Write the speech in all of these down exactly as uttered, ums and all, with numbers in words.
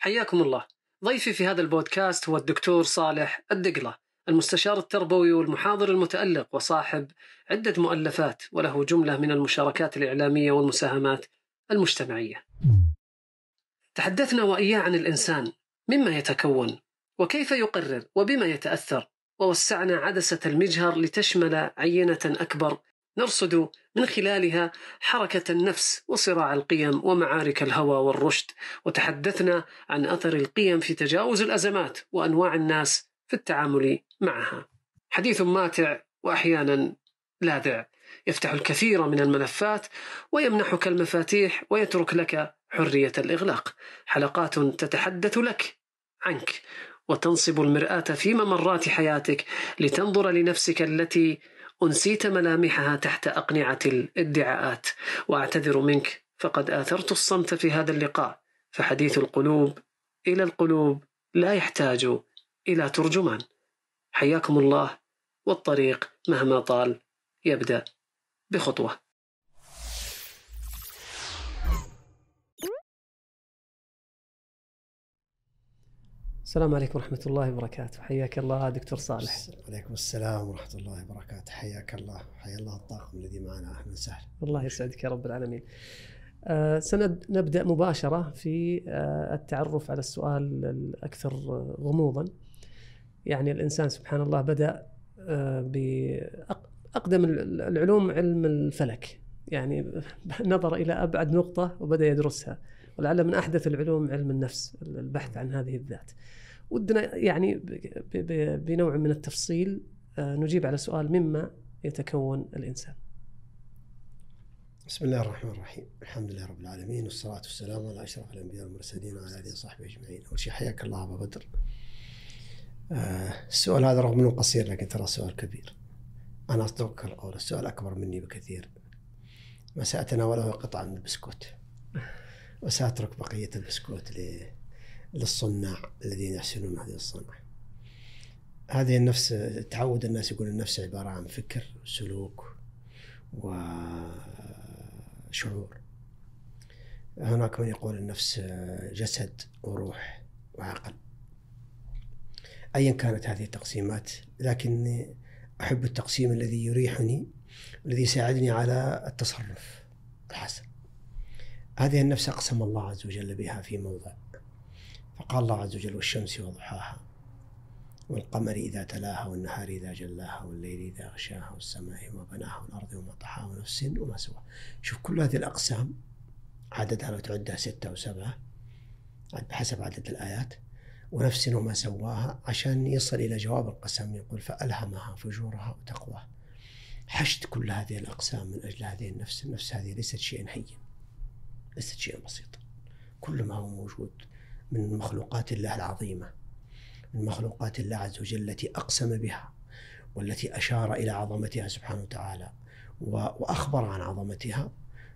حياكم الله. ضيفي في هذا البودكاست هو الدكتور صالح الدقلة، المستشار التربوي والمحاضر المتألق وصاحب عدة مؤلفات، وله جملة من المشاركات الإعلامية والمساهمات المجتمعية. تحدثنا وإياه عن الإنسان، مما يتكون وكيف يقرر وبما يتأثر، ووسعنا عدسة المجهر لتشمل عينة أكبر نرصد من خلالها حركة النفس وصراع القيم ومعارك الهوى والرشد، وتحدثنا عن أثر القيم في تجاوز الأزمات وأنواع الناس في التعامل معها. حديث ماتع وأحيانا لاذع، يفتح الكثير من الملفات ويمنحك المفاتيح ويترك لك حرية الإغلاق. حلقات تتحدث لك عنك وتنصب المرآة في ممرات حياتك لتنظر لنفسك التي أنسيت ملامحها تحت أقنعة الادعاءات. وأعتذر منك فقد آثرت الصمت في هذا اللقاء، فحديث القلوب إلى القلوب لا يحتاج إلى ترجمان. حياكم الله، والطريق مهما طال يبدأ بخطوة. السلام عليكم ورحمة الله وبركاته. حياك الله دكتور صالح. عليكم السلام ورحمة الله وبركاته. حياك الله، حيا الله الطاقم الذي معنا. أهلا وسهلا. الله يسعدك يا رب العالمين. آه سنبدأ مباشرة في آه التعرف على السؤال الأكثر غموضا. يعني الإنسان سبحان الله بدأ آه بأقدم العلوم علم الفلك، يعني نظر إلى أبعد نقطة وبدأ يدرسها، ولعل من أحدث العلوم علم النفس، البحث عن هذه الذات. ودنا يعني بنوع من التفصيل نجيب على سؤال: مما يتكون الإنسان؟ بسم الله الرحمن الرحيم. الحمد لله رب العالمين، والصلاة والسلام على أشرف الأنبياء والمرسلين وعلى آله وصحبه أجمعين. أول شيء حياك الله أبا بدر. آه السؤال هذا رغم أنه قصير لكن ترى سؤال كبير. أنا أصدقك القول، السؤال أكبر مني بكثير. ما سأتناوله قطعة من البسكوت وسأترك بقية البسكوت للصناع الذين يحسنون هذه الصنعة. هذه النفس، تعود الناس يقول النفس عبارة عن فكر وسلوك وشعور. هناك من يقول النفس جسد وروح وعقل. أيا كانت هذه التقسيمات، لكن أحب التقسيم الذي يريحني، الذي يساعدني على التصرف الحسن. هذه النفس أقسم الله عز وجل بها في موضع، فقال الله عز وجل: والشمس وضحاها والقمر إذا تلاها والنهار إذا جلاها والليل إذا غشاها والسماء وما بناها والأرض وما طحاها ونفس وما سواها. شوف كل هذه الأقسام عددها لو تعدها ستة أو سبعة بحسب عدد الآيات، ونفس وما سواها، عشان يصل إلى جواب القسم يقول: فألهمها فجورها وتقواها. حشد كل هذه الأقسام من أجل هذه النفس. النفس هذه ليست شيئا هين، ليست شيئا بسيطا. كل ما هو موجود من مخلوقات الله العظيمة، من مخلوقات الله عز وجل التي أقسم بها والتي أشار إلى عظمتها سبحانه وتعالى وأخبر عن عظمتها،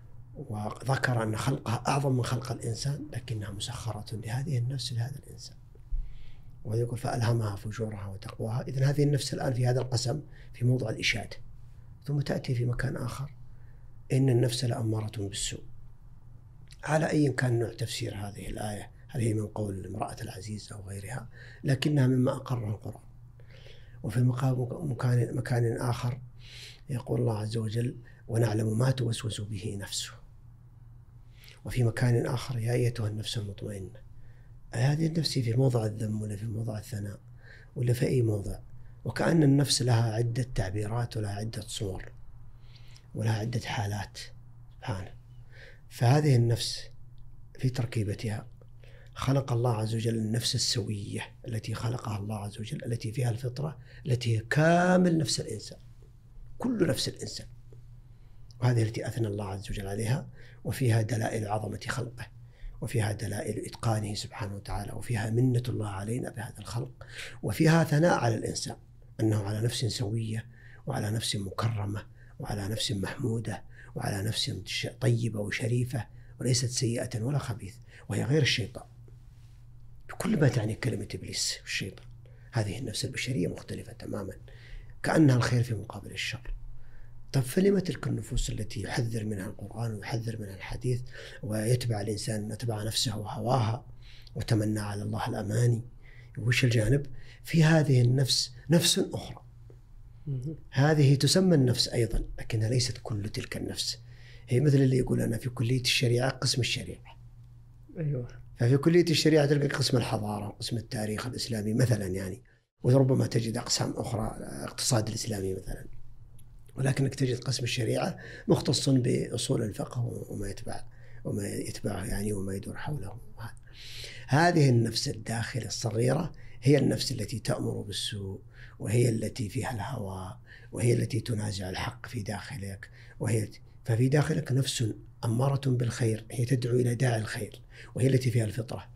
وذكر أن خلقها أعظم من خلق الإنسان، لكنها مسخرة لهذه النفس لهذا الإنسان. ويقول: فألهمها فجورها وتقواها. إذن هذه النفس الآن في هذا القسم في موضع الإشادة، ثم تأتي في مكان آخر: إن النفس لأمارة بالسوء. على أي كان نوع تفسير هذه الآية، هل هي من قول امرأة العزيز أو غيرها، لكنها مما أقره القرآن. وفي مكان, مكان آخر يقول الله عز وجل: ونعلم ما توسوس به نفسه. وفي مكان آخر: يا أيتها النفس المطمئنة. هذه النفس في موضع الذم ولا في موضع الثناء ولا في أي موضع؟ وكأن النفس لها عدة تعبيرات ولها عدة صور ولها عدة حالات سبحانه. فهذه النفس في تركيبتها خلق الله عز وجل النفس السوية التي خلقها الله عز وجل، التي فيها الفطرة، التي هي كامل نفس الإنسان، كل نفس الإنسان، وهذه التي أثنى الله عز وجل عليها، وفيها دلائل عظمة خلقه، وفيها دلائل إتقانه سبحانه وتعالى، وفيها منة الله علينا بهذا الخلق، وفيها ثناء على الإنسان أنه على نفس سوية، وعلى نفس مكرمة، وعلى نفس محمودة، وعلى نفس طيبة وشريفة وليست سيئة ولا خبيث، وهي غير الشيطان بكل ما تعني كلمة إبليس والشيطان. هذه النفس البشرية مختلفة تماما، كأنها الخير في مقابل الشر. طب فلما تلك النفوس التي يحذر منها القرآن ويحذر منها الحديث، ويتبع الإنسان يتبع نفسه وهواها وتمنى على الله الأماني. وش الجانب؟ في هذه النفس نفس أخرى، هذه تسمى النفس أيضا، لكنها ليست كل تلك النفس. هي مثل اللي يقول أنا في كلية الشريعة قسم الشريعة. أيوة. ففي كلية الشريعة تلقى قسم الحضارة وقسم التاريخ الإسلامي مثلا يعني، وربما تجد أقسام أخرى اقتصاد الإسلامي مثلا، ولكنك تجد قسم الشريعة مختص بأصول الفقه وما يتبع وما يتبعه يعني وما يدور حوله. هذه النفس الداخل الصغيرة هي النفس التي تأمر بالسوء، وهي التي فيها الهوى، وهي التي تنازع الحق في داخلك، وهي ففي داخلك نفس أمارة بالخير هي تدعو إلى داعي الخير، وهي التي فيها الفطرة.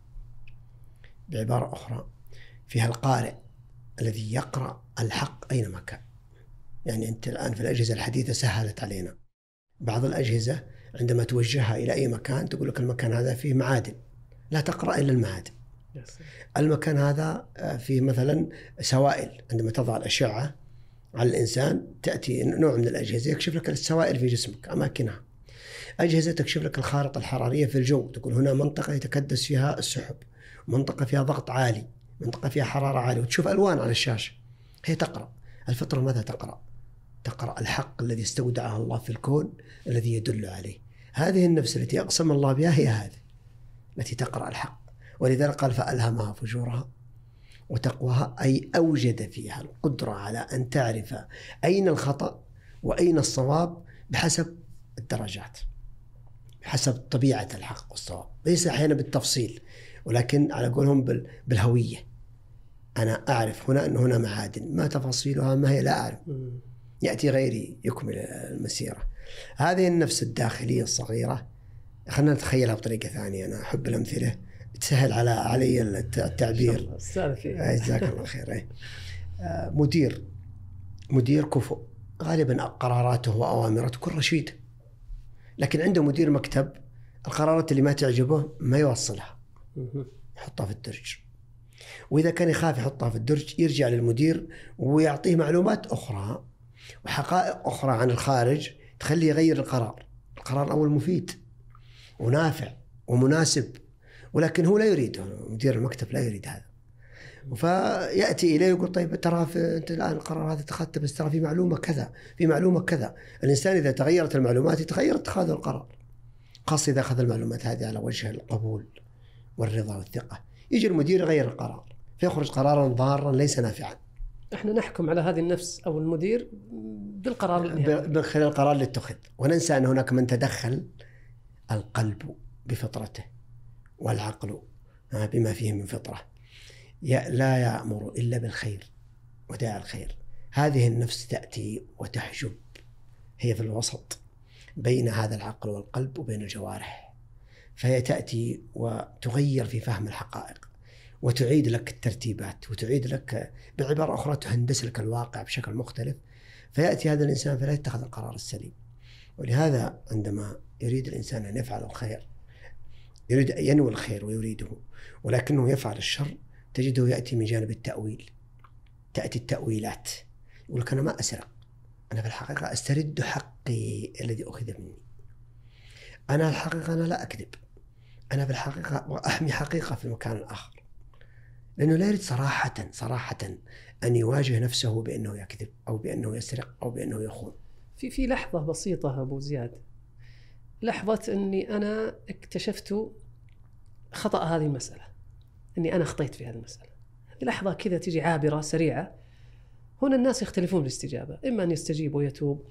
بعبارة أخرى فيها القارئ الذي يقرأ الحق أينما كان. يعني أنت الآن في الأجهزة الحديثة سهلت علينا بعض الأجهزة، عندما توجهها إلى أي مكان تقول لك المكان هذا فيه معادن، لا تقرأ إلا المعادن. المكان هذا فيه مثلا سوائل، عندما تضع الأشعة على الإنسان تأتي نوع من الأجهزة يكشف لك السوائل في جسمك أماكنها. أجهزة تكشف لك الخارطة الحرارية في الجو، تقول هنا منطقة يتكدس فيها السحب، منطقة فيها ضغط عالي، منطقة فيها حرارة عالية، وتشوف ألوان على الشاشة. هي تقرأ. الفطرة ماذا تقرأ؟ تقرأ الحق الذي استودعه الله في الكون الذي يدل عليه. هذه النفس التي أقسم الله بها هي هذه التي تقرأ الحق، ولذلك قال فألهمها فجورها وتقواها، أي أوجد فيها القدرة على أن تعرف أين الخطأ وأين الصواب بحسب الدرجات، بحسب طبيعة الحق والصواب، ليس أحيانا بالتفصيل ولكن على قولهم بالهوية. أنا أعرف هنا أن هنا معادن، ما تفاصيلها ما هي لا أعرف، يأتي غيري يكمل المسيرة. هذه النفس الداخلية الصغيرة خلنا نتخيلها بطريقة ثانية، أنا أحب الأمثلة تسهل على علي التعبير. جزاك الله خير. مدير مدير كفؤ غالبا قراراته وأوامره تكون رشيدة، لكن عنده مدير مكتب القرارات اللي ما تعجبه ما يوصلها، يحطها في الدرج، وإذا كان يخاف يحطها في الدرج يرجع للمدير ويعطيه معلومات أخرى وحقائق أخرى عن الخارج تخليه يغير القرار. القرار الأول مفيد ونافع ومناسب، ولكن هو لا يريده، مدير المكتب لا يريد هذا. فيأتي إليه يقول طيب ترى أنت الآن القرار هذا اتخذته، بس ترى في معلومة كذا في معلومة كذا. الإنسان إذا تغيرت المعلومات يتغير اتخاذ القرار، خاصة إذا أخذ المعلومات هذه على وجه القبول والرضا والثقة. يجي المدير يغير القرار فيخرج قرارا ضارا ليس نافعا. احنا نحكم على هذه النفس أو المدير بالقرار النهائي، من خلال القرار اللي اتخذ، وننسى أن هناك من تدخل القلب بفطرته والعقل بما فيه من فطرة لا يأمر إلا بالخير وداعي الخير. هذه النفس تأتي وتحجب، هي في الوسط بين هذا العقل والقلب وبين الجوارح، فهي تأتي وتغير في فهم الحقائق وتعيد لك الترتيبات وتعيد لك بعبارة أخرى تهندس لك الواقع بشكل مختلف. فيأتي هذا الإنسان فلا يتخذ القرار السليم. ولهذا عندما يريد الإنسان أن يفعل الخير، يريد أن ينوي الخير ويريده ولكنه يفعل الشر، تجده يأتي من جانب التأويل. تأتي التأويلات، يقول لك أنا ما أسرق، أنا في الحقيقة أسترد حقي الذي أخذ مني، أنا الحقيقة أنا لا أكذب، أنا في الحقيقة وأحمي حقيقة في المكان الآخر، لأنه لا يريد صراحة صراحة أن يواجه نفسه بأنه يكذب أو بأنه يسرق أو بأنه يخون. في في لحظة بسيطة أبو زياد، لحظة أني أنا اكتشفت خطأ هذه المسألة، أني أنا أخطيت في هذه المسألة، لحظة كذا تيجي عابرة سريعة. هنا الناس يختلفون بالاستجابة، إما أن يستجيب ويتوب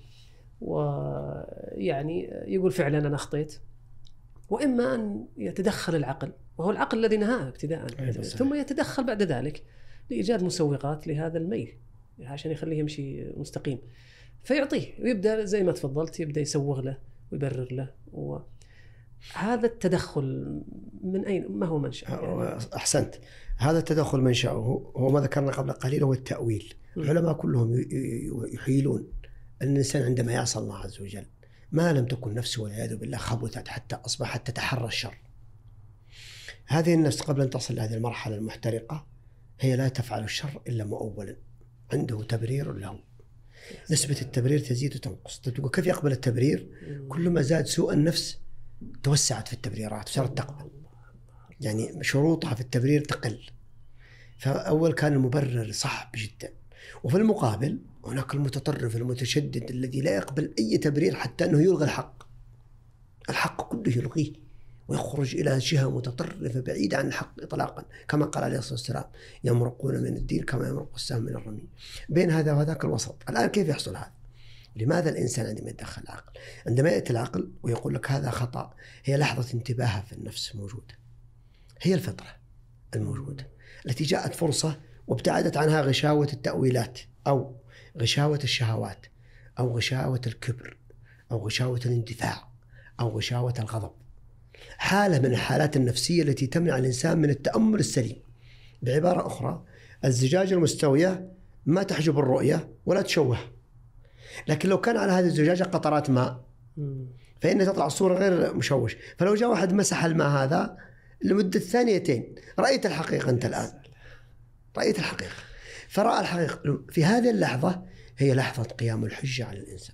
ويعني يقول فعلا أنا أخطيت، وإما أن يتدخل العقل، وهو العقل الذي نهاه ابتداء، ثم يتدخل بعد ذلك لإيجاد مسوغات لهذا الميل عشان يخليه يمشي مستقيم، فيعطيه ويبدأ زي ما تفضلت يبدأ يسوغ له ويبرر له. وهذا التدخل من أين، ما هو منشأه؟ أحسنت. هذا التدخل منشأه هو ما ذكرنا قبل قليل، هو التأويل. العلماء كلهم يحيلون أن الإنسان عندما يعصى الله عز وجل ما لم تكن نفسه والعياذ بالله خبثت حتى أصبحت تتحرى الشر. هذه النفس قبل أن تصل لهذه المرحلة المحترقة هي لا تفعل الشر إلا مؤولا، عنده تبرير له، نسبة التبرير تزيد وتنقص. تقول كيف يقبل التبرير؟ كل ما زاد سوء النفس توسعت في التبريرات وصارت تقبل. يعني شروطها في التبرير تقل. فأول كان المبرر صعب جدا، وفي المقابل هناك المتطرف المتشدد الذي لا يقبل أي تبرير حتى أنه يلغي الحق، الحق كله يلغيه ويخرج إلى جهة متطرفة بعيدة عن الحق إطلاقا، كما قال عليه الصلاة والسلام يمرقون من الدين كما يمرق السهم من الرمي. بين هذا وذاك الوسط. الآن كيف يحصل هذا؟ لماذا الإنسان عندما يتدخل العقل، عندما يأتي العقل ويقول لك هذا خطأ، هي لحظة انتباه في النفس موجودة، هي الفطرة الموجودة التي جاءت فرصة وابتعدت عنها غشاوة التأويلات أو غشاوة الشهوات أو غشاوة الكبر أو غشاوة الاندفاع أو غشاوة الغضب. حالة من الحالات النفسية التي تمنع الإنسان من التأمل السليم. بعبارة أخرى، الزجاجة المستوية ما تحجب الرؤية ولا تشوه، لكن لو كان على هذه الزجاجة قطرات ماء فإن تطلع الصورة غير مشوش. فلو جاء واحد مسح الماء هذا لمدة ثانيتين رأيت الحقيقة. أنت الآن رأيت الحقيقة، فرأى الحقيقة في هذه اللحظة. هي لحظة قيام الحجة على الإنسان،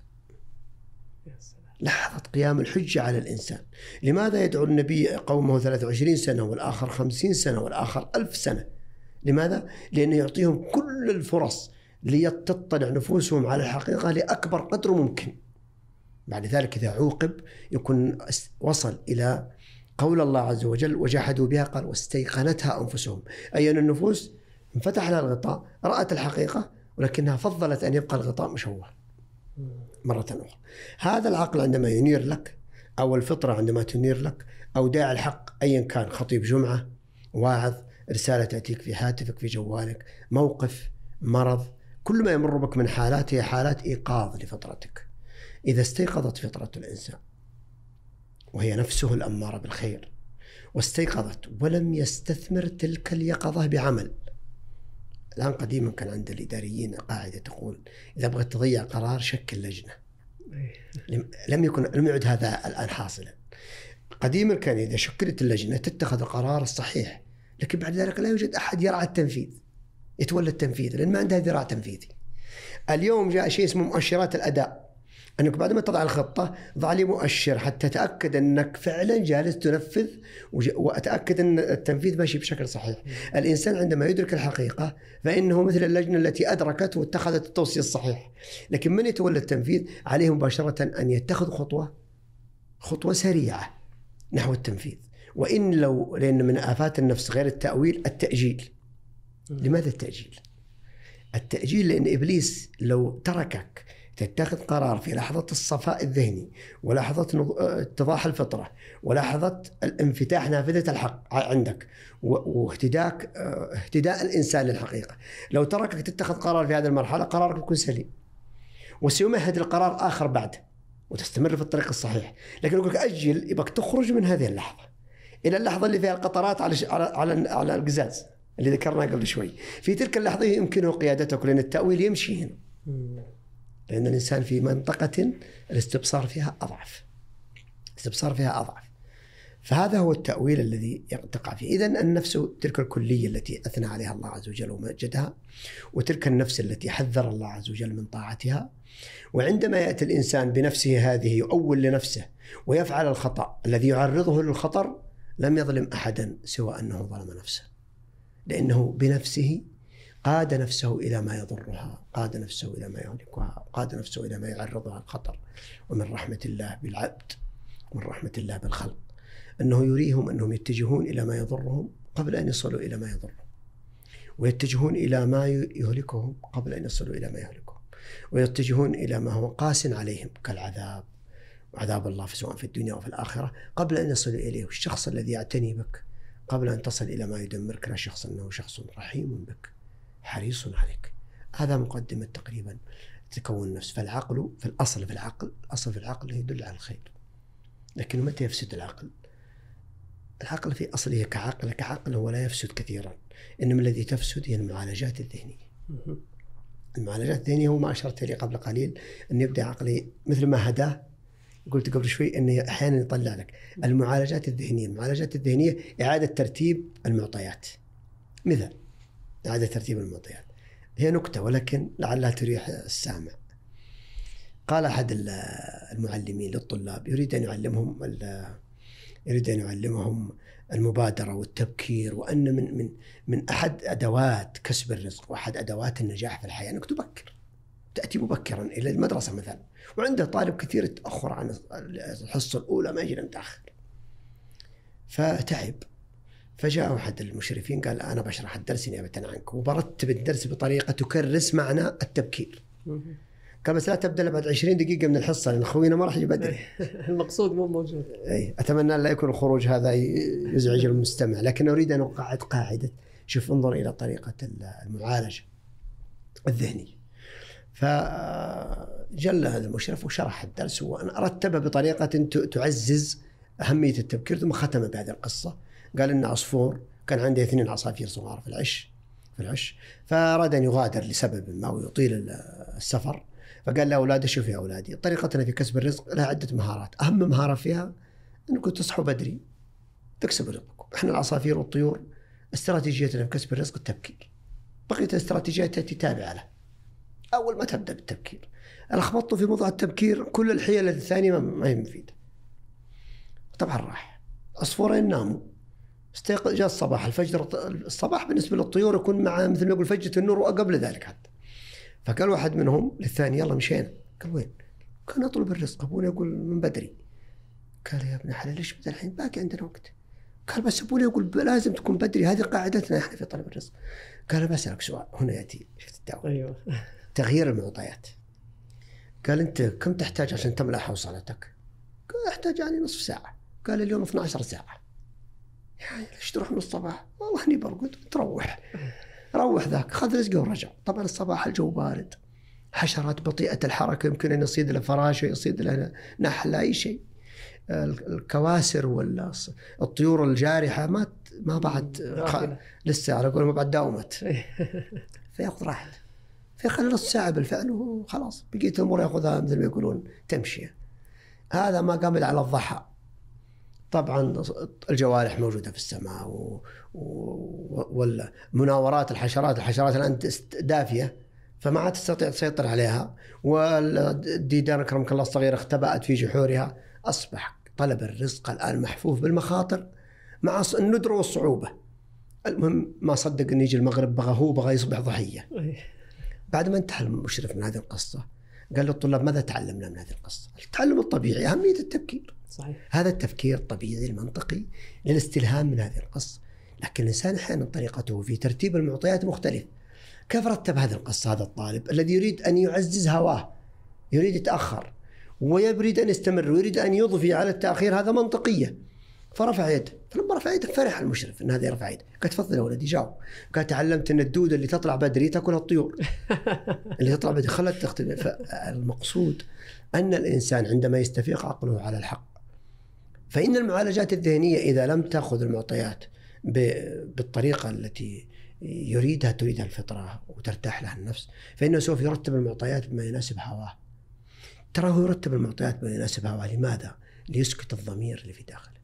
لحظة قيام الحجة على الإنسان. لماذا يدعو النبي قومه ثلاثة وعشرين سنة والآخر خمسين سنة والآخر ألف سنة؟ لماذا؟ لأنه يعطيهم كل الفرص ليتطلع نفوسهم على الحقيقة لأكبر قدر ممكن. بعد ذلك إذا عوقب يكون وصل إلى قول الله عز وجل وجحدوا بها، قال واستيقنتها أنفسهم، أي أن النفوس انفتح لها الغطاء، رأت الحقيقة، ولكنها فضلت أن يبقى الغطاء مشوه مرة أخرى. هذا العقل عندما ينير لك، أو الفطرة عندما تنير لك، أو داعي الحق أيا كان، خطيب جمعة، واعظ، رسالة تأتيك في هاتفك في جوالك، موقف، مرض، كل ما يمر بك من حالات هي حالات إيقاظ لفطرتك. إذا استيقظت فطرة الإنسان وهي نفسه الأمارة بالخير واستيقظت ولم يستثمر تلك اليقظة بعمل. الآن قديما كان عند الإداريين قاعدة تقول إذا بغيت تضيع قرار شكل لجنة. لم يكن لم يعد هذا الآن حاصلا. قديما كان إذا شكلت اللجنة تتخذ القرار الصحيح، لكن بعد ذلك لا يوجد أحد يرعى التنفيذ، يتولى التنفيذ، لأن ما عندها ذراع تنفيذي. اليوم جاء شيء اسمه مؤشرات الأداء، أنك بعد ما تضع الخطة ضع لي مؤشر حتى تأكد أنك فعلا جالس تنفذ وأتأكد أن التنفيذ ماشي بشكل صحيح. الإنسان عندما يدرك الحقيقة فإنه مثل اللجنة التي أدركت واتخذت التوصية الصحيح، لكن من يتولى التنفيذ عليه مباشرة أن يتخذ خطوة خطوة سريعة نحو التنفيذ. وإن لو لأن من آفات النفس غير التأويل التأجيل. لماذا التأجيل؟ التأجيل لأن إبليس لو تركك تتخذ قرار في لحظة الصفاء الذهني ولحظة اتضاح الفطرة ولحظة الانفتاح نافذة الحق عندك واهتداك اهتداء الإنسان للحقيقة، لو تركك تتخذ قرار في هذه المرحلة قرارك يكون سليم وسيمهد القرار آخر بعده وتستمر في الطريق الصحيح. لكن يقولك أجل، يبقى تخرج من هذه اللحظة إلى اللحظة اللي فيها القطرات على على على القزاز اللي ذكرناه قبل شوي. في تلك اللحظة يمكنه قيادتك، لأن التأويل يمشي هنا، لأن الإنسان في منطقة الاستبصار فيها أضعف، الاستبصار فيها أضعف. فهذا هو التأويل الذي تقع فيه. إذن النفس تلك الكلية التي أثنى عليها الله عز وجل ومجدها، وتلك النفس التي حذر الله عز وجل من طاعتها. وعندما يأتي الإنسان بنفسه هذه يؤول لنفسه ويفعل الخطأ الذي يعرضه للخطر، لم يظلم أحدا سوى أنه ظلم نفسه، لأنه بنفسه قاد نفسه إلى ما يضرها، قاد نفسه إلى ما يهلكها، قاد نفسه إلى ما يعرضها الخطر. ومن رحمة الله بالعبد ومن رحمة الله بالخلق أنه يريهم أنهم يتجهون إلى ما يضرهم قبل أن يصلوا إلى ما يضرهم، ويتجهون إلى ما يهلكهم قبل أن يصلوا إلى ما يهلكهم، ويتجهون إلى ما هو قاس عليهم كالعذاب وعذاب الله سواء في الدنيا وفي الآخرة قبل أن يصلوا إليه. الشخص الذي يعتني بك قبل أن تصل إلى ما يدمرك لا شخص أنه شخص رحيم بك حريص عليك. هذا مقدمة تقريبا تكون النفس. فالعقل في الأصل في العقل الأصل في العقل يدل على الخير. لكن متى يفسد العقل؟ العقل في أصله كعقل كعقل هو لا يفسد كثيرا، إنما الذي تفسد هي المعالجات الذهنية. المعالجات الذهنية هو ما أشرت لي قبل قليل، أن يبدأ عقلي مثل ما هداه قلت قبل شوي أنه أحيانا يطلع لك المعالجات الذهنية. المعالجات الذهنية إعادة ترتيب المعطيات. مثال إعادة ترتيب المعطيات هي نكتة ولكن لعلها تريح السامع. قال أحد المعلمين للطلاب يريد أن يعلمهم يريد أن يعلمهم المبادرة والتبكير، وأن من من من أحد أدوات كسب الرزق وأحد أدوات النجاح في الحياة أنك تبكر، تأتي مبكرا إلى المدرسة مثلا، وعنده طالب كثير يتأخر عن الحصة الأولى ما يجي متأخر، فتعب. فجاء أحد المشرفين قال أنا بشرح الدرس نيابة عنك، وبرتب الدرس بطريقة تكرس معنى التبكير. قال بس لا تبدأ بعد عشرين دقيقة من الحصة لأن خوينا ما راح يجي بدري. المقصود مو موجود. أي أتمنى أن لا يكون الخروج هذا يزعج المستمع، لكن أريد أن أقعد قاعدة. شوف انظر إلى طريقة المعالجة الذهني. فجل هذا المشرف وشرح الدرس وأنا رتبه بطريقة تعزز أهمية التبكير، ثم ختم بهذه القصة. قال إن عصفور كان عنده اثنين عصافير صغار في العش في العش فأراد أن يغادر لسبب ما ويطيل السفر، فقال لأولاده شوفوا يا أولادي طريقتنا في كسب الرزق لها عدة مهارات، أهم مهارة فيها أنكم تصحوا بدري تكسبوا رزقكم. إحنا العصافير والطيور استراتيجيتنا في كسب الرزق التبكير، بقية الاستراتيجيات تأتي تابعة له. أول ما تبدأ بالتبكير، لخبطوا في موضوع التبكير، كل الحيل الثانية ما هي مفيدة. طبعا راح عصفورين ناموا، استيقظ جاء الصباح الفجر. الصباح بالنسبة للطيور يكون مع مثل ما يقول فجة النور وقبل ذلك حتى. فقال واحد منهم للثاني يلا مشينا. قال وين؟ كان أطلب الرزق، أبونا يقول من بدري. قال يا ابن حلال ليش بدأ الحين باقي عندنا وقت؟ قال بس أبونا يقول لازم تكون بدري، هذه قاعدتنا إحنا في طلب الرزق. قال بسألك سؤال، هنا يأتي شفت الدعوة. أيوة. تغيير المعطيات. قال أنت كم تحتاج عشان تملأ حوصلتك؟ قال أحتاج يعني نصف ساعة. قال اليوم اثنتي عشرة ساعة. يعني ليش تروح من الصباح؟ والله إني برقد. تروح روح ذاك خذ رزقه ورجع. طبعا الصباح الجو بارد، حشرات بطيئة الحركة، يمكن أن يصيد له فراشة، يصيد له نحل، أي شيء. الكواسر ولا الطيور الجارحة ما ما بعد خ... لسه على قول ما بعد داومت. فيأخذ راحته، فيخلي نص ساعة بالفعل وخلاص بقيت الأمور يأخذها مثل ما يقولون تمشي. هذا ما قام على الضحى. طبعا الجوارح موجودة في السماء و... و... والمناورات الحشرات الحشرات الآن دافية فما عاد تستطيع تسيطر عليها، والديدان أكرمك الله الصغيرة اختبأت في جحورها. أصبح طلب الرزق الآن محفوف بالمخاطر مع الندرة والصعوبة. المهم ما صدق أن يجي المغرب، بغى هو بغى يصبح ضحية. بعد ما انتهى المشرف من هذه القصة قال للطلاب ماذا تعلمنا من هذه القصة؟ التعلم الطبيعي أهمية التفكير. صحيح. هذا التفكير الطبيعي المنطقي للاستلهام من هذه القصة. لكن الإنسان أحيانا طريقته في ترتيب المعطيات مختلف. كيف رتب هذه القصة هذا الطالب الذي يريد أن يعزز هواه، يريد يتأخر ويريد أن يستمر ويريد أن يضفي على التأخير؟ هذا منطقية. فرفع يده، فلما رفع يده فرح المشرف أن هذا يرفع يده. قال تفضل يا ولدي جاوب. قال تعلمت أن الدودة اللي تطلع بدري تأكلها الطيور اللي تطلع بدري خلت تختبر. فالمقصود أن الإنسان عندما يستفيق عقله على الحق، فإن المعالجات الذهنية إذا لم تأخذ المعطيات بالطريقة التي يريدها تريدها الفطرة وترتاح لها النفس، فإنه سوف يرتب المعطيات بما يناسب هواه. تراه يرتب المعطيات بما يناسب هواه. لماذا؟ ليسكت الضمير اللي في داخله.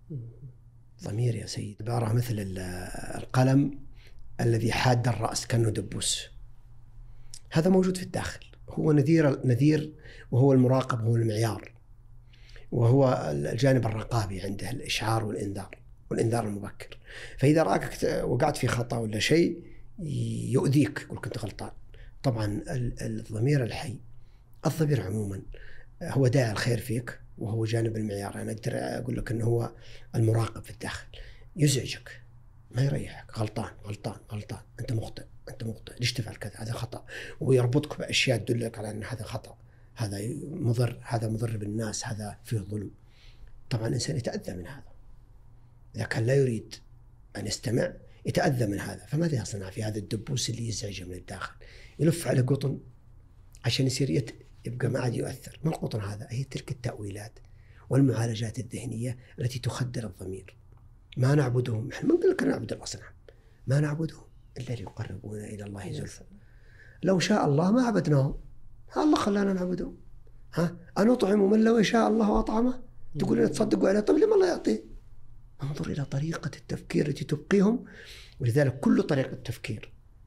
ضمير يا سيد عبارة مثل القلم الذي حاد الرأس كأنه دبوس. هذا موجود في الداخل، هو نذير نذير وهو المراقب، هو المعيار، وهو الجانب الرقابي عنده الإشعار والإنذار والإنذار المبكر. فإذا رأك وقعت في خطأ ولا شيء يؤذيك يقول كنت غلطان. طبعا الضمير الحي، الضمير عموما هو داعي الخير فيك وهو جانب المعيار. أنا أقدر أقول لك أنه هو المراقب في الداخل، يزعجك ما يريحك. غلطان غلطان غلطان، أنت مخطئ أنت مخطئ ليش تفعل كذا، هذا خطأ، ويربطك بأشياء تدلك على أن هذا خطأ، هذا مضر، هذا مضر بالناس، هذا فيه ظلم. طبعا الإنسان يتأذى من هذا إذا كان لا يريد أن يستمع، يتأذى من هذا. فماذا يصنع في هذا الدبوس اللي يزعجه من الداخل؟ يلف على قطن عشان يصير يت... يبقى ما عاد يؤثر. ما القطن هذا؟ هي تلك التأويلات والمعالجات الذهنية التي تخدر الضمير. ما نعبدهم، نحن ما نقول لك نعبد الأصنام، ما نعبدهم إلا ليقربونا إلى الله زلفى. لو شاء الله ما عبدناهم، الله خلانا نعبدهم. ها أن أطعم من لو يشاء الله أطعمه؟ تقول لنا تصدقوا عليه، طيب لما الله يعطيه؟ انظر إلى طريقة التفكير التي تبقيهم. ولذلك كل طريقة تفكير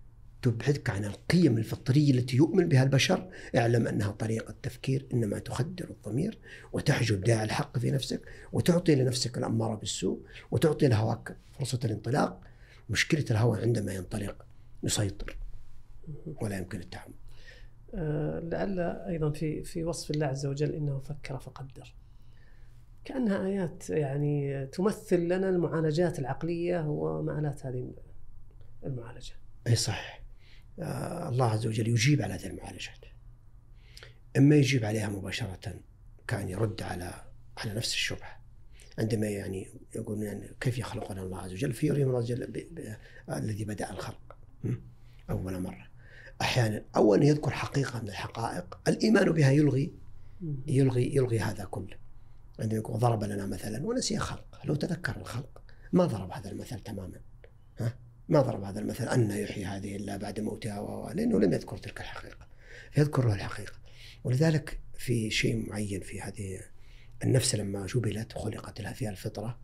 تبعدك عن القيم الفطرية التي يؤمن بها البشر. اعلم أنها طريقة تفكير إنما تخدر الضمير وتحجب داعي الحق في نفسك، وتعطي لنفسك الأمارة بالسوء، وتعطي لهواك فرصة الانطلاق. مشكلة الهوى عندما ينطلق يسيطر ولا يمكن التحمل. أه لعل أيضا في في وصف الله عز وجل إنه فكر فقدر، كأنها آيات يعني تمثل لنا المعالجات العقلية ومآلات هذه المعالجة. أي صحيح. آه الله عز وجل يجيب على هذه المعالجات، إما يجيب عليها مباشرة كان يرد على على نفس الشبهة عندما يعني يقول يعني كيف يخلقنا الله عز وجل في يريم الله عز وجل الذي بدأ الخلق أول مرة. أحيانا أولا يذكر حقيقة من الحقائق الإيمان بها يلغي يلغي يلغي هذا كله. عندما يقول ضرب لنا مثلا ونسي خلق، لو تذكر الخلق ما ضرب هذا المثل تماما. ها ما ضرب هذا المثل أن يحيي هذه إلا بعد موتها، لأنه لم يذكر تلك الحقيقة، يذكر له الحقيقة. ولذلك في شيء معين في هذه النفس لما جبلت وخلقت لها فيها الفطرة،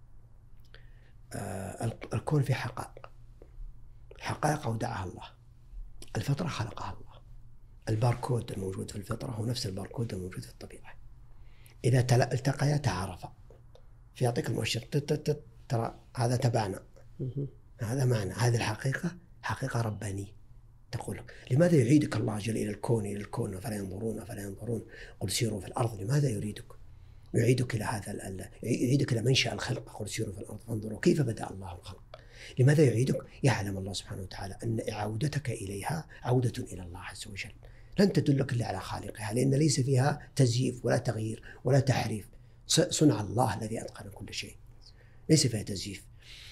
آه الكون في حقائق، الحقائق أودعها الله، الفطرة خلقها الله. الباركود الموجود في الفطرة هو نفس الباركود الموجود في الطبيعة، إذا التقيا تعارفا فيعطيك المؤشر ترى هذا تبعنا، هذا معنى هذه الحقيقة حقيقة ربانية. تقول لماذا يعيدك الله جل إلى الكون إلى الكون فلا ينظرون فلا ينظرون قل سيروا في الأرض؟ لماذا يريدك يعيدك إلى هذا يعيدك إلى منشأ الخلق؟ قل سيروا في الأرض فانظروا كيف بدأ الله الخلق. لماذا يعيدك؟ يعلم الله سبحانه وتعالى أن عودتك إليها عودة إلى الله عز وجل، لن تدلك إلا على خالقها، لأن ليس فيها تزييف ولا تغيير ولا تحريف. صنع الله الذي أتقن كل شيء، ليس فيها تزييف.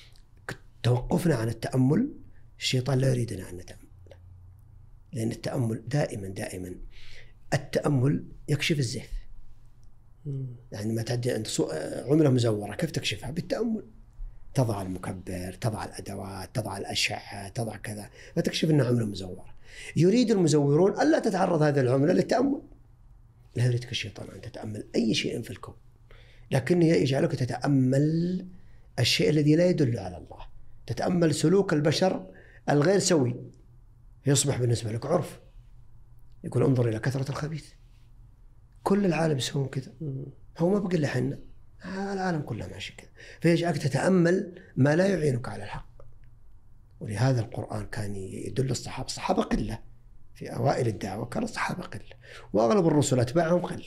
توقفنا عن التأمل، الشيطان لا يريدنا أن نتأمل، لأن التأمل دائما دائما التأمل يكشف الزيف. يعني ما تعدي عند عملة مزورة كيف تكشفها؟ بالتأمل. تضع المكبر، تضع الأدوات، تضع الأشعة، تضع كذا، فتكشف أنها عملة مزورة. يريد المزورون ألا تتعرض هذه العملة للتأمل. لا يريدك الشيطان أن تتأمل أي شيء في الكون، لكنه يجعلك تتأمل الشيء الذي لا يدل على الله، تتأمل سلوك البشر الغير سوي، يصبح بالنسبة لك عرف. يقول انظر إلى كثرة الخبيث، كل العالم يسوون كذا، هو ما بقى لحنا، العالم كله ماشي كذا، فيجعلك تتأمل ما لا يعينك على الحق. ولهذا القرآن كان يدل الصحابة، الصحابة قلة في أوائل الدعوة، كان الصحابة قلة، وأغلب الرسل أتباعهم قلة،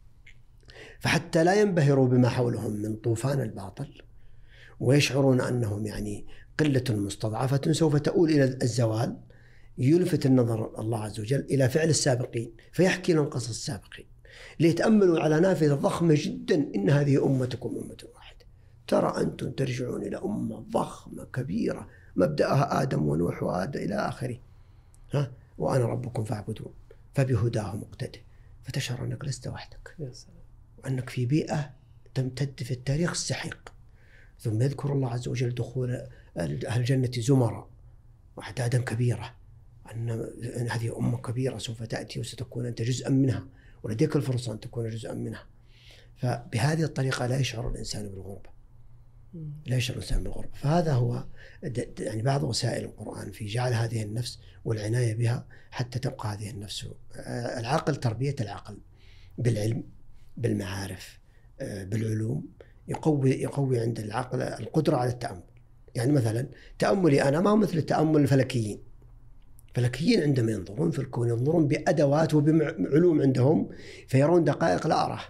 فحتى لا ينبهروا بما حولهم من طوفان الباطل ويشعرون أنهم يعني قلة مستضعفة سوف تؤول إلى الزوال، يلفت النظر الله عز وجل إلى فعل السابقين فيحكي لهم قصص السابقين ليتأملوا على نافذة ضخمة جدا، إن هذه أمتكم أمة واحدة، ترى أنتم ترجعون إلى أمة ضخمة كبيرة مبدأها آدم ونوح وآدم إلى آخره، ها وأنا ربكم فاعبدون فبهداه مقتدى، فتشعر أنك لست وحدك، وأنك في بيئة تمتد في التاريخ السحيق. ثم يذكر الله عز وجل دخول أهل الجنة زمرا وأعدادا كبيرة، أن هذه أمة كبيرة سوف تأتي وستكون أنت جزءا منها، ولديك الفرصة أن تكون جزءا منها. فبهذه الطريقة لا يشعر الإنسان بالغربة، لا يشعر الإنسان بالغربة. فهذا هو يعني بعض وسائل القرآن في جعل هذه النفس والعناية بها حتى تبقى هذه النفس. العقل، تربية العقل بالعلم بالمعارف بالعلوم، يقوي يقوي عند العقل القدرة على التأمل. يعني مثلا تأملي أنا ما هو مثل التأمل الفلكيين. الفلكيين عندما ينظرون في الكون ينظرون بأدوات وبعلوم عندهم فيرون دقائق لا أراها،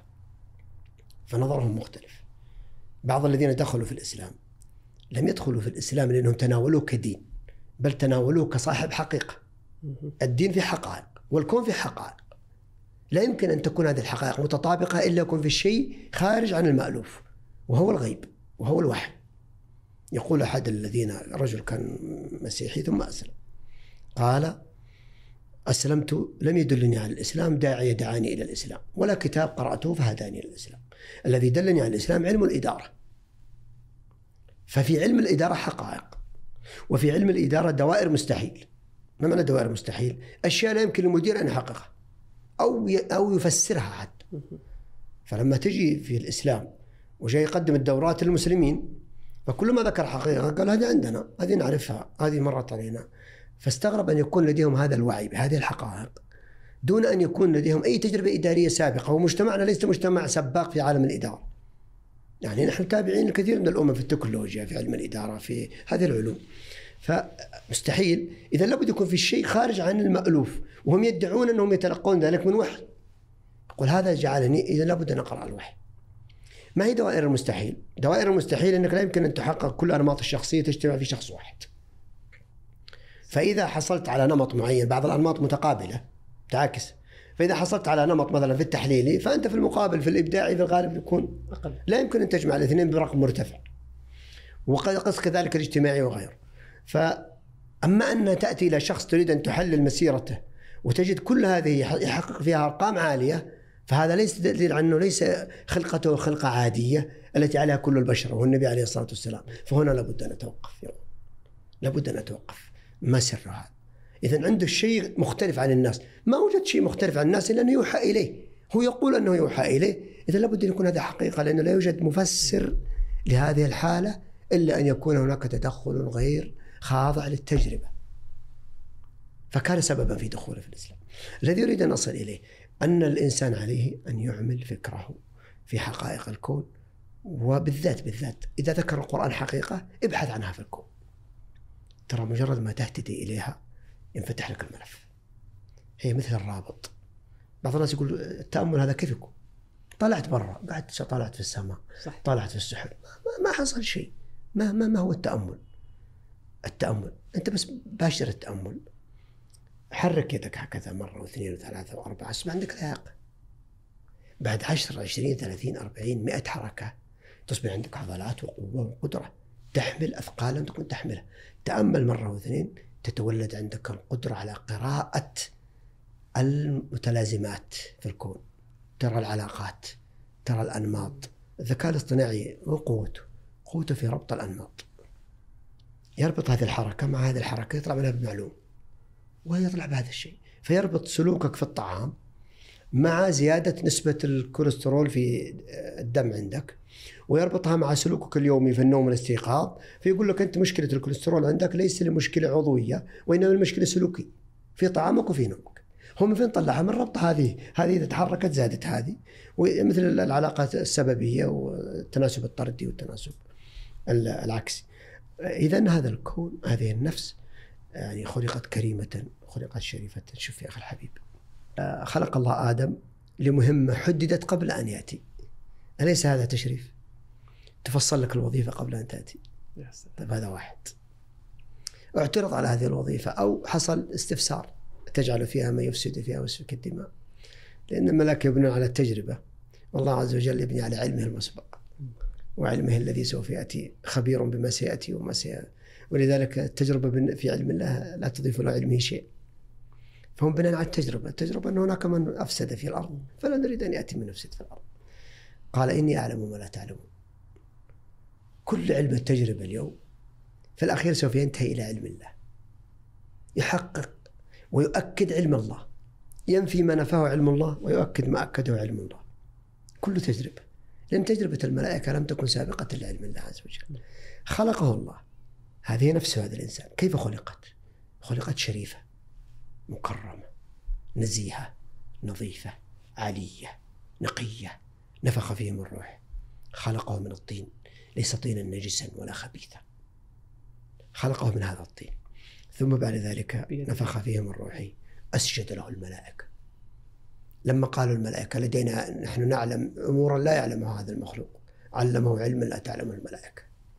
فنظرهم مختلف. بعض الذين دخلوا في الإسلام لم يدخلوا في الإسلام لأنهم تناولوه كدين، بل تناولوه كصاحب حقيقة. الدين في حقائق والكون في حقائق، لا يمكن أن تكون هذه الحقائق متطابقة إلا يكون في الشيء خارج عن المألوف، وهو الغيب وهو الوحي. يقول أحد الذين، رجل كان مسيحي ثم أسلم، قال أسلمت لم يدلني على الإسلام داعي يدعاني إلى الإسلام، ولا كتاب قرأته فهداني إلى الإسلام. الذي دلني على الإسلام علم الإدارة، ففي علم الإدارة حقائق، وفي علم الإدارة دوائر مستحيل. ما معنى دوائر مستحيل؟ أشياء لا يمكن المدير أن يحققها أو أو يفسرها حتى. فلما تجي في الإسلام وجاي يقدم الدورات للمسلمين، فكل ما ذكر حقيقة قال هذه عندنا، هذه نعرفها، هذه مرت علينا، فاستغرب أن يكون لديهم هذا الوعي بهذه الحقائق دون أن يكون لديهم أي تجربة إدارية سابقة. ومجتمعنا ليس مجتمع سباق في عالم الإدارة، يعني نحن تابعين الكثير من الأمم في التكنولوجيا، في علم الإدارة، في هذه العلوم. فمستحيل، إذا لابد يكون في شيء خارج عن المألوف، وهم يدعون أنهم يتلقون ذلك من وحي. أقول هذا جعلني إذا لابد أن أقرأ الوحي. ما هي دوائر المستحيل؟ دوائر المستحيل أنك لا يمكن أن تحقق كل أنماط الشخصية تجتمع في شخص واحد. فإذا حصلت على نمط معين، بعض الأنماط متقابلة تعاكس، فإذا حصلت على نمط مثلا في التحليلي، فأنت في المقابل في الإبداعي في الغالب يكون أقل. لا يمكن أن تجمع الاثنين برقم مرتفع، وقد قص كذلك الاجتماعي وغيره. فأما أن تأتي إلى شخص تريد أن تحلل مسيرته وتجد كل هذه يحقق فيها أرقام عالية، فهذا ليس دليل عنه ليس خلقته خلقة عادية التي عليها كل البشر والنبي عليه الصلاة والسلام. فهنا لابد أن نتوقف، لابد أن نتوقف. ما سر هذا؟ إذن عنده شيء مختلف عن الناس. ما وجد شيء مختلف عن الناس إلا أنه يوحى إليه، هو يقول أنه يوحى إليه. إذا لابد أن يكون هذا حقيقة، لأنه لا يوجد مفسر لهذه الحالة إلا أن يكون هناك تدخل غير خاضع للتجربة. فكان سببا في دخوله في الإسلام. الذي يريد أن أصل إليه أن الإنسان عليه أن يعمل فكره في حقائق الكون، وبالذات بالذات إذا ذكر القرآن حقيقة ابحث عنها في الكون. ترى مجرد ما تهتدي إليها ينفتح لك الملف. هي مثل الرابط. بعض الناس يقول التأمل هذا كيف يكون؟ طلعت برا، قعدت طلعت في السماء، صح. طلعت في السحب، ما, ما حصل شيء. ما, ما, ما هو التأمل؟ التأمل أنت بس باشر التأمل، حرك يدك هكذا مرة واثنين وثلاثة وأربعة، اسمع عندك لياقة. بعد عشر عشرين ثلاثين أربعين مئة حركة تصبح عندك عضلات وقوة وقدرة تحمل أثقالا تكون تحملها. تأمل مرة واثنين تتولد عندك القدرة على قراءة المتلازمات في الكون، ترى العلاقات، ترى الأنماط. الذكاء الاصطناعي وقوته قوته في ربط الأنماط، يربط هذه الحركة مع هذه الحركة يطلع منها بمعلوم ويطلع بهذا الشيء. فيربط سلوكك في الطعام مع زيادة نسبة الكوليسترول في الدم عندك، ويربطها مع سلوكك اليومي في النوم والاستيقاظ. فيقول لك أنت مشكلة الكوليسترول عندك ليس لمشكلة عضوية، وإنما المشكلة سلوكية في طعامك وفي نومك. هم من فين طلعها؟ من ربط هذه هذه إذا تحركت زادت هذه، ومثل العلاقات السببية والتناسب الطردي والتناسب العكسي. إذن هذا الكون، هذه النفس يعني خلقت كريمة، خلقت شريفة. شوف يا أخي الحبيب، خلق الله آدم لمهمة حددت قبل أن يأتي. أليس هذا تشريف؟ تفصل لك الوظيفة قبل أن تأتي. طيب هذا واحد. اعترض على هذه الوظيفة أو حصل استفسار تجعل فيها ما يفسد فيها ويسفك الدماء، لأن الملائكة يبنون على التجربة، والله عز وجل يبني على علمه المسبق وعلمه الذي سوف يأتي، خبير بما سيأتي وما سيأتي. ولذلك التجربة في علم الله لا تضيف له علمه شيء. فهم بناء على التجربة. التجربة أن هناك من أفسد في الأرض فلا نريد أن يأتي من أفسد في الأرض. قال إني أعلم ما لا تعلمون. كل علم التجربة اليوم في الأخير سوف ينتهي إلى علم الله، يحقق ويؤكد علم الله، ينفي ما نفاه علم الله ويؤكد ما أكده علم الله. كل تجربة، لأن تجربة الملائكة لم تكن سابقة لعلم الله عز وجل. خلقه الله، هذه نفس هذا الإنسان. كيف خلقت؟ خلقت شريفة مكرمة نزيهة نظيفة عالية نقية، نفخ فيه من الروح. خلقه من الطين، ليس طينا نجسا ولا خبيثا، خلقه من هذا الطين. ثم بعد ذلك نفخ فيه من روحه، أسجد له الملائكة. لما قالوا الملائكة لدينا نحن نعلم أمورا لا يعلمها هذا المخلوق، علمه علما لا تعلمه الملائكة.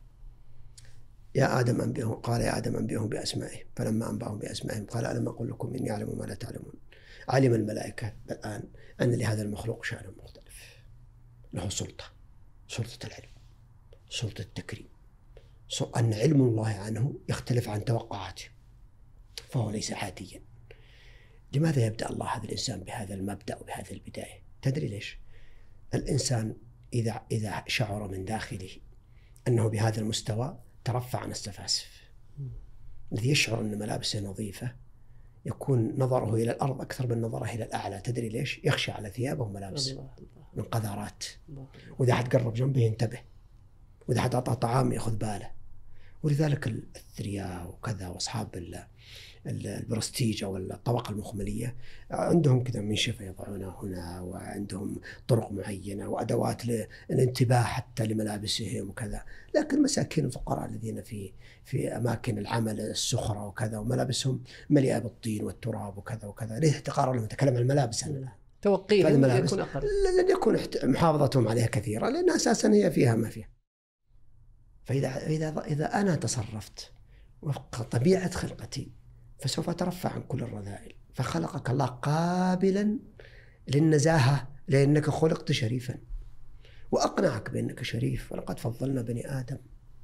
يا آدم أنبئهم، قال يا آدم أنبئهم بأسمائهم. فلما أنبأهم بأسمائهم قال ألم أقل لكم إني أعلم ما لا تعلمون. علم الملائكة الآن أن لهذا المخلوق شأن مختلف، له سلطة، سلطة العلم، سلطة التكريم، أن علم الله عنه يختلف عن توقعاته، فهو ليس عاديا. لماذا يبدأ الله هذا الإنسان بهذا المبدأ وبهذه البداية؟ تدري ليش؟ الإنسان إذا إذا شعر من داخله أنه بهذا المستوى ترفع عن السفاسف. الذي يشعر أن ملابسه نظيفة يكون نظره إلى الأرض أكثر من نظره إلى الأعلى. تدري ليش؟ يخشى على ثيابه وملابسه من قذارات، وإذا حد قرب جنبه ينتبه، وإذا حد أعطاه طعام يأخذ باله. ولذلك الثرياء وكذا وأصحاب البرستيج أو الطبقة المخملية عندهم كذا منشفة يضعونها هنا، وعندهم طرق معينة وأدوات للانتباه حتى لملابسهم وكذا. لكن مساكين الفقراء الذين في في أماكن العمل السخرة وكذا وملابسهم مليئة بالطين والتراب وكذا وكذا، ليه احتقار لهم؟ نتكلم عن الملابس أنا توقيهم يكون أقل، لن يكون محافظتهم عليها كثيرة لأن أساسا هي فيها ما فيها. فإذا إذا إذا أنا تصرفت وفق طبيعة خلقتي فسوف أترفع عن كل الرذائل. فخلقك الله قابلا للنزاهة لأنك خلقت شريفا، وأقنعك بأنك شريف، ولقد فضلنا بني آدم.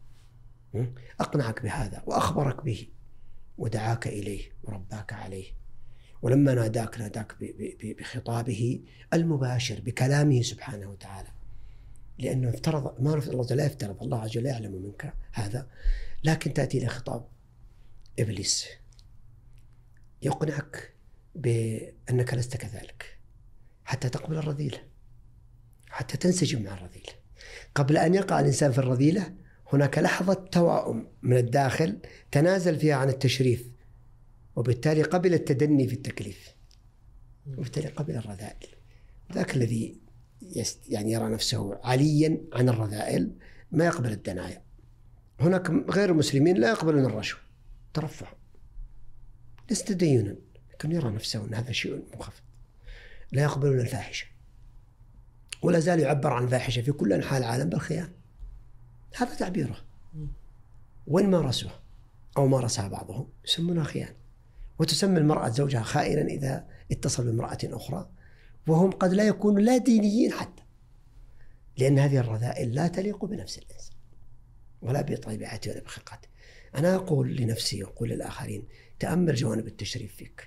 أقنعك بهذا وأخبرك به ودعاك إليه ورباك عليه، ولما ناداك ناداك بخطابه المباشر بكلامه سبحانه وتعالى، لأنه افترض ما الله لا يفترض، الله عز وجل يعلم منك هذا، لكن تأتي إلى خطاب إبليس يقنعك بأنك لست كذلك حتى تقبل الرذيلة، حتى تنسجم مع الرذيلة. قبل أن يقع الإنسان في الرذيلة هناك لحظة توائم من الداخل تنازل فيها عن التشريف، وبالتالي قبل التدني في التكليف، وبالتالي قبل الرذائل. ذاك الذي يعني يرى نفسه عليا عن الرذائل ما يقبل الدنايا. هناك غير المسلمين لا يقبلون الرشوة، ترفع ليس تدينا، لكن يرى نفسه أن هذا شيء منخفض. لا يقبلون الفاحشة، ولا زال يعبر عن الفاحشة في كل أنحاء العالم بالخيانة، هذا تعبيره. وإن مارسوها أو مارسها بعضهم يسمونها خيانة. وتسمى المرأة زوجها خائنا إذا اتصل بامرأة أخرى، وهم قد لا يكونوا لا دينيين حتى، لأن هذه الرذائل لا تليق بنفس الإنسان ولا بطبيعته ولا بخلقته. أنا أقول لنفسي وأقول للآخرين تأمل جوانب التشريف فيك.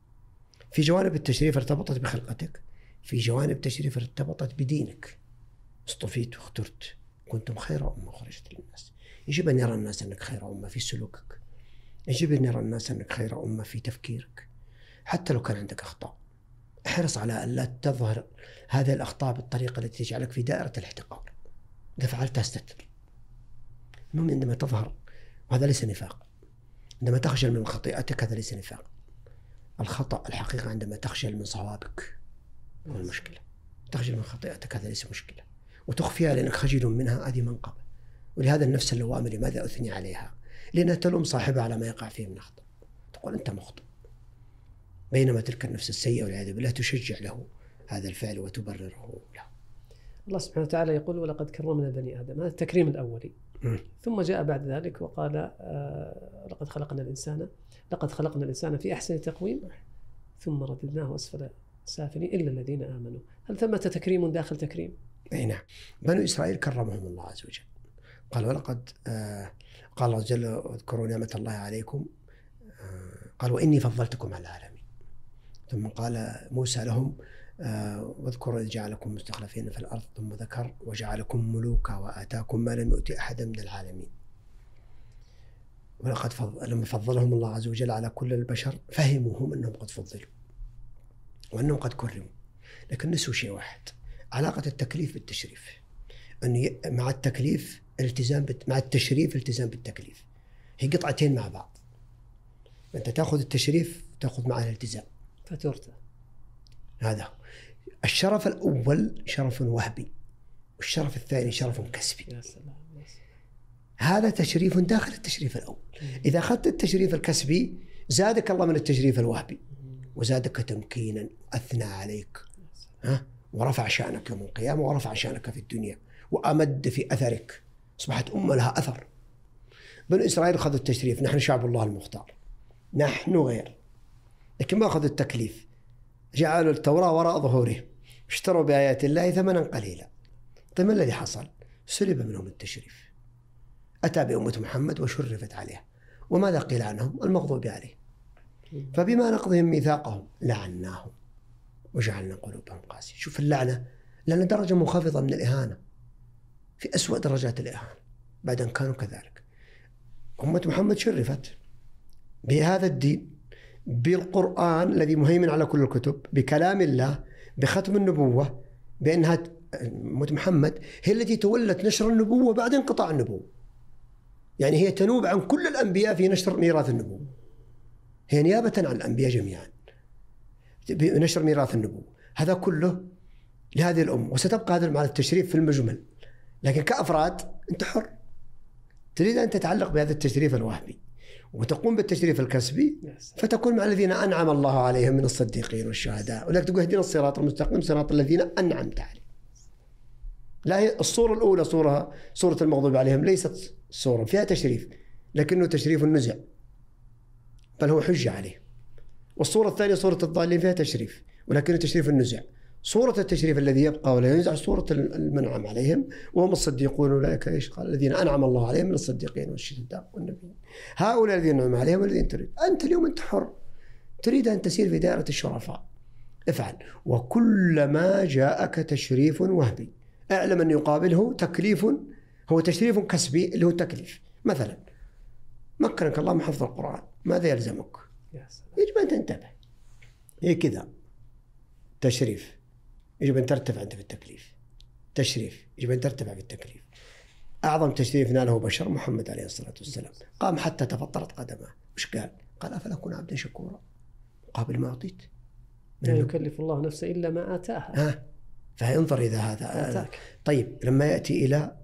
في جوانب التشريف ارتبطت بخلقتك، في جوانب التشريف ارتبطت بدينك. اصطفيت واخترت، كنتم خير أمة أخرجت للناس. يجب أن يرى الناس أنك خير أمة في سلوكك، يجب أن يرى الناس أنك خير أمة في تفكيرك، حتى لو كان عندك أخطاء. احرص على أن لا تظهر هذه الأخطاء بالطريقة التي تجعلك في دائرة الاحتقار. إذا فعلتها استتر. المهم عندما تظهر، وهذا ليس نفاق، عندما تخجل من خطيئتك هذا ليس نفاق. الخطأ الحقيقة عندما تخجل من صوابك هو المشكلة. تخجل من خطيئتك هذا ليس مشكلة، وتخفيها لأنك خجل منها هذه منقبة. ولهذا النفس اللوامة لماذا أثني عليها؟ لأنها تلوم صاحبها على ما يقع فيه من أخطاء، تقول أنت مخطئ، بينما تلك النفس السيئة والعياذ بالله تشجع له هذا الفعل وتبرره له. الله سبحانه وتعالى يقول ولقد كرمنا بني آدم، هذا التكريم الأولي. م. ثم جاء بعد ذلك وقال آه لقد خلقنا الإنسان لقد خلقنا الإنسان في أحسن تقويم ثم رددناه أسفل سافلين إلا الذين آمنوا. هل ثمة تكريم داخل تكريم؟ أي نعم. بنو إسرائيل كرمهم الله عز وجل، قال ولقد آه قال الله جل اذكروا نعمة الله عليكم، آه قال وإني فضلتكم على العالمين. ثم قال موسى لهم آه واذكروا إذ جعلكم مستخلفين في الأرض، ثم ذكر وجعلكم ملوكا وآتاكم ما لم يؤت أحدا من العالمين. ولقد فضل لما فضلهم الله عز وجل على كل البشر فهموا هم أنهم قد فضلوا وأنهم قد كرموا، لكن نسوا شيء واحد، علاقة التكليف بالتشريف. أن مع التكليف الالتزام بت... مع التشريف التزام بالتكليف، هي قطعتين مع بعض. أنت تأخذ التشريف تأخذ معه الالتزام فاتورته. هذا الشرف الأول شرف وهبي، والشرف الثاني شرف كسبي. يا سلام. هذا تشريف داخل التشريف الأول. إذا أخذت التشريف الكسبي زادك الله من التشريف الوهبي، وزادك تمكينا، أثنى عليك، ها؟ ورفع شأنك يوم القيامة، ورفع شأنك في الدنيا، وأمد في أثرك، أصبحت أمة لها أثر. بنو إسرائيل أخذوا التشريف، نحن شعب الله المختار، نحن غير، لكن ما أخذوا التكليف، جعلوا التوراة وراء ظهورهم، اشتروا بآيات الله ثمنا قليلا. طيب ما الذي حصل؟ سلب منهم التشريف. أتى بأمة محمد وشرفت عليها، وماذا قيل عنهم؟ المغضوب عليه. فبما نقضهم ميثاقهم لعناهم وجعلنا قلوبهم قاسية. شوف اللعنة، لأن درجة منخفضة من الإهانة، في أسوأ درجات الإهانة بعد أن كانوا كذلك. أمة محمد شرفت بهذا الدين، بالقرآن الذي مهيمن على كل الكتب، بكلام الله، بختم النبوة، بأنها أمة محمد هي التي تولت نشر النبوة بعد انقطاع النبوة. يعني هي تنوب عن كل الأنبياء في نشر ميراث النبوة، هي نيابة عن الأنبياء جميعا، بنشر ميراث النبوة. هذا كله لهذه الأمة، وستبقى هذا المعنى التشريف في المجمل، لكن كأفراد أنت حر، تريد أن تتعلق بهذا التشريف الوهبي وتقوم بالتشريف الكسبي، فتكون مع الذين أنعم الله عليهم من الصديقين والشهداء، ولكن تقول اهدنا الصراط المستقيم صراط الذين أنعمت عليهم. لا، هي الصورة الأولى صورة صورة المغضوب عليهم ليست صورة فيها تشريف، لكنه تشريف النزع، بل هو حجة عليه. والصورة الثانية صورة الضالين فيها تشريف، ولكنه تشريف النزع. صورة التشريف الذي يبقى ولا ينزع صورة المنعم عليهم، وهم الصديقون. أولئك إيش قال؟ الذين أنعم الله عليهم من الصديقين والشهداء والنبيين. هؤلاء الذين أنعم عليهم والذين تريد. أنت اليوم أنت حر، تريد أن تسير في دائرة الشرفاء، افعل. وكلما جاءك تشريف وهبي اعلم أن يقابله تكليف، هو تشريف كسبي اللي هو التكليف. مثلا مكنك الله من حفظ القرآن، ماذا يلزمك؟ يجب أن تنتبه. هي كذا تشريف، يجب أن ترتفع أنت في التكليف. تشريف يجب أن ترتفع في التكليف. أعظم تشريف ناله بشر محمد عليه الصلاة والسلام، قام حتى تفطرت قدمه. مش قال؟ قال أفلا أكون عبدا شكورا قابل ما أعطيت. لا يكلف الله نفسا إلا ما آتاها. ها، فانظر إذا هذا آتاك. طيب لما يأتي إلى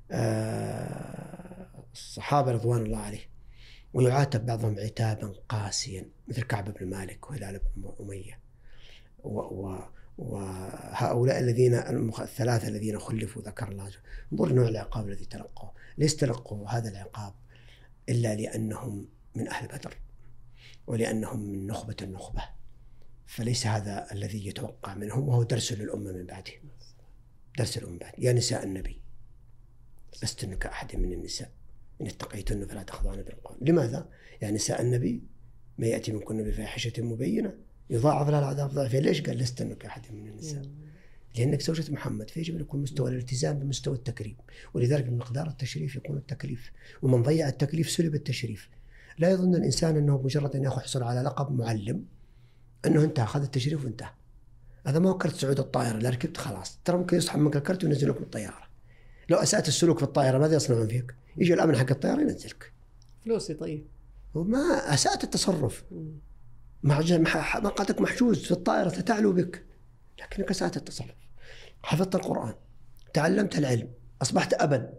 الصحابة رضوان الله عليه ويعاتب بعضهم عتابا قاسيا مثل كعب بن مالك وهلال بن أمية و و وهؤلاء الذين الثلاثة الذين خلفوا ذكر الله، انظر نوع العقاب الذي تلقوه. ليس تلقوا هذا العقاب إلا لأنهم من أهل بدر ولأنهم من نخبة النخبة، فليس هذا الذي يتوقع منهم، وهو درس للأمة من بعده. درس الأمة بعد. يا نساء النبي لستن كأحد من النساء إن اتقيتن فلا تخضعن بالقول. لماذا؟ يا نساء النبي ما يأتي منكن بفاحشة مبينة يضاعف لها العذاب ضعفين. ليش قال لستن كأحد من النساء؟ لأنك زوجة محمد، فيجب أن يكون مستوى الالتزام بمستوى التكريم، ولذلك بمقدار التشريف يكون التكليف، ومن ضيع التكليف سلب التشريف. لا يظن الإنسان أنه مجرد أن يحصل على لقب معلم أنه انتهى، أخذ التشريف وانتهى. هذا ما هو كرت صعود الطائرة، لا ركبت خلاص، ترى ممكن يسحب منك الكرت وينزلك من الطيارة. لو أسأت السلوك في الطائرة ماذا يصنعون فيك؟ يجي الأمن حق الطيارة ينزلك. فلوسي طيب. وما أسأت التصرف، مقعدك محجوز في الطائرة ستعلو بك، لكنك أسأت التصرف. حفظت القرآن، تعلمت العلم، أصبحت أبا،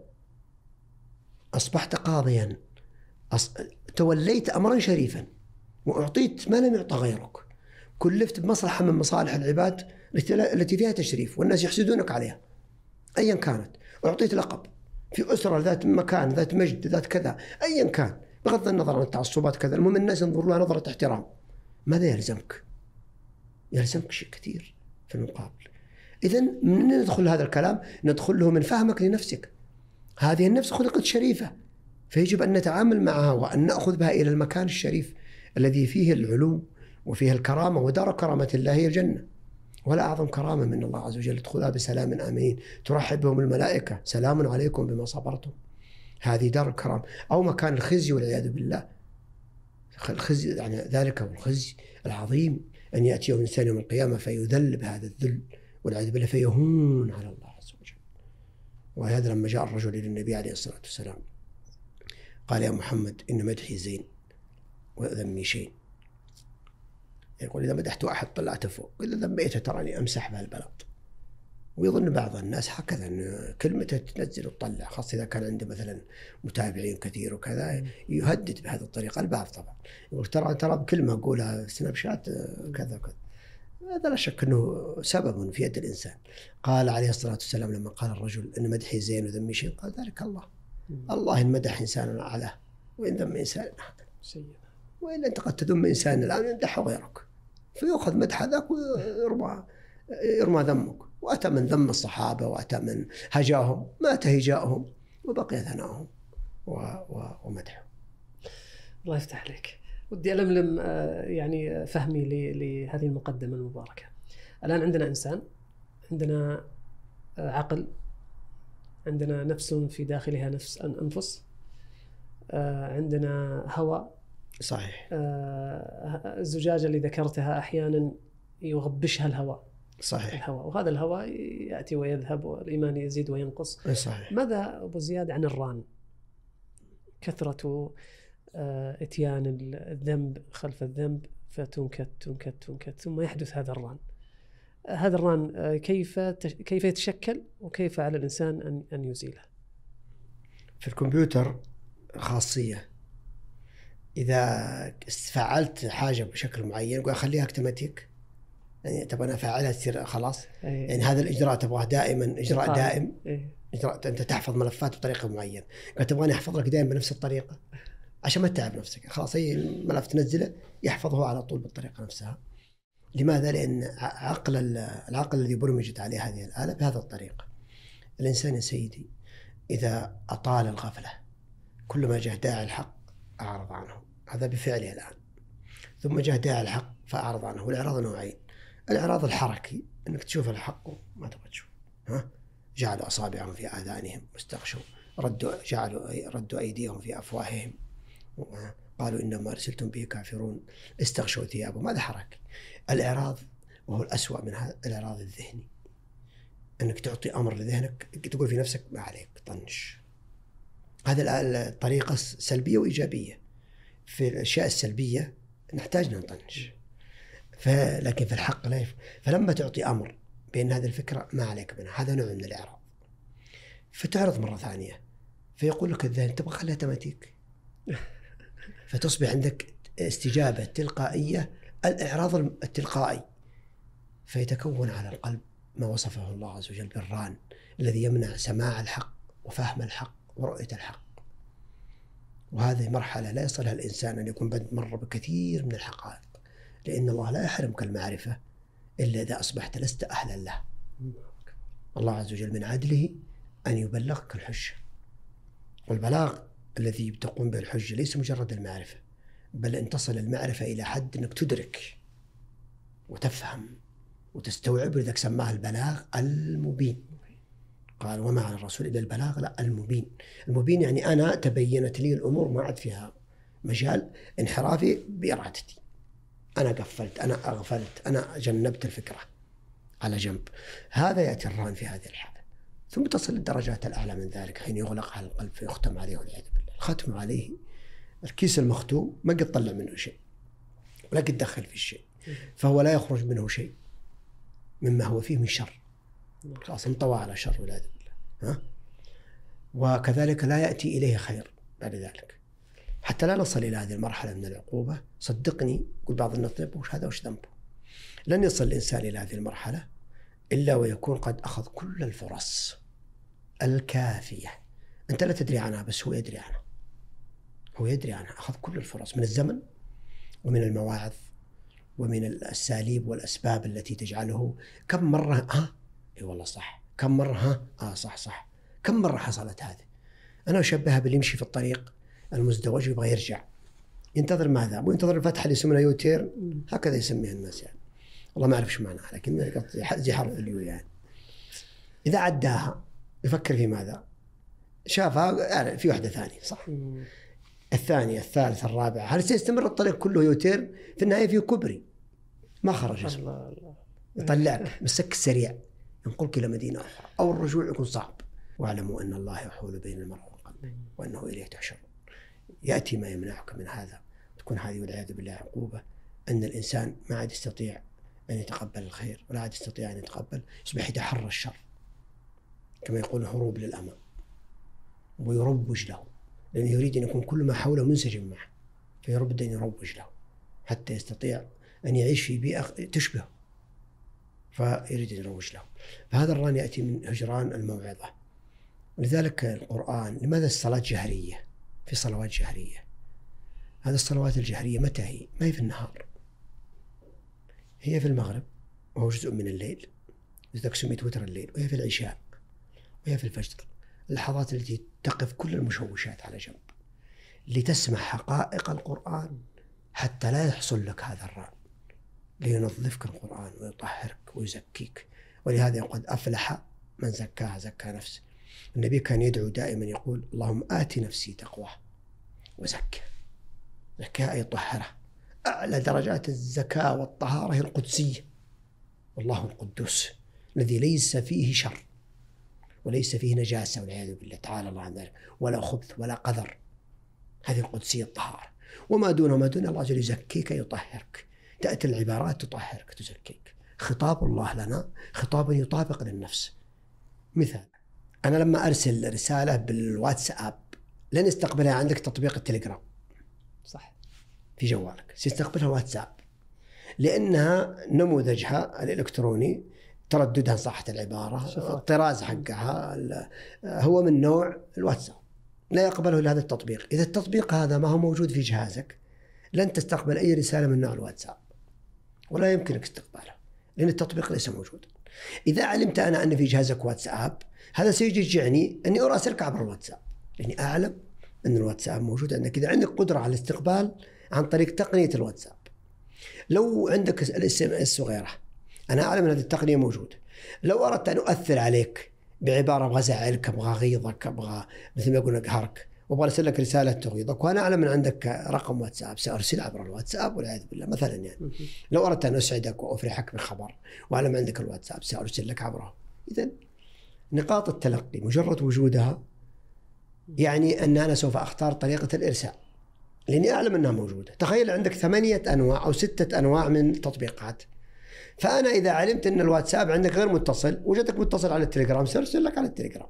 أصبحت قاضيا، أص... توليت أمرا شريفا وأعطيت ما لم يعطى غيرك، كلفت بمصلحة من مصالح العباد التي فيها تشريف والناس يحسدونك عليها أيا كانت، أعطيت لقب في أسرة ذات مكان ذات مجد ذات كذا أيا كان، بغض النظر عن التعصبات كذا، المهم الناس ينظروا لها نظرة احترام. ماذا يلزمك؟ يلزمك شيء كثير في المقابل. إذن من ندخل هذا الكلام؟ ندخل له من فهمك لنفسك. هذه النفس خلقت شريفة، فيجب أن نتعامل معها وأن نأخذ بها إلى المكان الشريف الذي فيه العلو وفيه الكرامة، ودار كرامة الله هي الجنة، ولا أعظم كرامة من الله عز وجل ادخلها بسلام آمين ترحب بهم الملائكة سلام عليكم بما صبرتم. هذه دار الكرامة. أو مكان الخزي والعياذ بالله، الخزي يعني ذلك والخزي العظيم أن يأتيه إنسان يوم القيامة فيذل بهذا الذل والعياذ بالله فيهون على الله عز وجل. وهذا لما جاء الرجل إلى النبي عليه الصلاة والسلام قال يا محمد إن مدحي زين وذمي شين. يقول إذا مدحت أحد طلعت فوق، إذا ذميته تراني أمسح بها البلاط. ويظن بعض الناس هكذا أن كلمته تنزل وتطلع، خاصة إذا كان عنده مثلا متابعين كثير وكذا يهدد بهذه الطريقة. البعض طبعا يقول ترى ترى بكلمة أقولها سناب شات كذا كذا. هذا لا شك أنه سبب في يد الإنسان. قال عليه الصلاة والسلام لما قال الرجل إن مدحي زين وذمي شين، قال ذلك الله. الله إن مدح إنسان أعلاه وإن ذم إنسان أحد، وإلا أنت قد تذم إنسان الآن يمدحه غيرك فيأخذ مدح ذاك ويرمى يرمى ذمك. وأتى من ذم الصحابة وأتى من هجاهم، مات هجاءهم وبقي ثناؤهم ومدحهم. الله يفتح عليك. ودي ألملم يعني فهمي لهذه المقدمة المباركة. الآن عندنا إنسان، عندنا عقل، عندنا نفس في داخلها نفس أنفس، عندنا هواء. صحيح. الزجاجة اللي ذكرتها أحيانا يغبشها الهواء. صحيح. الهواء، وهذا الهواء يأتي ويذهب والإيمان يزيد وينقص. صحيح. ماذا أبو زياد عن الران؟ كثرة إتيان الذنب خلف الذنب فتنكت تنكت تنكت ثم يحدث هذا الران. هذا الران كيف كيف يتشكل وكيف على الإنسان أن أن يزيله؟ في الكمبيوتر خاصية إذا فعلت حاجة بشكل معين يقول أخليها أوتوماتيك، يعني تبغى أنا أفعلها تصير خلاص. أيه. يعني هذا الإجراء تبغاه دائما إجراء طبعا. دائم. أيه. إجراء أنت تحفظ ملفات بطريقة معينة، قال تبغاني أحفظ لك دائما بنفس الطريقة عشان ما تتعب نفسك، خلاص أي ملف تنزله يحفظه على طول بالطريقة نفسها. لماذا؟ لأن عقل العقل الذي برمجت عليه هذه الآلة بهذا الطريقة. الإنسان يا سيدي إذا أطال الغفلة كل ما جاء داعي الحق أعرض عنه، هذا بفعله الآن. ثم جاء داعي الحق فأعرض عنه. والإعراض نوعين: الإعراض الحركي أنك تشوف الحق وما تبغى تشوف، ها جعلوا أصابعهم في آذانهم واستغشوا، ردوا جعلوا ردوا أيديهم في أفواههم قالوا إنما أرسلتم به كافرون، استغشوا ثيابهم، هذا حركي. الإعراض وهو الأسوأ من هذا الإعراض الذهني، أنك تعطي أمر لذهنك تقول في نفسك ما عليك طنش. هذا الطريقة سلبية وإيجابية. في الأشياء السلبية نحتاج نطنش، لكن في الحق لا يف... فلما تعطي أمر بأن هذه الفكرة ما عليك منها، هذا نوع من الإعراض. فتعرض مرة ثانية فيقول لك الذهن تبغى خليها تماتيك، فتصبح عندك استجابة تلقائية، الإعراض التلقائي، فيتكون على القلب ما وصفه الله عز وجل بالران الذي يمنع سماع الحق وفهم الحق ورؤية الحق. وهذه مرحلة لا يصلها الإنسان أن يكون بد مر بكثير من الحقائق، لأن الله لا يحرمك المعرفة إلا إذا أصبحت لست أهلا له. الله عز وجل من عدله أن يبلغك الحجة، والبلاغ الذي تقوم به الحجة ليس مجرد المعرفة، بل أن تصل المعرفة إلى حد أنك تدرك وتفهم وتستوعب، لذلك سماه البلاغ المبين. قال وما على الرسول إلا البلاغ، لا المبين. المبين يعني أنا تبينت لي الأمور ما عاد فيها مجال انحرافي بإرادتي، أنا قفلت، أنا أغفلت، أنا جنبت الفكرة على جنب. هذا يأتي الران في هذه الحالة. ثم تصل للدرجات الأعلى من ذلك حين يغلق على القلب فيختم عليه والعياذ بالله. الختم عليه الكيس المختوم ما قد طلع منه شيء ولا قد دخل في الشيء، فهو لا يخرج منه شيء مما هو فيه من شر، خلاص انطوى على شر والعياذ بالله. ها؟ وكذلك لا يأتي إليه خير بعد ذلك، حتى لا نصل إلى هذه المرحلة من العقوبة. صدقني يقول بعض الناس طيب وش هذا وش ذنبه؟ لن يصل الإنسان إلى هذه المرحلة إلا ويكون قد أخذ كل الفرص الكافية. أنت لا تدري عنها بس هو يدري عنها، هو يدري عنها، أخذ كل الفرص من الزمن ومن المواعظ ومن الأساليب والأسباب التي تجعله كم مرة ها إيه والله صح، كم مرة ها آه صح صح، كم مرة حصلت هذه. أنا أشبهها باللي يمشي في الطريق المزدوج يبغى يرجع، ينتظر ماذا؟ وينتظر الفتحة اللي يسمونها يوتير، هكذا يسميها الناس يعني، والله ما أعرف شو معناها لكن زي حرف اليو يعني. إذا عداها يفكر في ماذا؟ شافها يعني في واحدة ثانية صح، الثانية الثالثة الرابعة، هل سيستمر الطريق كله يوتير؟ في النهاية فيه كبري ما خرج اسمه، يطلعك بالسك السريع ينقلك إلى مدينة أخرى، أو الرجوع يكون صعب. واعلموا أن الله يحول بين المرء والقلب وأنه إليه تحشر. يأتي ما يمنعك من هذا، تكون هذه والعياذ بالله عقوبة، أن الإنسان ما عاد يستطيع أن يتقبل الخير ولا عاد يستطيع أن يتقبل، يصبح يتحرى الشر كما يقول هروب للأمام ويروج له، لأنه يريد أن يكون كل ما حوله منسجم معه، فيربد أن يروج له حتى يستطيع أن يعيش في بيئة تشبه، فيريد أن يروج له. فهذا الران يأتي من هجران الموعظة. ولذلك القرآن لماذا الصلاة جهرية؟ في صلوات جهرية، هذه الصلوات الجهرية متى هي؟ ما هي في النهار، هي في المغرب وهو جزء من الليل، لذلك سميت وتر الليل، وهي في العشاء، وهي في الفجر، اللحظات التي تقف كل المشوشات على جنب لتسمع حقائق القرآن حتى لا يحصل لك هذا الران، لينظفك القرآن ويطهرك ويزكيك. ولهذا قد أفلح من زكاها زكى نفسه. النبي كان يدعو دائما يقول اللهم آت نفسي تقواها وزكها، زكاها أي طهرها. أعلى درجات الزكاة والطهارة هي القدسية، والله القدوس الذي ليس فيه شر وليس فيه نجاسة والعياذ بالله تعالى الله عن ذلك، ولا خبث ولا قذر، هذه القدسية الطهارة. وما دونه ما دون الله عز وجل يزكيك يطهرك، تأتي العبارات تطهرك تزكيك. خطاب الله لنا خطاب يطابق للنفس. مثال، أنا لما أرسل رسالة بالواتساب لن يستقبلها عندك تطبيق التليجرام، صح، في جوالك سيستقبلها الواتساب، لأنها نموذجها الإلكتروني، ترددها صحة العبارة، الطراز حقها هو من نوع الواتساب، لا يقبله إلا هذا التطبيق. إذا التطبيق هذا ما هو موجود في جهازك لن تستقبل أي رسالة من نوع الواتساب، ولا يمكنك استقبالها لأن التطبيق ليس موجود. إذا علمت أنا أن في جهازك واتساب، هذا سيشجعني أني أراسلك عبر الواتساب، لأني أعلم أن الواتساب موجود عندك. إذا عندك قدرة على الاستقبال عن طريق تقنية الواتساب، لو عندك الاس ام اس وغيره، أنا أعلم أن هذه التقنية موجودة. لو أردت أن أؤثر عليك بعبارة أبغى أزعلك، أبغى أغيظك، أبغى مثل ما يقول أقهرك، وأبغى أرسل لك رسالة تغيظك، وأنا أعلم أن عندك رقم واتساب، سأرسل عبر الواتساب والعياذ بالله مثلا. يعني لو أردت أن أسعدك وأفرحك بخبر وأعلم عندك الواتساب، سأرسل لك عبره. إذن نقاط التلقي مجرد وجودها يعني أن أنا سوف أختار طريقة الإرسال لأني أعلم أنها موجودة. تخيل عندك ثمانية أنواع أو ستة أنواع من التطبيقات، فأنا إذا علمت أن الواتساب عندك غير متصل، وجدتك متصل على التليجرام، سأرسل لك على التليجرام.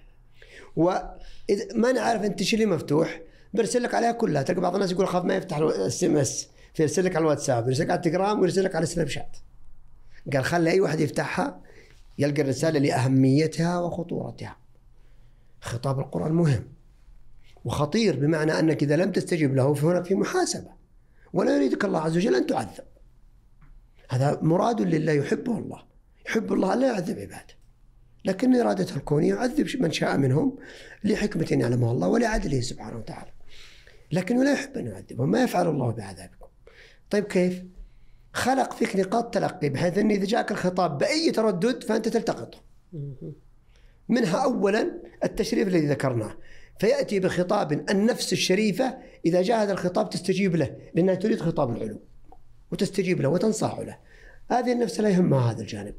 وإذا ما نعرف أنت شو اللي مفتوح برسل لك عليها كلها. تلقى بعض الناس يقول خاف ما يفتح الاس ام اس، فيرسل لك على الواتساب، يرسل لك على التليجرام، ويرسل لك على السناب شات. قال خلي أي واحد يفتحها يلقى الرسالة لأهميتها وخطورتها. خطاب القرآن مهم وخطير، بمعنى أنك إذا لم تستجب له فهناك في محاسبة، ولا يريدك الله عز وجل أن تعذب. هذا مراد لله، يحبه الله، يحب الله أن لا يعذب عباده، لكن إرادته الكونية يعذب من شاء منهم لحكمة يعلمها الله ولعدله سبحانه وتعالى، لكنه لا يحب أن يعذبهم. ما يفعل الله بعذابكم. طيب كيف؟ خلق فيك نقاط تلقي بحيث أن إذا جاءك الخطاب بأي تردد فأنت تلتقطه. منها أولا التشريف الذي ذكرناه، فيأتي بخطاب النفس الشريفة إذا جاء هذا الخطاب تستجيب له، لأنها تريد خطاب العلو وتستجيب له وتنصاع له. هذه النفس لا يهمها هذا الجانب.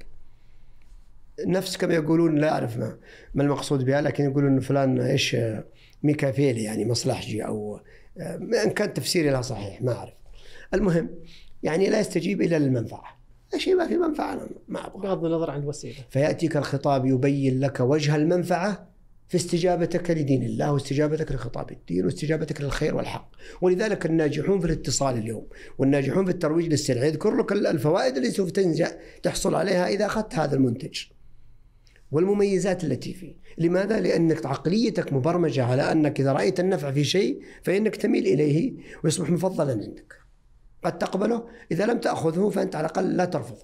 النفس كما يقولون، لا أعرف ما, ما المقصود بها، لكن يقولون فلان إيش ميكافيلي، يعني مصلحجي، أو إن كان تفسيري لا صحيح ما أعرف. المهم يعني لا يستجيب إلا للمنفعة، شيء ما في منفعة أنا ما أبغى، بغض النظر عن الوسيلة. فيأتيك الخطاب يبين لك وجه المنفعة في استجابتك لدين الله، واستجابتك لخطاب الدين، واستجابتك للخير والحق. ولذلك الناجحون في الاتصال اليوم والناجحون في الترويج للسلع يذكر لك الفوائد اللي سوف تحصل عليها إذا أخذت هذا المنتج والمميزات التي فيه. لماذا؟ لأنك عقليتك مبرمجة على أنك إذا رأيت النفع في شيء فإنك تميل إليه ويصبح مفضلا عندك، قد تقبله، إذا لم تأخذه فأنت على الأقل لا ترفضه.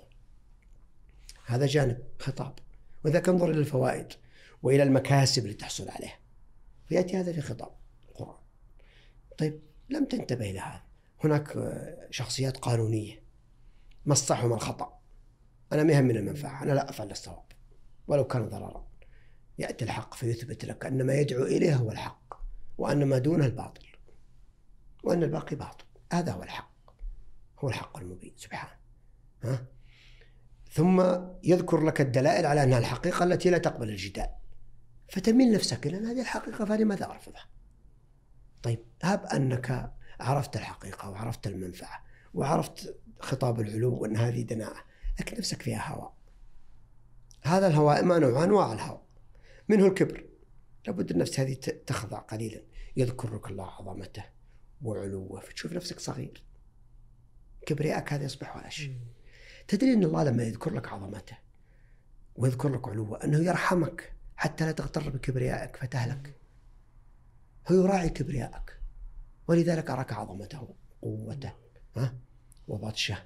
هذا جانب خطاب. وإذا انظر إلى الفوائد وإلى المكاسب اللي تحصل عليها، فيأتي هذا في خطاب القرآن. طيب لم تنتبه إلى هذا، هناك شخصيات قانونية، ما الصح وما الخطأ، أنا مهم من المنفعة، أنا لا أفعل الصواب ولو كان ضررا. يأتي الحق فيثبت لك أن ما يدعو إليه هو الحق، وأن ما دونه الباطل، وأن الباقي باطل. هذا هو الحق، هو الحق المبين سبحانه. ها؟ ثم يذكر لك الدلائل على أنها الحقيقة التي لا تقبل الجدال، فتميل نفسك إلى هذه الحقيقة، فلماذا أرفضها؟ طيب هب أنك عرفت الحقيقة وعرفت المنفعة وعرفت خطاب العلو وأن هذه دناءة، لكن نفسك فيها هواء. هذا الهواء ما نوع أنواع الهواء، منه الكبر. لابد النفس هذه تخضع قليلا، يذكر لك الله عظمته وعلوه، فتشوف نفسك صغير، كبرياءك هذا يصبح ولا شيء. تدري أن الله لما يذكر لك عظمته ويذكر لك علوه أنه يرحمك حتى لا تغتر بكبريائك فتهلك. هو يراعي كبريائك، ولذلك أراك عظمته قوته ها وبطشه.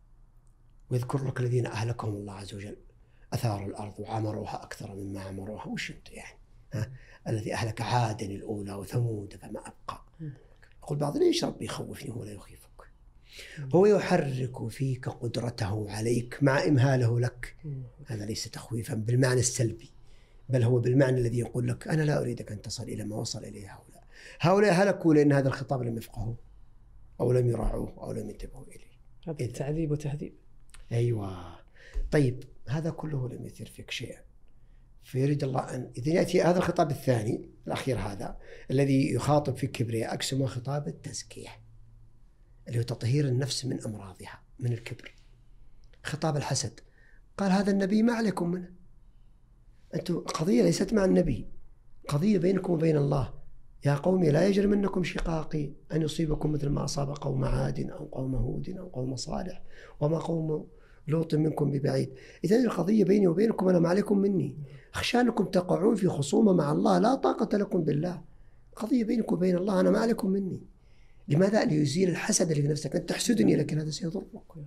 ويذكر لك الذين أهلكهم الله عز وجل، أثاروا الأرض وعمروها أكثر مما عمروها. وش أنت يعني؟ ها؟ الذي أهلك عادا الأولى وثمود فما أبقى. يقول بعض ليش ربي يخوفني ولا يخيفك؟ هو يحرك فيك قدرته عليك مع إمهاله لك. هذا ليس تخويفا بالمعنى السلبي، بل هو بالمعنى الذي يقول لك أنا لا أريدك أن تصل إلى ما وصل إليه هؤلاء. هؤلاء هلكوا لأن هذا الخطاب لم يفقهوه أو لم يراعوه أو لم ينتبهوا إليه. هذا تعذيب وتهذيب. أيوة. طيب هذا كله لم يثير فيك شيئا، فيريد الله أن إذا يأتي هذا الخطاب الثاني الأخير هذا الذي يخاطب في كبرياء أقسم خطاب التزكية اللي هو تطهير النفس من أمراضها من الكبر. خطاب الحسد قال هذا النبي ما عليكم منه، أنتم قضية ليست مع النبي، قضية بينكم وبين الله. يا قوم لا يجرمنكم شقاقي أن يصيبكم مثل ما أصاب قوم عاد أو قوم هود أو قوم صالح وما قوم لوط منكم ببعيد. إذن القضية بيني وبينكم أنا ما عليكم مني، أخشى أنكم تقعون في خصومة مع الله لا طاقة لكم بالله. قضية بينكم وبين الله أنا ما عليكم مني. لماذا؟ ليزيل الحسد اللي في نفسك. أنت تحسدني لكن هذا سيضرك،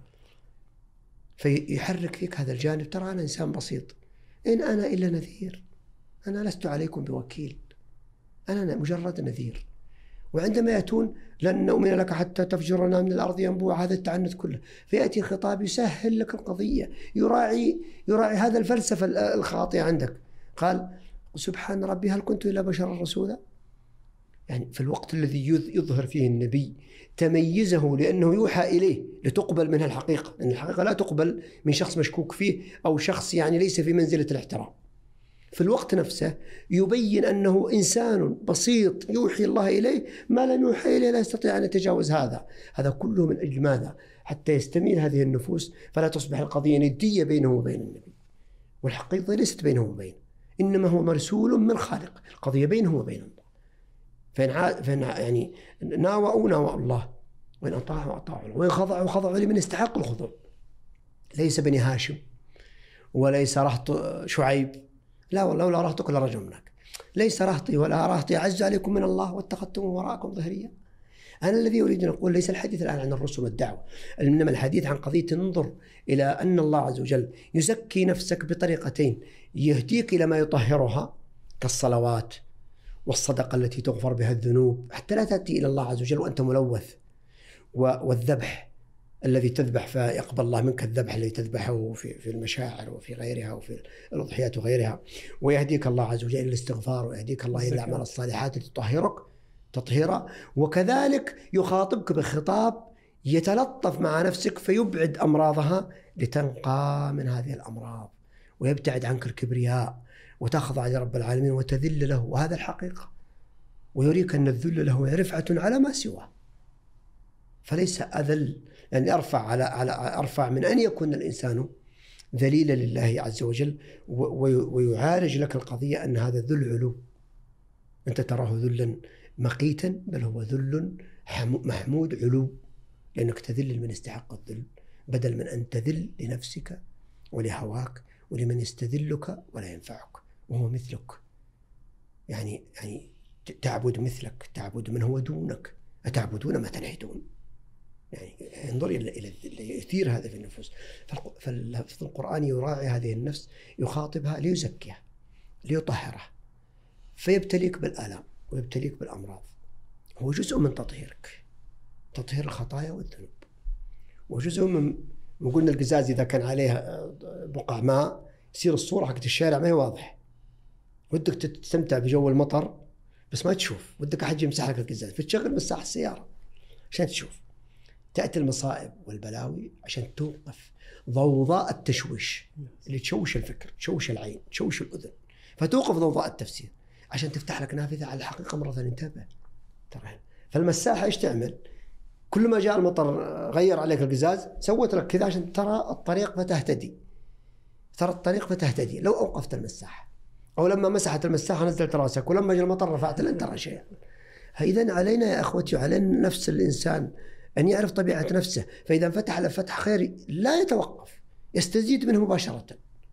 فيحرك فيك هذا الجانب. ترى أنا إنسان بسيط، إن أنا إلا نذير، أنا لست عليكم بوكيل، أنا مجرد نذير. وعندما يأتون لن نؤمن لك حتى تفجر لنا من الأرض ينبوع، هذا التعنت كله. فيأتي الخطاب يسهل لك القضية، يراعي يراعي هذا الفلسفة الخاطئة عندك. قال سبحان ربي هل كنت إلا بشرا رسولا. يعني في الوقت الذي يظهر فيه النبي تميزه لأنه يوحى إليه لتقبل منها الحقيقة، لأن الحقيقة لا تقبل من شخص مشكوك فيه أو شخص يعني ليس في منزلة الاحترام. في الوقت نفسه يبين أنه إنسان بسيط يوحي الله إليه ما لم يوحي إليه، لا يستطيع أن يتجاوز هذا. هذا كله من أجل ماذا؟ حتى يستميل هذه النفوس، فلا تصبح القضية ندية بينه وبين النبي، والحقيقة ليست بينه وبينه، إنما هو مرسول من خالق. القضية بينه وبين الله. فإن, فإن يعني ناوأوا ناوأ الله، وإن أطاعوا أطاعوا الله، وإن خضعوا خضعوا لمن استحق الخضوع. ليس بني هاشم وليس رهط شعيب، لا والله ولا رهطك ولا رجمناك. ليس رهطي ولا رهطي أعز عليكم من الله واتخذتم وراءكم ظهريا. أنا الذي أريد أن أقول ليس الحديث الآن عن الرسل والدعوة، إنما الحديث عن قضية تنظر إلى أن الله عز وجل يزكي نفسك بطريقتين، يهديك إلى ما يطهرها كالصلوات والصدقة التي تغفر بها الذنوب حتى لا تأتي إلى الله عز وجل وأنت ملوث، والذبح الذي تذبح فيقبل الله منك الذبح الذي تذبحه في في المشاعر وفي غيرها وفي الأضحيات وغيرها. ويهديك الله عز وجل إلى الاستغفار، ويهديك الله إلى الأعمال الصالحات التي تطهرك تطهيرا. وكذلك يخاطبك بخطاب يتلطف مع نفسك فيبعد أمراضها لتنقى من هذه الأمراض، ويبتعد عنك الكبرياء وتخضع لرب العالمين وتذل له، وهذا الحقيقة. ويريك أن الذل له رفعة على ما سواه، فليس أذل، يعني أرفع على على أرفع من أن يكون الإنسان ذليلا لله عز وجل. ويعالج لك القضية أن هذا ذل علو، أنت تراه ذلا مقيتا، بل هو ذل محمود علو، لأنك تذل من استحق الذل بدل من أن تذل لنفسك ولهواك ولمن يستذلك ولا ينفعك وهو مثلك. يعني يعني تعبد مثلك، تعبد من هو دونك، أتعبدون ما تنحتون. يعني انظر إلى اللي يثير هذا في النفوس. فاللفظ القرآني يراعي هذه النفس، يخاطبها ليزكيها ليطهرها، فيبتليك بالآلام ويبتليك بالأمراض. هو جزء من تطهيرك، تطهير الخطايا والذنوب، وجزء من قلنا القزاز إذا كان عليه بقع ماء يصير الصورة حقت الشارع ما هي واضح، ودك تستمتع بجو المطر بس ما تشوف، ودك أحد يمسح لك القزاز فتشغل مساح السيارة عشان تشوف. تأتي المصائب والبلاوي عشان توقف ضوضاء التشويش اللي تشوش الفكر، تشوش العين، تشوش الأذن، فتوقف ضوضاء التفسير عشان تفتح لك نافذة على الحقيقة مرة ثانية. انتبه ترى. فالمساحة ايش تعمل؟ كل ما جاء المطر غير عليك القزاز، سوت لك كذا عشان ترى الطريق فتهتدي، ترى الطريق فتهتدي. لو أوقفت المساحة أو لما مسحت المساحة نزلت راسك، ولما جاء المطر رفعت لن ترى شيئا. إذن علينا يا أخوتي، علينا نفس الإنسان أن يعرف طبيعة نفسه، فإذا فتح له فتح خيري لا يتوقف، يستزيد منه مباشرة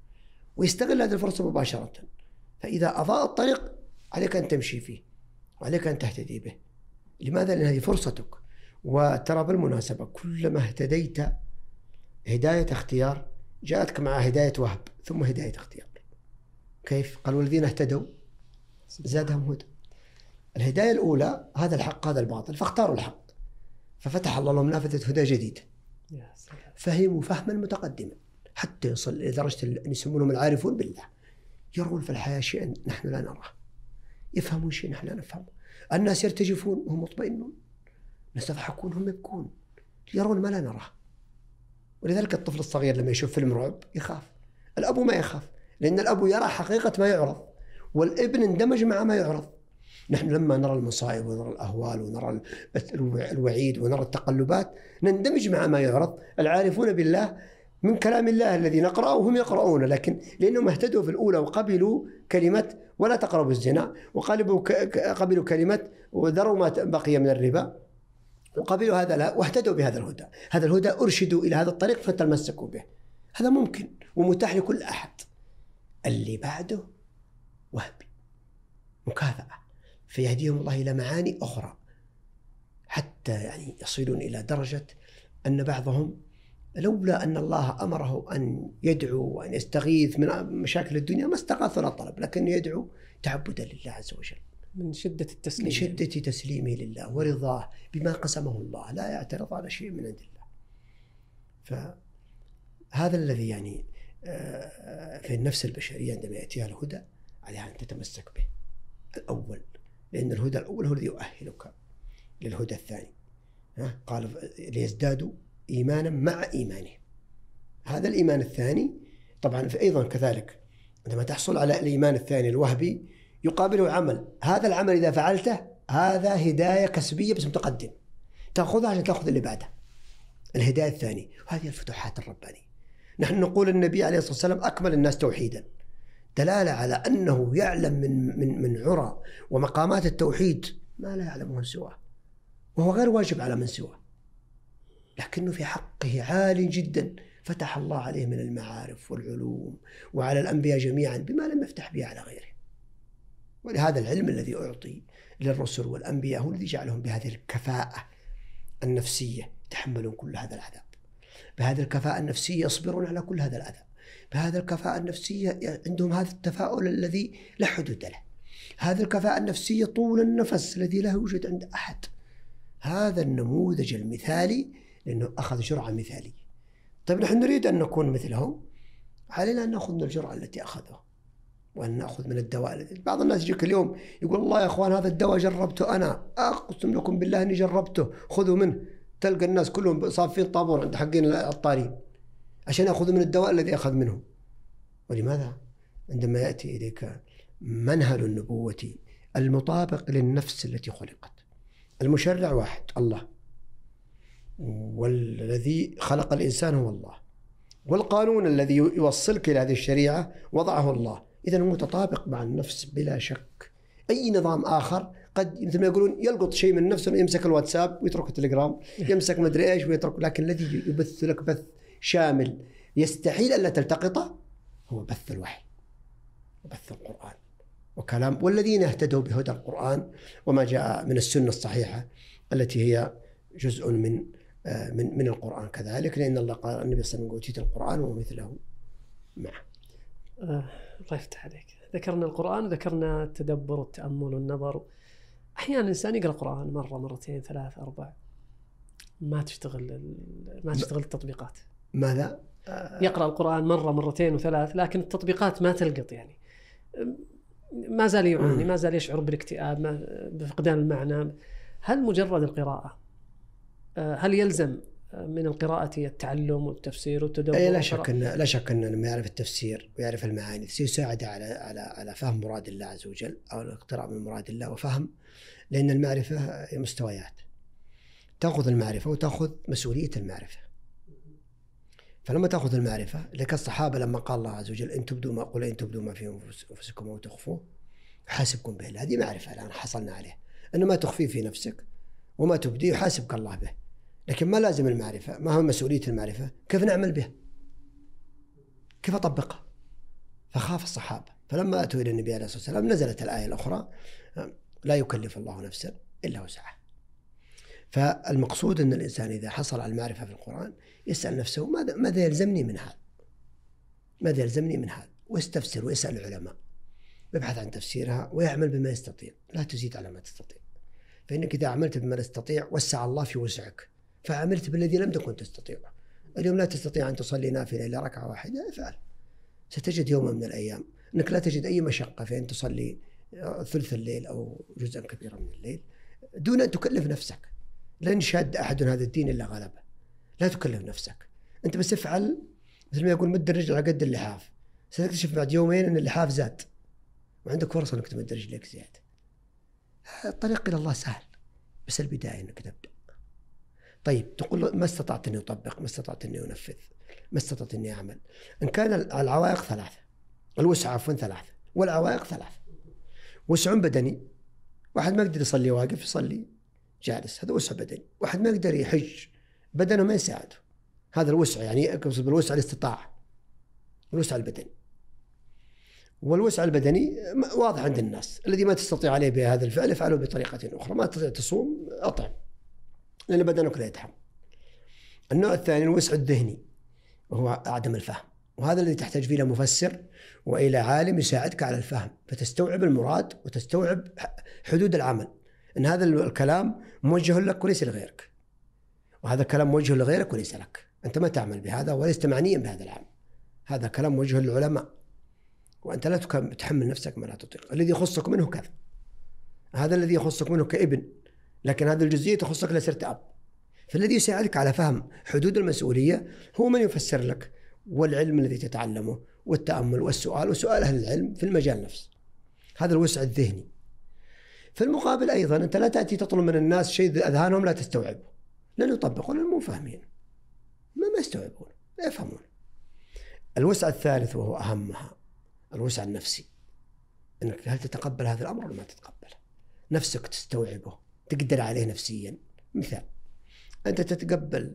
ويستغل هذه الفرصة مباشرة. فإذا أضاء الطريق عليك أن تمشي فيه وعليك أن تهتدي به. لماذا؟ لأن هذه فرصتك. وترى بالمناسبة كلما اهتديت هداية اختيار جاءتك مع هداية وهب ثم هداية اختيار. كيف؟ قال والذين اهتدوا زادهم هدى. الهداية الأولى هذا الحق هذا الباطل فاختاروا الحق، ففتح الله لهم نافذة هدى جديدة، فهموا فهما متقدما حتى يصل إلى درجة أن يسمونهم العارفون بالله، يرون في الحياة شيئا نحن لا نراه، يفهمون شيء نحن لا نفهمه. الناس يرتجفون وهم مطمئنون، الناس يضحكون هم يبكون، يرون ما لا نراه. ولذلك الطفل الصغير لما يشوف فيلم رعب يخاف، الأب ما يخاف، لأن الأب يرى حقيقة ما يعرض، والابن اندمج مع ما يعرض. نحن لما نرى المصائب ونرى الأهوال ونرى الوعيد ونرى التقلبات نندمج مع ما يعرض. العارفون بالله من كلام الله الذي نقرأه وهم يقرؤون، لكن لأنهم اهتدوا في الأولى وقبلوا كلمة ولا تقربوا الزنا، وقبلوا كلمة وذروا ما بقي من الربا، وقبلوا هذا لا، واهتدوا بهذا الهدى. هذا الهدى أرشدوا إلى هذا الطريق فتمسكوا به. هذا ممكن ومتاح لكل أحد. اللي بعده وهبي، مكافأة، فيهديهم الله إلى معاني أخرى، حتى يعني يصلون إلى درجة أن بعضهم لولا أن الله أمره أن يدعو وأن يستغيث من مشاكل الدنيا ما استغاث ولا طلب، لكن يدعو تعبدا لله عز وجل من شدة التسليم، من شدة تسليمه لله ورضاه بما قسمه الله، لا يعترض على شيء من عند الله. فهذا الذي يعني في النفس البشرية عندما يأتيها الهدى عليها أن تتمسك به الأول، لأن الهدى الأول هو الذي يؤهلك للهدى الثاني. قال ليزدادوا إيمانا مع إيمانه. هذا الإيمان الثاني طبعا أيضا كذلك عندما تحصل على الإيمان الثاني الوهبي يقابله عمل. هذا العمل إذا فعلته هذا هداية كسبية بس متقدم، تأخذها عشان تأخذ اللي بعده، الهداية الثانية. وهذه الفتوحات الربانية. نحن نقول النبي عليه الصلاة والسلام أكمل الناس توحيدا، دلالة على أنه يعلم من من من عرى ومقامات التوحيد ما لا يعلمه سواه، وهو غير واجب على من سواه، لكنه في حقه عال جدا. فتح الله عليه من المعارف والعلوم وعلى الأنبياء جميعا بما لم يفتح به على غيره. ولهذا العلم الذي أعطي للرسل والأنبياء هو الذي جعلهم بهذه الكفاءة النفسية يتحملون كل هذا العذاب، بهذه الكفاءة النفسية يصبرون على كل هذا العذاب، بهذه الكفاءة النفسية عندهم هذا التفاؤل الذي لا حدود له، هذه الكفاءة النفسية طول النفس الذي لا يوجد عند أحد. هذا النموذج المثالي لأنه أخذ جرعة مثالية. طيب نحن نريد أن نكون مثلهم، علينا أن نأخذ من الجرعة التي أخذها وأن نأخذ من الدواء الذي بعض الناس يجيك اليوم يقول الله يا أخوان هذا الدواء جربته أنا، أقسم لكم بالله أني جربته خذوا منه. تلقى الناس كلهم صافين طابور عند حقين العطارين عشان يأخذوا من الدواء الذي أخذ منه. ولماذا؟ عندما يأتي إليك منهل النبوة المطابق للنفس التي خلقت، المشرع واحد الله، والذي خلق الإنسان هو الله، والقانون الذي يوصلك إلى هذه الشريعة وضعه الله، إذن هو متطابق مع النفس بلا شك. أي نظام آخر قد مثل ما يقولون يلقط شيء من نفسه، يمسك الواتساب ويترك التليجرام، يمسك مدري إيش ويترك، لكن الذي يبث لك بث شامل يستحيل ألا تلتقطه هو بث الوحي وبث القرآن وكلام، والذين اهتدوا بهدى القرآن وما جاء من السنة الصحيحة التي هي جزء من من من القرآن كذلك، لأن الله قال النبي صلى الله عليه وسلم أوتيت القرآن ومثله معه. الله يفتح عليك. ذكرنا القرآن وذكرنا التدبر والتأمل والنظر. أحيانا الإنسان يقرأ القرآن مرة مرتين ثلاث أربع ما تشتغل ما تشتغل التطبيقات. ماذا؟ يقرأ القرآن مرة مرتين وثلاث لكن التطبيقات ما تلقط، يعني ما زال يعاني، ما زال يشعر بالاكتئاب، بفقدان المعنى. هل مجرد القراءة، هل يلزم من القراءة التعلم والتفسير والتدبر؟ أي لا شك أن لا شك أن لما يعرف التفسير ويعرف المعاني سيساعد على على على فهم مراد الله عز وجل أو الاقتراب من مراد الله وفهم، لأن المعرفة مستويات، تأخذ المعرفة وتأخذ مسؤولية المعرفة. فلما تأخذ المعرفة لك الصحابة لما قال الله عز وجل إن تبدوا ما قل إن تبدوا ما في أنفسكم أو تخفوه يحاسبكم به، هذه معرفة الآن حصلنا عليه، أن ما تخفيه في نفسك وما تبديه يحاسبك الله به. لكن ما لازم المعرفة، ما هو مسؤولية المعرفة؟ كيف نعمل به؟ كيف أطبقها؟ فخاف الصحابة، فلما أتوا إلى النبي عليه الصلاة والسلام نزلت الآية الأخرى لا يكلف الله نفسا إلا وسعها. فالمقصود أن الإنسان إذا حصل على المعرفة في القرآن يسأل نفسه ماذا ماذا يلزمني من هذا؟ ماذا يلزمني من هذا؟ ويستفسر ويسأل العلماء، يبحث عن تفسيرها ويعمل بما يستطيع، لا تزيد على ما تستطيع، فإنك إذا عملت بما تستطيع وسع الله في وسعك، فعملت بالذي لم تكن تستطيع. اليوم لا تستطيع أن تصلي نافلة إلا ركعة واحدة، افعل، ستجد يوما من الأيام أنك لا تجد أي مشقة في أن تصلي ثلث الليل أو جزءا كبيرا من الليل دون أن تكلف نفسك. لن شاد أحد هذا الدين إلا غلبه، لا تكلف نفسك، أنت بس افعل مثل ما يقول مد الرجل على قد اللحاف، ستكتشف بعد يومين أن اللحاف زاد وعندك فرصة أنك تمد رجلك زيادة. الطريق إلى الله سهل، بس البداية أنك تبدأ. طيب تقول له ما استطعت أني أطبق، ما استطعت أني أنفذ، ما استطعت أني أعمل. إن كان العوائق ثلاثة، الوسع عفوا ثلاثة، والعوائق ثلاثة. وسع بدني، واحد ما يقدر يصلي واقف يصلي جالس، هذا وسع بدني. واحد ما يقدر يحج، بدنه ما يساعده، هذا الوسع، يعني أقصد بالوسع الاستطاعة، الوسع البدني. والوسع البدني واضح عند الناس، الذي ما تستطيع عليه بهذا الفعل افعله بطريقة أخرى. ما تستطيع تصوم أطعم، لأن بدنك لا يتحمل. النوع الثاني الوسع الذهني، وهو عدم الفهم، وهذا الذي تحتاج فيه إلى مفسر وإلى عالم يساعدك على الفهم، فتستوعب المراد وتستوعب حدود العمل، إن هذا الكلام موجه لك وليس لغيرك، وهذا الكلام موجه لغيرك وليس لك. أنت ما تعمل بهذا ولست معنيا بهذا العمل، هذا كلام موجه للعلماء، وأنت لا تحمل نفسك ما لا تطيق. الذي يخصك منه كذا، هذا الذي يخصك منه كابن، لكن هذه الجزئية تخصك لصرت أب. فالذي يساعدك على فهم حدود المسؤولية هو من يفسر لك، والعلم الذي تتعلمه والتأمل والسؤال وسؤال أهل العلم في المجال نفسه، هذا الوسع الذهني. في المقابل أيضا أنت لا تأتي تطلب من الناس شيء أذهانهم لا تستوعبه، لن يطبقون، لأنهم مو فاهمين، ما ما يستوعبون، لا يفهمون. الوسع الثالث وهو أهمها، الوسع النفسي، أنك هل تتقبل هذا الأمر ولا ما تتقبله، نفسك تستوعبه، تقدر عليه نفسيا. مثال، أنت تتقبل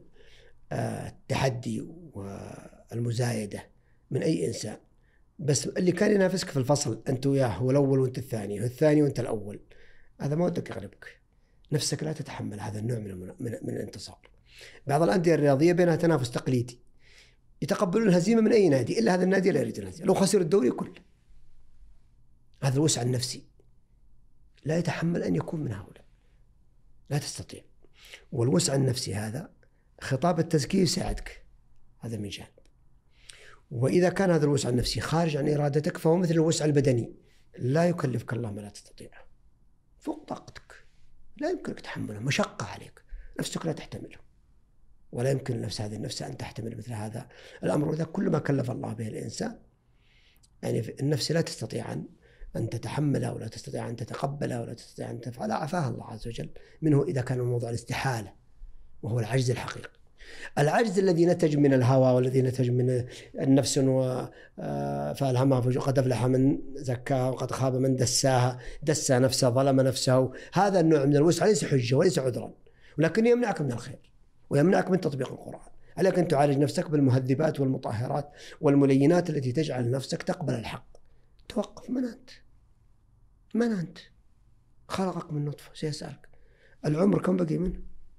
التحدي والمزايدة من أي إنسان، بس اللي كان ينافسك في الفصل أنت وياه هو الأول وأنت الثاني، هو الثاني وأنت الأول، هذا ما ودك يغلبك، نفسك لا تتحمل هذا النوع من من, من الانتصار. بعض الأندية الرياضية بينها تنافس تقليدي، يتقبلون الهزيمة من أي نادي، إلا هذا النادي لا يريد الهزيمة، لو خسر الدوري كله. هذا الوسع النفسي لا يتحمل أن يكون من هؤلاء، لا تستطيع. والوسع النفسي هذا خطاب التزكية يساعدك، هذا من جانب. وإذا كان هذا الوسع النفسي خارج عن إرادتك فهو مثل الوسع البدني، لا يكلفك الله ما لا تستطيعه، فوق طاقتك، لا يمكنك تحمله، مشقة عليك، نفسك لا تحتمله، ولا يمكن نفس هذه النفس أن تحتمل مثل هذا الأمر. وإذا كل ما كلف الله به الإنسان، يعني النفس لا تستطيع أن تتحمله ولا تستطيع أن تتقبله ولا تستطيع أن تفعله، عفاها الله عز وجل منه إذا كان الموضوع الاستحالة، وهو العجز الحقيقي. العجز الذي نتج من الهوى والذي نتج من النفس فألهمها فجورها، قد أفلح من زكاها وقد خاب من دساها، دسى نفسه، ظلم نفسه. هذا النوع من الوسع ليس حجة وليس عذرا، ولكن يمنعك من الخير ويمنعك من تطبيق القرآن. عليك أن تعالج نفسك بالمهذبات والمطهرات والملينات التي تجعل نفسك تقبل الحق. توقف، من أنت؟ من أنت؟ خلقك من نطفة، سيسألك العمر كم بقي منه؟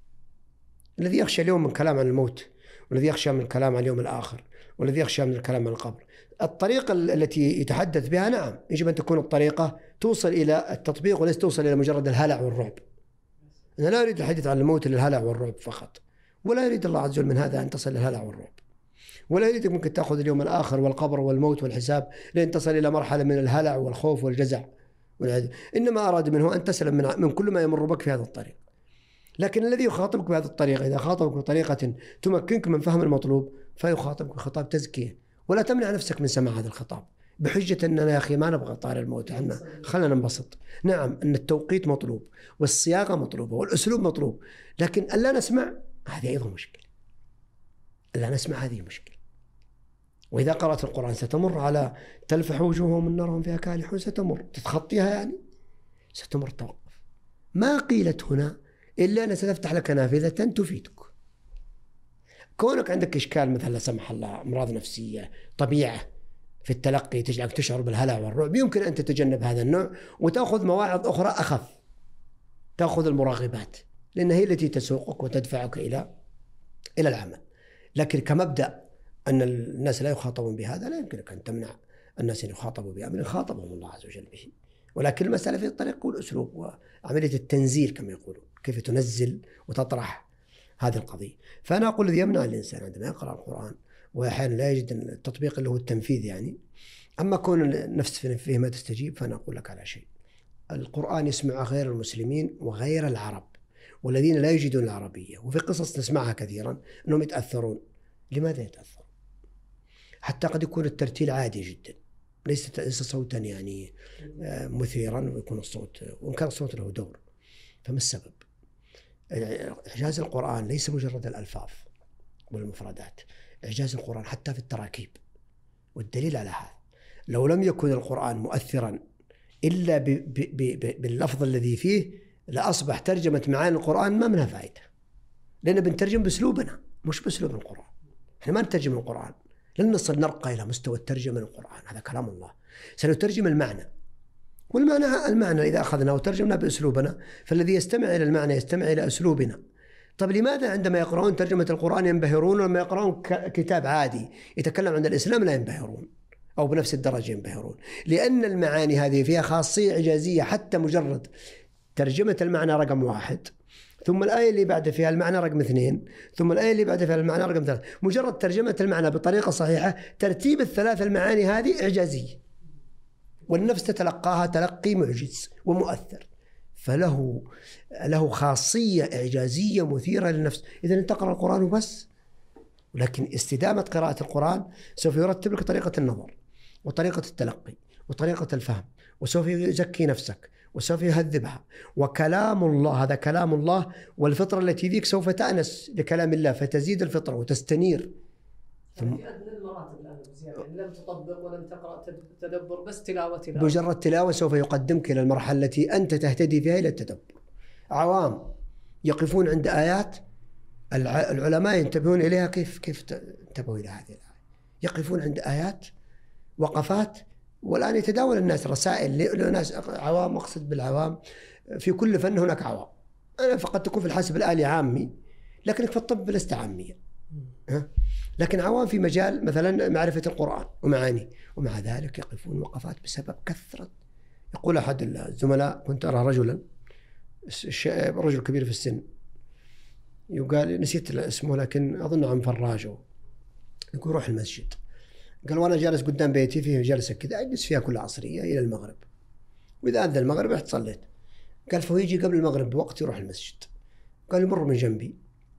الذي يخشى اليوم من كلام عن الموت، والذي يخشى من الكلام عن اليوم الآخر، والذي يخشى من الكلام عن القبر. الطريقة التي يتحدث بها نعم يجب أن تكون الطريقة توصل إلى التطبيق وليس توصل إلى مجرد الهلع والرعب. أنا لا أريد الحديث عن الموت للهلع والرعب فقط، ولا يريد الله عز وجل من هذا أن تصل للهلع والرعب، ولا يريدك ممكن تأخذ اليوم الآخر والقبر والموت والحساب لين تصل إلى مرحلة من الهلع والخوف والجزع. إنما أراد منه أن تسلم من, من كل ما يمر بك في هذا الطريق. لكن الذي يخاطبك بهذه الطريقة إذا خاطبك بطريقة تمكنك من فهم المطلوب فيخاطبك بخطاب تزكية، ولا تمنع نفسك من سماع هذا الخطاب بحجة أننا يا أخي ما نبغى طار الموت عنا، خلنا ننبسط. نعم أن التوقيت مطلوب والصياغة مطلوبة والأسلوب مطلوب، لكن ألا نسمع هذه أيضا مشكلة، ألا نسمع هذه مشكلة. وإذا قرأت القرآن ستمر على تلفح وجوههم من نارهم فيها كالحون، ستمر تتخطيها، يعني ستمر توقف. ما قيلت هنا إلا أن ستفتح لك نافذة تفيدك. كونك عندك إشكال مثل لا سمح الله أمراض نفسية، طبيعة في التلقي تجعلك تشعر بالهلع والرعب، يمكن أن تتجنب هذا النوع وتأخذ مواعظ أخرى أخف، تأخذ المراغبات، لأن هي التي تسوقك وتدفعك إلى إلى العمل. لكن كمبدأ أن الناس لا يخاطبون بهذا، لا يمكنك أن تمنع الناس أن يخاطبوا بها، من خاطبهم الله عز وجل به. ولكن المسألة في الطريق والأسلوب وعملية التنزيل كما يقولون، كيف تنزل وتطرح هذه القضية. فأنا أقول الذي يمنع الإنسان عندما يقرأ القرآن وأحيانا لا يجد التطبيق اللي هو التنفيذ، يعني أما كون النفس فيه ما تستجيب، فأنا أقول لك على شيء: القرآن يسمع غير المسلمين وغير العرب والذين لا يجدون العربية، وفي قصص نسمعها كثيرا أنهم يتأثرون. لماذا يتأثرون؟ حتى قد يكون الترتيل عادي جدا، ليس ليس صوتا يعني مثيرا، ويكون الصوت وإن كان الصوت له دور. فما السبب؟ إعجاز القرآن ليس مجرد الألفاظ والمفردات، إعجاز القرآن حتى في التراكيب. والدليل على هذا لو لم يكن القرآن مؤثرا إلا ب ب ب باللفظ الذي فيه لأصبح ترجمة معاني القرآن ما منها فائدة، لأن بنترجم بأسلوبنا مش بأسلوب القرآن. إحنا ما نترجم القرآن، لن نصل نرقى إلى مستوى الترجمة للقرآن، هذا كلام الله. سنترجم المعنى، والمعنى المعنى إذا أخذناه وترجمنا بأسلوبنا فالذي يستمع إلى المعنى يستمع إلى أسلوبنا. طب لماذا عندما يقرؤون ترجمة القرآن ينبهرون، ولما يقرؤون كتاب عادي يتكلم عن الإسلام لا ينبهرون أو بنفس الدرجة ينبهرون؟ لأن المعاني هذه فيها خاصية إعجازية، حتى مجرد ترجمة المعنى رقم واحد، ثم الآية اللي بعد فيها المعنى رقم اثنين، ثم الآية اللي بعد فيها المعنى رقم ثلاثة. مجرد ترجمة المعنى بطريقة صحيحة، ترتيب الثلاث المعاني هذه إعجازية، والنفس تتلقاها تلقي معجز ومؤثر، فله له خاصية إعجازية مثيرة للنفس. إذا تقرأ القرآن وبس، ولكن استدامة قراءة القرآن سوف يرتب لك طريقة النظر وطريقة التلقي وطريقة الفهم، وسوف يزكي نفسك وسوف يهذبها. وكلام الله هذا كلام الله، والفطرة التي فيك سوف تأنس لكلام الله فتزيد الفطرة وتستنير. ثم في أدنى المراتب الآن يعني لم تطبق ولم تقرأ تدبر، بس تلاوة تلاوة. مجرد تلاوة سوف يقدمك إلى المرحلة التي أنت تهتدي فيها إلى التدبر. عوام يقفون عند آيات العلماء ينتبهون إليها، كيف كيف انتبهوا إلى هذه الآية؟ يقفون عند آيات وقفات، والآن يتداول الناس رسائل لناس عوام، أقصد بالعوام في كل فن هناك عوام. أنا فقط تكون في الحاسب الآلي عامي، لكنك في الطب لست عاميا، لكن عوام في مجال مثلا معرفة القرآن ومعاني، ومع ذلك يقفون وقفات بسبب كثرة. يقول أحد الزملاء، كنت أرى رجلا رجل كبير في السن، يقال نسيت اسمه لكن أظن عن فراجه، يقول روح المسجد، قال وانا جالس قدام بيتي فيه جلسة كذا أجلس فيها كل عصرية إلى المغرب، وإذا أذن المغرب رحت صليت. قال فيجي قبل المغرب بوقت يروح المسجد، قال يمر من جنبي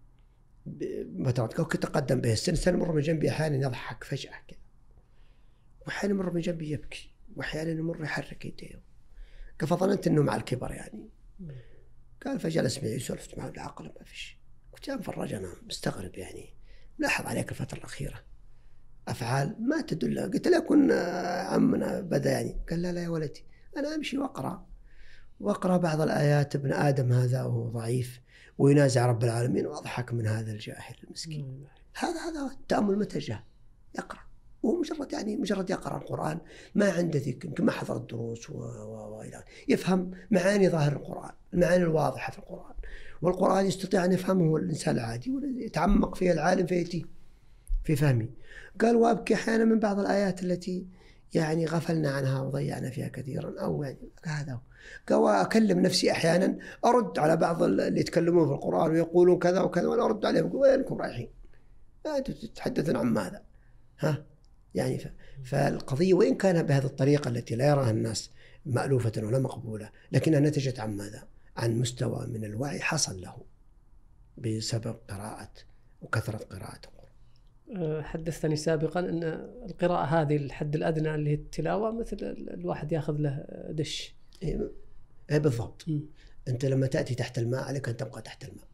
فترات، كنت أتقدم به السن سنة، يمر من جنبي أحيانا يضحك فجأة كذا، وأحيانا يمر من جنبي يبكي، وأحيانا يمر يحرك يديه. قال فظننت إنه مع الكبر يعني. قال فجلس معي سولفت معه العقل ما فيش. قلت يا مفرج أنا مستغرب يعني، لاحظ عليك الفترة الأخيرة أفعال ما تدل. قلت له كنا عمنا بدأ يعني. قال لا لا يا ولدي، أنا أمشي وأقرأ وأقرأ بعض الآيات، ابن آدم هذا وهو ضعيف وينازع رب العالمين، وأضحك من هذا الجاهل المسكين. هذا هذا التأمل متى جاء؟ يقرأ، ومجرد يعني مجرد يقرأ القرآن، ما عنده ذيك يمكن ما حضر الدروس وإلى يفهم معاني ظاهر القرآن، المعاني الواضحة في القرآن. والقرآن يستطيع أن يفهمه الإنسان العادي، ويتعمق فيه العالم فيأتي في فهمي. قال وأبكي أحيانا من بعض الآيات التي يعني غفلنا عنها وضيعنا فيها كثيرا، أو يعني هذا. قال وأكلم نفسي أحيانا، أرد على بعض اللي يتكلمون في القرآن ويقولون كذا وكذا، وأنا أرد عليهم أقول وينكم رايحين؟ أنتم تتحدثون عن ماذا؟ ها يعني ف... فالقضية وإن كان بهذه الطريقة التي لا يراها الناس مألوفة ولا مقبولة، لكنها نتجت عن ماذا؟ عن مستوى من الوعي حصل له بسبب قراءة وكثرة قراءة القرآن. حدثتني سابقا أن القراءة هذه الحد الأدنى اللي هي التلاوة مثل الواحد يأخذ له دش. إيه بالضبط. م. أنت لما تأتي تحت الماء عليك أن تبقى تحت الماء.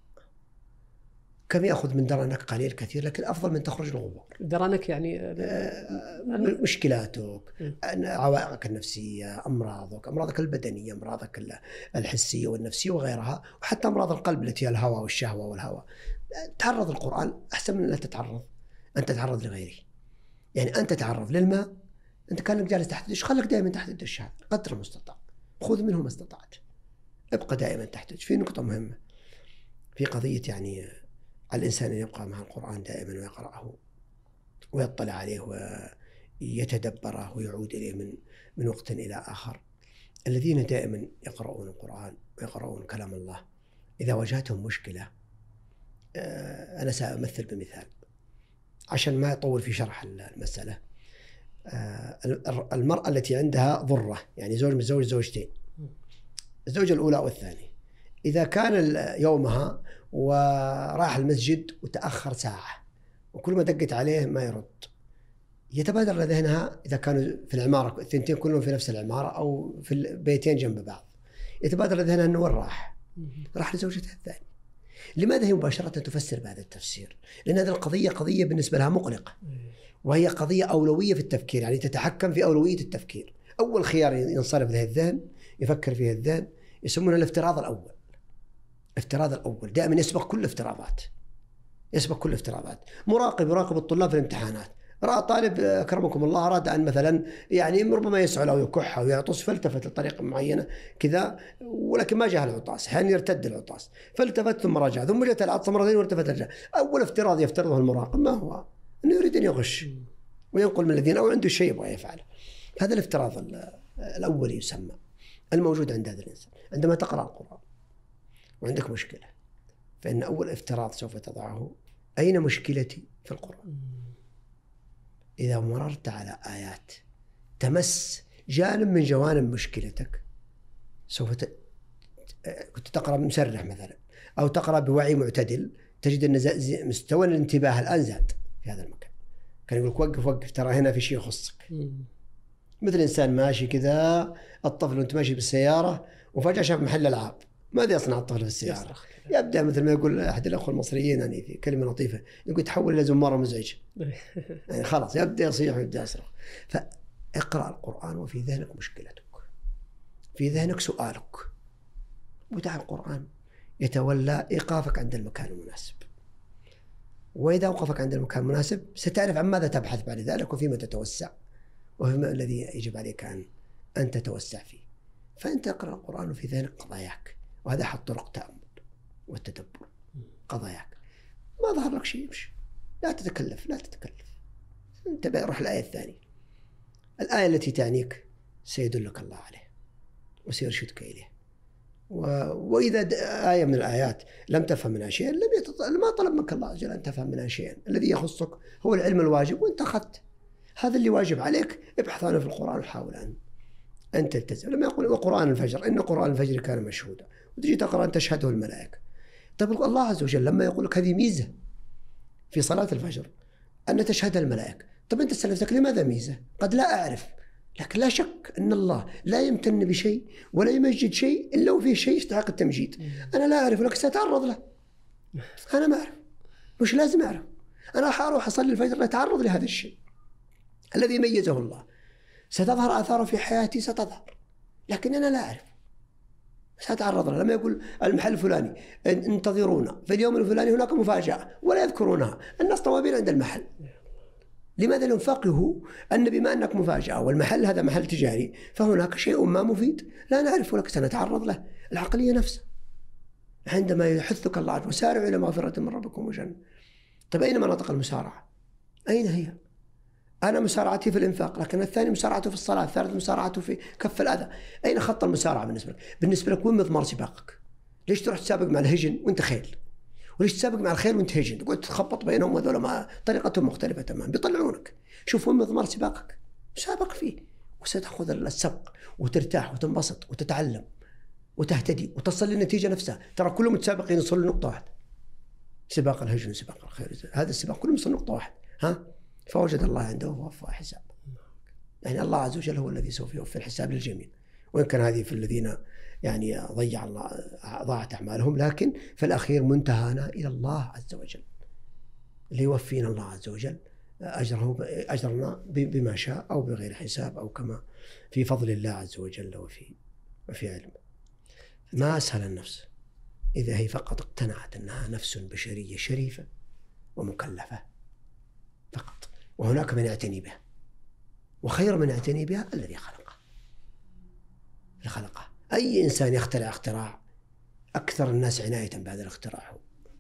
كم يأخذ من درنك قليل كثير، لكن أفضل من تخرج الغبار. درنك يعني آه مشكلاتك، عوائقك النفسية، أمراضك، أمراضك البدنية، أمراضك الحسية والنفسية وغيرها، وحتى أمراض القلب التي هي الهوى والشهوة والهوى. تعرض القرآن أحسن من أن تتعرض أن تتعرض لغيره. يعني أنت تتعرض للماء، أنت كانك جالس تحت الدش، خلك دائما تحت الدش هذا قدر المستطاع، خذ منه ما استطعت، ابقى دائما تحت الدش. في نقطة مهمة في قضية يعني على الإنسان أن يبقى مع القرآن دائما ويقرأه ويطلع عليه ويتدبره ويعود إليه من من وقت إلى آخر. الذين دائما يقرؤون القرآن ويقرؤون كلام الله إذا واجهتهم مشكلة، أنا سأمثل بمثال عشان ما يطول في شرح المسألة. المرأة التي عندها ضرة، يعني زوج من زوج زوجتين، الزوجة الأولى والثانية، إذا كان يومها وراح المسجد وتأخر ساعة وكل ما دقت عليه ما يرد، يتبادر لذهنها إذا كانوا في العمارة الثنتين كلهم في نفس العمارة أو في البيتين جنب بعض، يتبادر لذهنها أنه وين راح؟ راح لزوجتها الثانية. لماذا هي مباشرة تفسر بهذا التفسير؟ لأن هذه القضية قضية بالنسبة لها مقلقة، وهي قضية أولوية في التفكير، يعني تتحكم في أولوية التفكير. أول خيار ينصرف له الذهن يفكر فيه الذهن يسمونه الافتراض الأول. الافتراض الأول دائما يسبق كل افتراضات، يسبق كل افتراضات. مراقب يراقب الطلاب في الامتحانات، رأى طالب أكرمكم الله أراد أن مثلا يعني ربما يسعل أو يكح أو يعطس، فالتفت لطريقة معينة كذا ولكن ما جاء العطاس، حين يرتد العطاس فالتفت ثم رجع ثم جاءت العطس مرتين والتفت رجع. أول افتراض يفترضه المراقب ما هو؟ أنه يريد أن يغش وينقل من الذين أو عنده شيء يبغى يفعله. هذا الافتراض الأول يسمى الموجود عند هذا الإنسان. عندما تقرأ القرآن وعندك مشكلة، فإن أول افتراض سوف تضعه أين مشكلتي في القرآن؟ إذا مررت على آيات تمس جانب من جوانب مشكلتك سوف ت... كنت تقرأ مسرح مثلا أو تقرأ بوعي معتدل، تجد أن مستوى الانتباه الآن زاد في هذا المكان. كان يقولك وقف وقف ترى هنا في شيء يخصك. مثل إنسان ماشي كذا، الطفل وانت ماشي بالسيارة وفجأة شاف محل ألعاب، ماذا يصنع الطفل في السيارة؟ يبدأ مثل ما يقول أحد الأخوة المصريين يعني في كلمة لطيفة، يقول تحول إلى زمارة مزعجة. يعني خلاص يبدأ يصيح ويبدأ يصرخ. فاقرأ القرآن وفي ذهنك مشكلتك، في ذهنك سؤالك، ودع القرآن يتولى إيقافك عند المكان المناسب. وإذا أوقفك عند المكان المناسب ستعرف عن ماذا تبحث بعد ذلك وفيما تتوسع وفيما الذي يجب عليك أن أن تتوسع فيه. فأنت اقرأ القرآن وفي ذهنك قضاياك، وهذا أحد طرق تأمل والتدبر. قضاياك ما ظهر لك شيء يمشي، لا تتكلف لا تتكلف انتبه، روح الآية الثانية، الآية التي تعنيك سيدلك الله عليه وسيرشدك إليه. و... وإذا آية من الآيات لم تفهم منها شيئا لم يتط... ما طلب منك الله عز وجل أن تفهم منها شيئا. الذي يخصك هو العلم الواجب وأنت أخذت هذا اللي واجب عليك، ابحث عنه في القرآن وحاول أن أن تلتزم. لما يقول وقرآن الفجر إن قرآن الفجر كان مشهودا، وتجي تقرأ أن تشهده الملائكة. طيب الله عز وجل لما يقول لك هذه ميزة في صلاة الفجر أن تشهد الملائكة، طب أنت سألتك لماذا ميزة؟ قد لا أعرف، لكن لا شك أن الله لا يمتن بشيء ولا يمجد شيء إلا وفيه شيء يستحق التمجيد. أنا لا أعرف لك سأتعرض له، أنا ما أعرف، مش لازم أعرف، أنا أروح أصلي الفجر لأتعرض لهذا الشيء الذي ميزه الله. ستظهر آثاره في حياتي ستظهر، لكن أنا لا أعرف، سأتعرض له. لما يقول المحل الفلاني انتظرونا في اليوم الفلاني هناك مفاجأة ولا يذكرونها، الناس طوابين عند المحل. لماذا نفقه أن بما أنك مفاجأة والمحل هذا محل تجاري فهناك شيء ما مفيد لا نعرف ولك سنتعرض له؟ العقلية نفسها عندما يحثك الله عز وجل وسارعوا إلى مغفرة من ربكم وجنة. طيب أين مناطق المسارعة؟ أين هي؟ أنا مسارعتي في الإنفاق، لكن الثاني مسارعته في الصلاة، الثالث مسارعته في كف الأذى. أين خط المسارعة بالنسبة لك؟ بالنسبة لك وين مضمار سباقك؟ ليش تروح تسابق مع الهجن وأنت خيل؟ وليش تسابق مع الخيل وأنت هجن؟ تقعد تخبط بينهم وذولا ما طريقتهم مختلفة تماما، بيطلعونك. شوف وين مضمار سباقك، سابق فيه وستأخذ السبق وترتاح وتنبسط وتتعلم وتهتدي وتصل للنتيجة نفسها. ترى كلهم متسابقين يوصلوا لنقطة واحدة، سباق الهجن وسباق الخير، هذا السباق كلهم يوصلوا لنقطة واحدة. ها فوجد الله عنده ووفى حساب. يعني الله عز وجل هو الذي سوف يوفي الحساب للجميع، وإن كان هذه في الذين يعني ضيع الله ضاعت أعمالهم، لكن في الأخير منتهانا إلى الله عز وجل ليوفينا الله عز وجل أجره أجرنا بما شاء أو بغير حساب أو كما في فضل الله عز وجل وفي وفي علمه. ما أسهل النفس إذا هي فقط اقتنعت أنها نفس بشرية شريفة ومكلفة فقط، وهناك من يعتني بها، وخير من يعتني بها الذي خلقه. اللي خلقه أي إنسان يخترع اختراع أكثر الناس عناية بهذا الاختراع،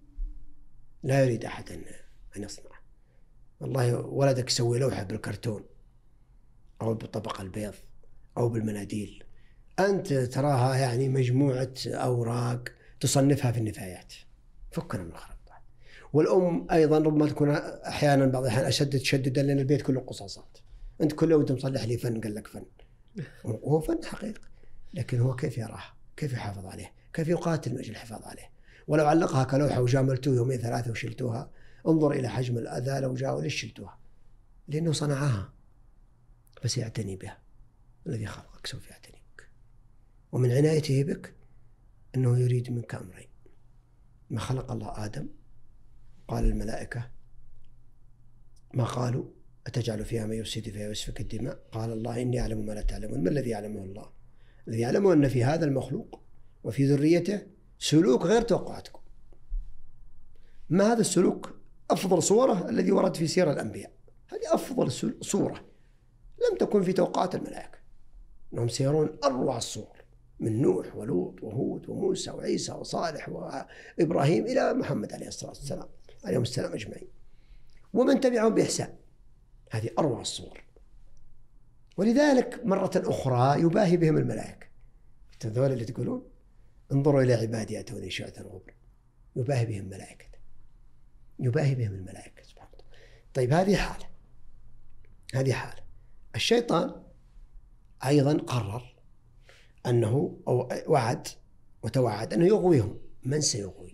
لا يريد أحد أن يصنعه. والله ولدك يسوي لوحة بالكرتون أو بالطبق البيض أو بالمناديل، أنت تراها يعني مجموعة أوراق تصنفها في النفايات. فكنا من الخراب. والأم أيضا ربما تكون أحيانا بعض الأحيان أشد تشددا لأن البيت كله قصاصات. أنت كل يوم مصلح لي فن، قال لك فن، وهو فن حقيقي، لكن هو كيف يراها، كيف يحافظ عليه، كيف يقاتل من أجل الحفاظ عليه. ولو علقها كلوحة وجاملتوه يومين ثلاثة وشلتوها، انظر إلى حجم الأذى لو جاءوا ليش شلتوها. لأنه صنعها فسيعتني بها. الذي خلقك سوف يعتني بك، ومن عنايته بك أنه يريد منك أمرين. ما خلق الله آدم قال الملائكة ما قالوا أتجعل فيها من يفسد فيها ويسفك الدماء؟ قال الله إني أعلم ما لا تعلمون. ما الذي يعلمه الله؟ الذي يعلمه أن في هذا المخلوق وفي ذريته سلوك غير توقعاتكم. ما هذا السلوك؟ أفضل صورة الذي ورد في سير الأنبياء. هذه أفضل صورة لم تكن في توقعات الملائكة، أنهم سيرون أروع الصور من نوح ولوط وهود وموسى وعيسى وصالح وإبراهيم إلى محمد عليه الصلاة والسلام عليهم السلام أجمعين، ومن تبعهم بإحسان. هذه أروع الصور. ولذلك مرة أخرى يباهي بهم الملائكة. الذول اللي تقولون انظروا إلى عبادي أتوني شعثا غبرا، يباهي بهم ملائكة، يباهي بهم الملائكة سبحانه وتعالى. طيب هذه حالة، هذه حالة. الشيطان أيضا قرر أنه أو وعد وتوعد أنه يغويهم. من سيغوي؟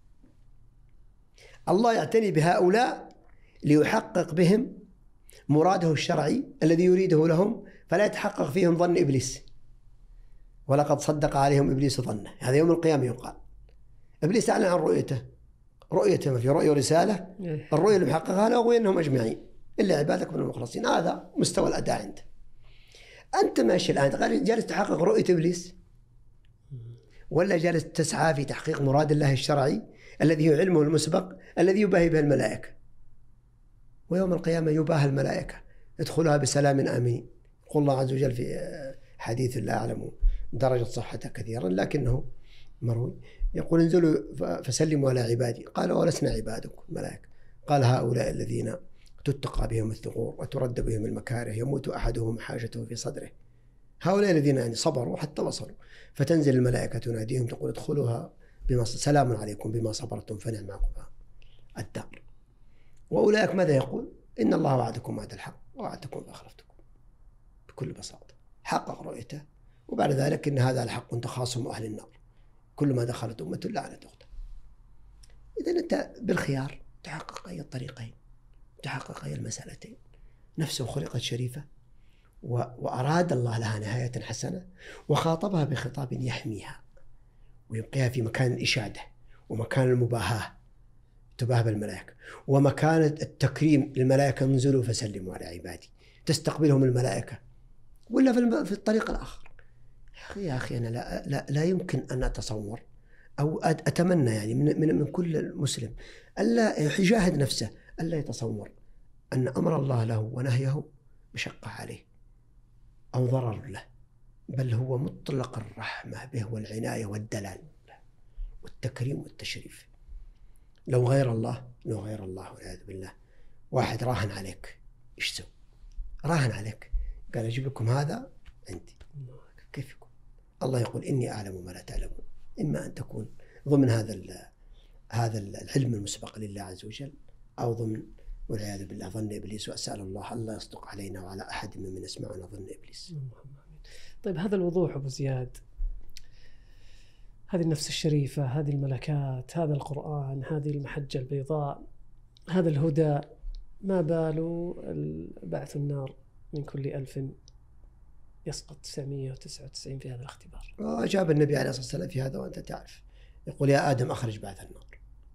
الله يعتني بهؤلاء ليحقق بهم مراده الشرعي الذي يريده لهم، فلا يتحقق فيهم ظن إبليس. ولقد صدق عليهم إبليس ظنه. هذا يوم القيامة يقال. إبليس أعلن عن رؤيته، رؤيته ما في رؤية ورسالة، الرؤية اللي محققها له أغوينهم أجمعين إلا عبادك من المخلصين. هذا مستوى الأداء عنده. أنت ماشي الآن جالس تحقق رؤية إبليس، ولا جالس تسعى في تحقيق مراد الله الشرعي الذي هو علمه المسبق الذي يباهي به الملائكة؟ ويوم القيامة يباهى الملائكة ادخلها بسلام آمين. يقول الله عز وجل في حديث لا أعلم درجة صحته كثيرا لكنه مروي، يقول انزلوا فسلموا على عبادي. قال ولسنا عبادك الملائكة. قال هؤلاء الذين تتقى بهم الثغور وترد بهم المكاره، يموت أحدهم حاجته في صدره. هؤلاء الذين يعني صبروا حتى وصلوا، فتنزل الملائكة تناديهم تقول ادخلوها بما سلام عليكم بما صبرتم فنعم عقبى الدار. وأولئك ماذا يقول؟ إن الله وعدكم وعد الحق ووعدتكم فأخلفتكم. بكل بساطة حقق رؤيته، وبعد ذلك إن هذا الحق تخاصم أهل النار، كل ما دخلت أمة لعنت أختها. إذن أنت بالخيار تحقق أي الطريقين، تحقق أي المسألتين. نفسه خلقت شريفة وأراد الله لها نهاية حسنة، وخاطبها بخطاب يحميها ويبقيها في مكان الإشادة ومكان المباهاة، تباهى بالملائكة، ومكان التكريم للملائكة انزلوا فسلموا على عبادي، تستقبلهم الملائكة. ولا في الطريق الآخر يا أخي يا أخي أنا لا, لا, لا يمكن أن أتصور أو أتمنى يعني من, من, من كل مسلم ألا يجاهد نفسه ألا يتصور أن أمر الله له ونهيه مشقة عليه أو ضرر له، بل هو مطلق الرحمة به والعناية والدلال والتكريم والتشريف. لو غير الله لو غير الله والعياذ بالله واحد راهن عليك، إيش سوى؟ راهن عليك قال أجيب لكم هذا عندي، كيف يكون؟ الله يقول إني أعلم ما لا تعلمون. إما أن تكون ضمن هذا هذا العلم المسبق لله عز وجل، أو ضمن والعياذ بالله ظن إبليس، وأسأل الله ألا يصدق علينا وعلى أحد ممن يسمعنا ظن إبليس. طيب هذا الوضوح أبو زياد، هذه النفس الشريفة، هذه الملكات، هذا القرآن، هذه المحجة البيضاء، هذا الهدى، ما باله بعث النار من كل ألف يسقط تسعمائة وتسعة وتسعين في هذا الاختبار؟ وأجاب النبي عليه الصلاة والسلام في هذا وأنت تعرف، يقول يا آدم أخرج بعث النار،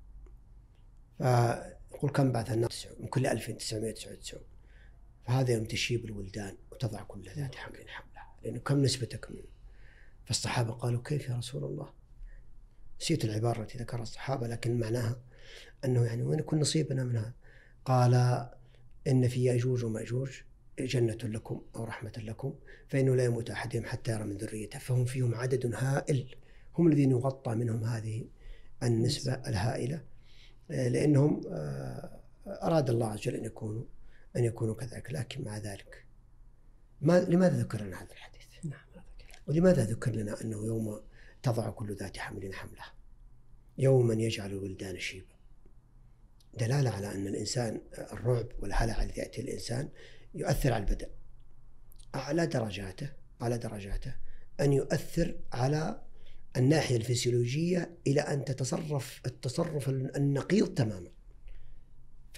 فيقول كم بعث النار؟ من كل ألف تسعمائة وتسعة وتسعين. فهذا يوم تشيب الولدان وتضع كل ذات حمل حملها، لأنه كم نسبتك منه؟ فالصحابة قالوا كيف يا رسول الله؟ نسيت العبارة التي ذكرها الصحابة لكن معناها أنه يعني وين يكون نصيبنا منها؟ قال إن في يأجوج ومأجوج جنة لكم أو رحمة لكم، فإنه لا يموت أحدهم حتى يرى من ذريته، فهم فيهم عدد هائل، هم الذين يغطى منهم هذه النسبة الهائلة، لأنهم أراد الله عز وجل أن يكونوا أن يكونوا كذلك. لكن مع ذلك ما لماذا ذكر لنا هذا الحديث؟ ولماذا ذكر لنا أنه يوم تضع كل ذات حمل حملها، يوما يجعل الولدان شيبا؟ دلالة على أن الإنسان الرعب والهلع الذي يأتي الإنسان يؤثر على البدن أعلى درجاته على درجاته أن يؤثر على الناحية الفسيولوجية إلى أن تتصرف التصرف النقيض تماما.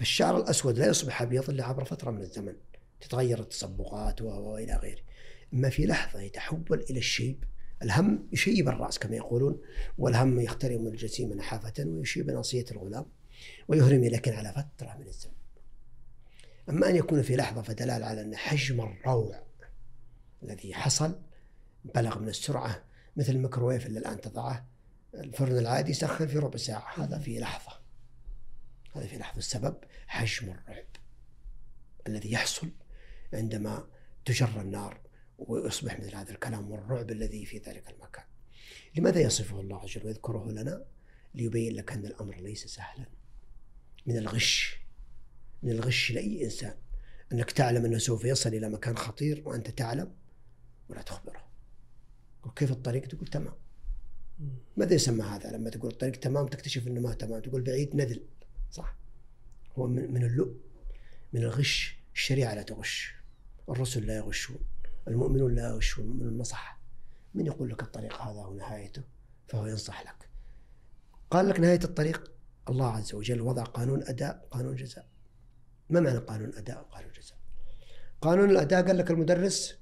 فالشعر الأسود لا يصبح أبيض إلا عبر فترة من الزمن، تتغير التصبغات وإلى غيره. أما في لحظة يتحول إلى الشيب، الهم يشيب الرأس كما يقولون، والهم يخترم الجسيم نحافة ويشيب ناصية الغلام ويهرم، لكن على فترة من الزمن. أما أن يكون في لحظة فدلال على أن حجم الروع الذي حصل بلغ من السرعة، مثل الميكروويف اللي الآن تضعه الفرن العادي يسخن في ربع ساعة، هذا في لحظة، هذا في لحظة. السبب حجم الرعب الذي يحصل عندما تجر النار ويصبح مثل هذا الكلام والرعب الذي في ذلك المكان. لماذا يصفه الله عز وجل ويذكره لنا؟ ليبين لك أن الأمر ليس سهلا. من الغش، من الغش لأي إنسان أنك تعلم أنه سوف يصل إلى مكان خطير وأنت تعلم ولا تخبره. وكيف الطريق؟ تقول تمام. ماذا يسمى هذا لما تقول الطريق تمام تكتشف أنه ما تمام؟ تقول بعيد نذل، صح؟ هو من اللؤم، من الغش. الشريعة لا تغش، الرسل لا يغشون، المؤمنون لا يغشون، من النصح. من يقول لك الطريق هذا ونهايته فهو ينصح لك. قال لك نهاية الطريق الله عز وجل وضع قانون أداء وقانون جزاء. ما معنى قانون أداء وقانون جزاء؟ قانون الأداء قال لك المدرس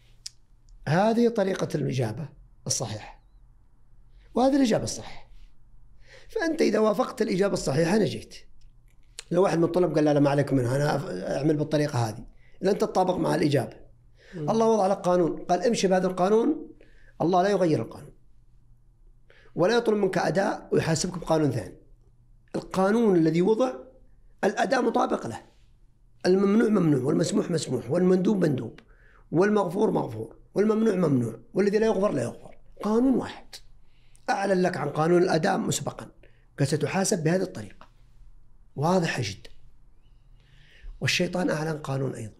هذه طريقة الإجابة الصحيحة وهذه الإجابة الصحيحة، فأنت إذا وافقت الإجابة الصحيحة نجيت. لو واحد من الطلاب قال لا لا ما عليك منها، أنا أعمل بالطريقة هذه، لن تتطابق مع الإجابة. م. الله وضع لك قانون، قال امشي بهذا القانون. الله لا يغير القانون ولا يطلب منك أداء ويحاسبك بقانون ثاني. القانون الذي وضع الأداء مطابق له، الممنوع ممنوع والمسموح مسموح والمندوب مندوب والمغفور مغفور والممنوع ممنوع والذي لا يغفر لا يغفر. قانون واحد أعلن لك عن قانون الأداء مسبقا، قال ستحاسب بهذه الطريقة، واضحة جدا. والشيطان أعلن قانون أيضا،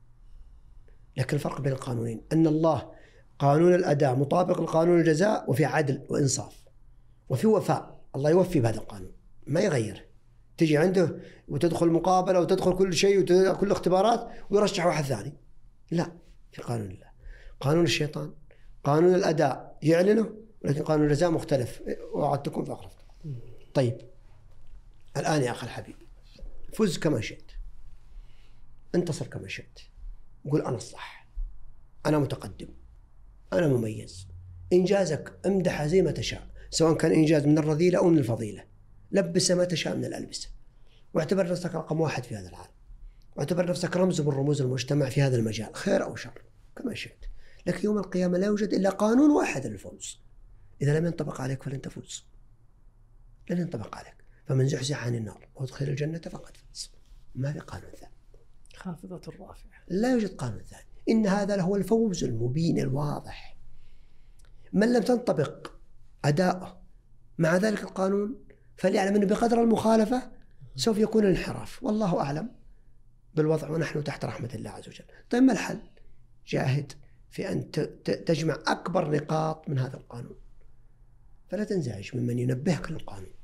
لكن الفرق بين القانونين أن الله قانون الأداء مطابق لقانون الجزاء، وفي عدل وإنصاف وفي وفاء. الله يوفي بهذا القانون ما يغيره. تجي عنده وتدخل مقابلة وتدخل كل شيء وكل اختبارات ويرشح واحد ثاني، لا، في قانون الله. قانون الشيطان قانون الأداء يعلنه، لكن قانون الجزاء مختلف. وعدتكم فأخلفتكم. طيب الآن يا أخي الحبيب، فز كما شئت، انتصر كما شئت، قول أنا الصح، أنا متقدم، أنا مميز. إنجازك امدح زي ما تشاء، سواء كان إنجاز من الرذيلة أو من الفضيلة، لبس ما تشاء من الألبسة، واعتبر نفسك رقم واحد في هذا العالم، واعتبر نفسك رمز من رموز المجتمع في هذا المجال، خير أو شر كما شئت. لكن يوم القيامة لا يوجد إلا قانون واحد للفوز. إذا لم ينطبق عليك فلن تفوز، لن ينطبق عليك. فمن زحزح عن النار وادخل الجنة فقد فاز. ما في قانون ثاني. خافضة الرافعة. لا يوجد قانون ثاني. إن هذا له الفوز المبين الواضح. من لم تنطبق أداؤه مع ذلك القانون فليعلم أنه بقدر المخالفة سوف يكون الانحراف، والله أعلم بالوضع ونحن تحت رحمة الله عز وجل. طيب ما الحل؟ جاهد في أن تجمع أكبر نقاط من هذا القانون، فلا تنزعج ممن ينبهك للقانون،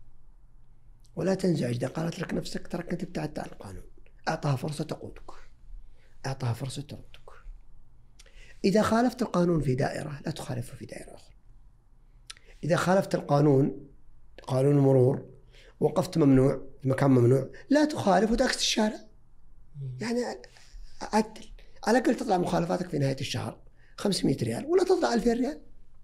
ولا تنزعج إذا قالت لك نفسك ترك أنت ابتعدت عن القانون. أعطها فرصة تقودك، أعطها فرصة تردك. إذا خالفت القانون في دائرة لا تخالفه في دائرة أخرى. إذا خالفت القانون، قانون المرور، وقفت ممنوع في مكان ممنوع، لا تخالف وتعكس الشارع. يعني عدل، على الأقل تطلع مخالفاتك في نهاية الشهر خمسمائة ريال ولا تطلع ألفين ريال.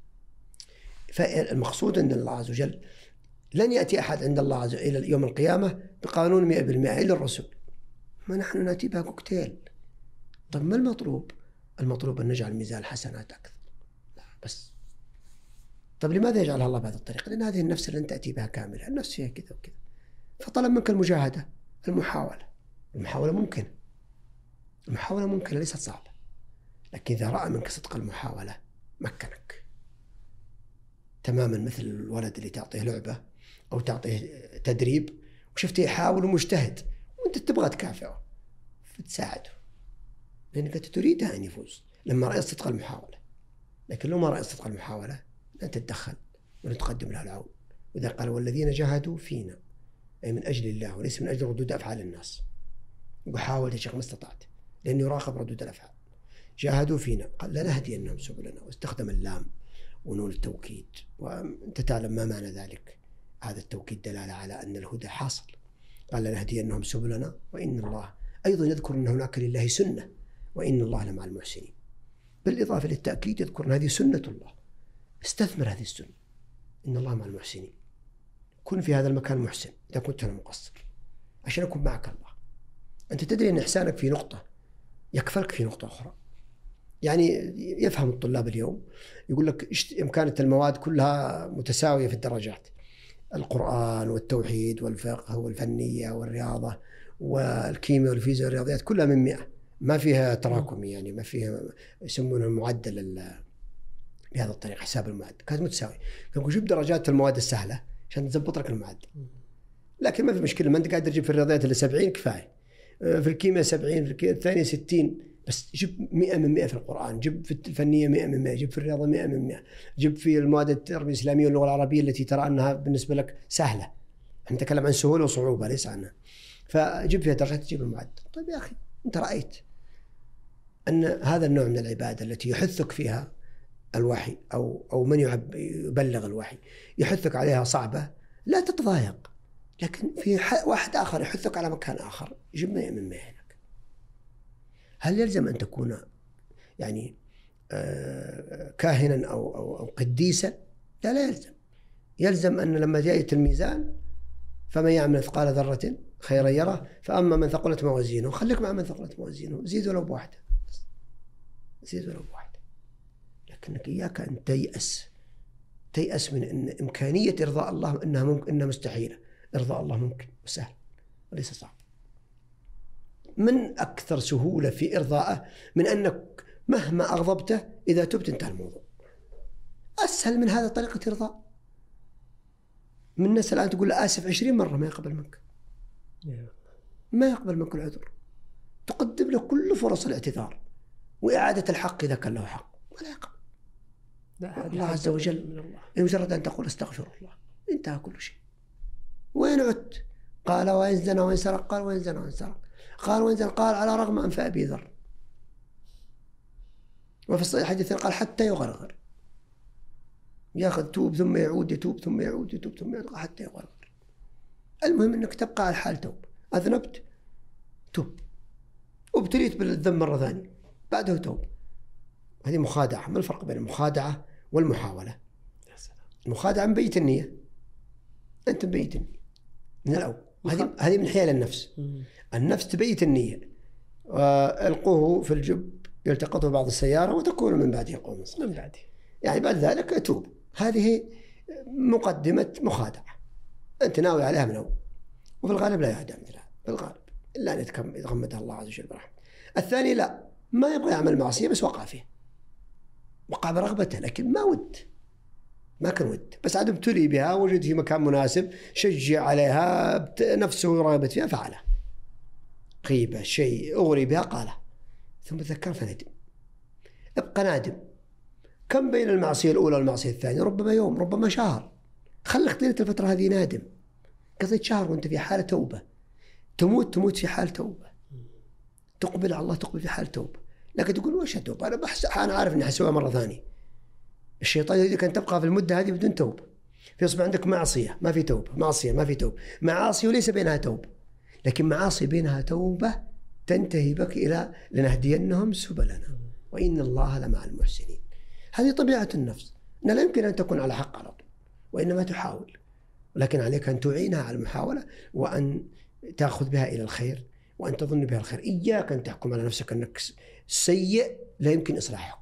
فالمقصود أن الله عز وجل لن يأتي أحد عند الله عز وجل إلى يوم القيامة بقانون مئة بالمئة إلا الرسول. ما نحن نأتي بها كوكتيل. طب ما المطلوب؟ المطلوب أن نجعل ميزان الحسنات أكثر. لا بس. طب لماذا يجعلها الله بهذه الطريقة؟ لأن هذه النفس لن تأتي بها كاملة، النفس فيها كذا وكذا، فطلب منك المجاهدة، المحاولة. المحاولة ممكنة، المحاولة ممكنة ليست صعبة، لكن إذا رأى منك صدق المحاولة مكنك تماما. مثل الولد اللي تعطيه لعبة أو تعطيه تدريب وشفته يحاول ومجتهد وأنت تبغى تكافئه فتساعده، لأنك تريدها أن يفوز لما رأيت صدق المحاولة. لكن لو ما رأيت صدق المحاولة لن تتدخل ونتقدم لها العون. وإذا قال والذين جاهدوا فينا، أي من أجل الله وليس من أجل ردود أفعال الناس. وحاول يا شيخ ما استطعت، لأنه يراقب ردود الأفعال. جاهدوا فينا، قال لنهدينهم سبلنا، واستخدم اللام ونون التوكيد، وأنت تعلم ما معنى ذلك. هذا التوكيد دلالة على أن الهدى حاصل، قال لنهدينهم سبلنا وإن الله أيضا يذكر أن هناك لله سنة وإن الله لمع المحسنين، بالإضافة للتأكيد يذكر أن هذه سنة الله، استثمر هذه السنة، إن الله مع المحسنين، كن في هذا المكان محسن إذا كنت أنا مقصر عشان أكون معك الله. أنت تدري أن إحسانك في نقطة يكفلك في نقطة أخرى. يعني يفهم الطلاب اليوم يقول لك إمكانة المواد كلها متساوية في الدرجات، القرآن والتوحيد والفقه والفنية والرياضة والكيمياء والفيزياء والرياضيات كلها من مئة، ما فيها تراكمي، يعني ما فيها يسمونه المعدل بهذا الطريقة، حساب المعدل كانت متساوية. كان جيب درجات المواد السهلة عشان تزبط لك المعدل، لكن ما في مشكلة، ما أنت قاعد تجيب في الرياضيات اللي سبعين كفاية، في الكيمياء سبعين، في الكيمياء الثانية ستين، بس جيب مئة من مئة في القرآن، جيب في الفنية مئة من مئة، جيب في الرياضة مئة من مئة، جيب في المواد التربية الإسلامية واللغة العربية التي ترى أنها بالنسبة لك سهلة، احنا نتكلم عن سهولة وصعوبة ليس عنها، فجيب فيها درجات تجيب المعدل. طيب يا أخي أنت رأيت أن هذا النوع من العبادة التي يحثك فيها الوحي أو أو من يبلغ الوحي يحثك عليها صعبة، لا تتضايق، لكن في واحد آخر يحثك على مكان آخر، جيب مئة من مئة. هل يلزم أن تكون يعني كاهنا أو, أو, أو قديسا؟ لا لا يلزم. يلزم أن لما جاءت الميزان فمن يعمل مثقال ذرة خيرا يره، فأما من ثقلت موازينه خليك مع من ثقلت موازينه، زيد ولو بواحدة، زيد ولو بواحدة. لكنك إياك أن تيأس تيأس من أن إمكانية إرضاء الله إنها ممكن، إنها مستحيلة. إرضاء الله ممكن وسهل وليس صعب. من أكثر سهولة في إرضائه من أنك مهما أغضبته إذا تبت انتهى الموضوع. أسهل من هذا طريقة إرضاء. من الناس الآن تقول له آسف عشرين مرة ما يقبل منك، ما يقبل منك العذر، تقدم له كل فرص الاعتذار وإعادة الحق إذا كان له حق، ولا يقبل. الله عز وجل مجرد أن تقول استغفر الله انتهى كل شيء. وين عدت؟ قال وإن زنى وإن سرق، قال وإن زنى وإن سرق، قال وإن زنى، قال على رغم أنف أبي ذر. وفي الصحيح حديث قال حتى يغرغر، ياخذ توب ثم يعود، يتوب ثم يعود، يتوب ثم يعود حتى يغرغر. المهم أنك تبقى على حال توب، أذنبت توب، وابتليت بالذنب مرة ثانية بعده توب. هذه مخادعة. ما الفرق بين المخادعة والمحاولة؟ المخادعة مبيت النية، أنت مبيت النية من الأول، هذه هذه من حيل النفس. النفس تبيت النية، والقوه في الجب يلتقطه بعض السيارة وتكون من بعده قوم صالح، من بعده يعني بعد ذلك أتوب. هذه مقدمة مخادعة أنت ناوي عليها من أول، وفي الغالب لا يهدى مثلها في الغالب إلا أن يتغمدها الله عز وجل برحمته. الثاني لا، ما يبغى يعمل معصية بس وقع فيه، وقع برغبته لكن ما ود، ما كان ود، بس عاد ابتلي بها، وجد في مكان مناسب شجع عليها نفسه رغبت فيها فعلها، غيبة شيء أغري بها قاله، ثم تذكر فندم. ابقى نادم. كم بين المعصية الأولى والمعصية الثانية؟ ربما يوم، ربما شهر. خليك طيلة الفترة هذه نادم. قضيت شهر وانت في حالة توبة، تموت تموت في حال توبة، تقبل على الله تقبل في حال توبة. لكن تقول وش التوبة؟ أنا بحس أنا عارف إني حسويها مرة ثانية. الشيطان يريدك أن تبقى في المدة هذه بدون توبة، فيصبح عندك معصية ما في توبة، معصية ما في توبة، معاصي وليس بينها توبة، لكن معاصي بينها توبة تنتهي بك إلى لنهدينهم سبلنا وإن الله لمع المحسنين. هذه طبيعة النفس، أنها لا يمكن أن تكون على حق على طول، وإنما تحاول، ولكن عليك أن تعينها على المحاولة وأن تأخذ بها إلى الخير وأن تظن بها الخير. إياك أن تحكم على نفسك أنك سيء لا يمكن إصلاحك.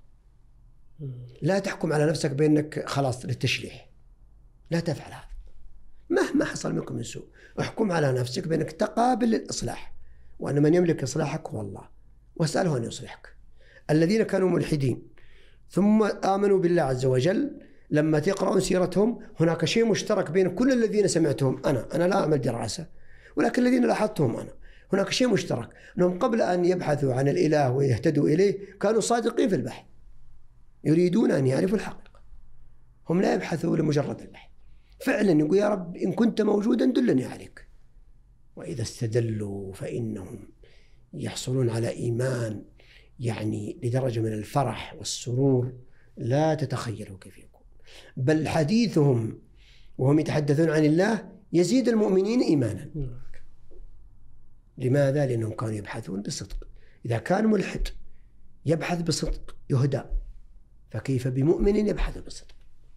لا تحكم على نفسك بأنك خلاص للتشريح، لا تفعل هذا مهما حصل منك من سوء. احكم على نفسك بأنك تقابل الإصلاح، وأن من يملك إصلاحك هو الله، واسأله أن يصلحك. الذين كانوا ملحدين ثم آمنوا بالله عز وجل لما تقرأون سيرتهم هناك شيء مشترك بين كل الذين سمعتهم. أنا أنا لا أعمل دراسة، ولكن الذين لاحظتهم أنا هناك شيء مشترك، أنهم قبل أن يبحثوا عن الإله ويهتدوا إليه كانوا صادقين في البحث، يريدون أن يعرفوا الحقيقة، هم لا يبحثوا لمجرد البحث. فعلا يقول يا رب إن كنت موجودا دلني عليك. وإذا استدلوا فإنهم يحصلون على إيمان يعني لدرجة من الفرح والسرور لا تتخيلوا كيف يكون، بل حديثهم وهم يتحدثون عن الله يزيد المؤمنين إيمانا. لماذا؟ لأنهم كانوا يبحثون بصدق. إذا كان ملحد يبحث بصدق يهدى، فكيف بمؤمن يبحث بصدق؟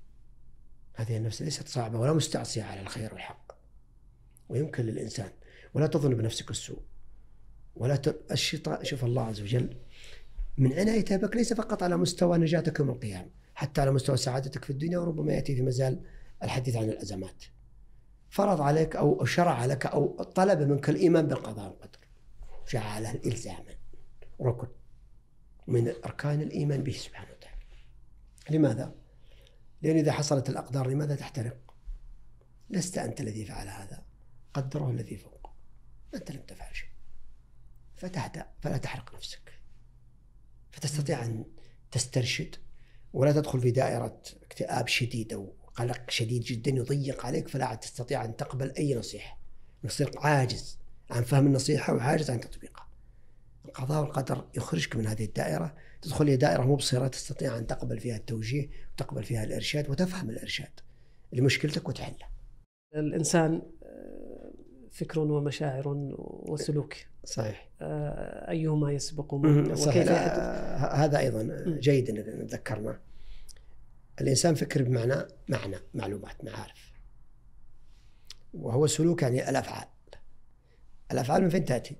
هذه النفس ليست صعبة ولا مستعصية على الخير والحق، ويمكن للإنسان. ولا تظن بنفسك السوء ولا ت... الشيطان. شوف الله عز وجل من عنايته بك ليس فقط على مستوى نجاتك يوم القيامة، حتى على مستوى سعادتك في الدنيا، وربما يأتي في مجال الحديث عن الأزمات. فرض عليك أو شرع لك أو طلب منك الإيمان بالقضاء والقدر، جعله إلزاما ركن من أركان الإيمان به سبحانه وتعالى. لماذا؟ لأن إذا حصلت الأقدار لماذا تحترق؟ لست أنت الذي فعل هذا، قدره الذي فوق، أنت لم تفعل شيء، فتهدأ فلا تحرق نفسك، فتستطيع أن تسترشد ولا تدخل في دائرة اكتئاب شديد أو قلق شديد جدا يضيق عليك، فلا تستطيع أن تقبل أي نصيحة، تصير عاجز عن فهم النصيحة وعاجز عن تطبيقها. القضاء والقدر يخرجك من هذه الدائرة، تدخل إلى دائرة مبصرة تستطيع أن تقبل فيها التوجيه وتقبل فيها الإرشاد وتفهم الإرشاد لمشكلتك وتحلها. الإنسان فكر ومشاعر وسلوك، صحيح. أيهما يسبق وكيف هذا أيضا جيد أن نذكرنا. الإنسان فكر بمعنى معنى معلومات معارف، وهو سلوك يعني الأفعال. الأفعال من فين تأتي؟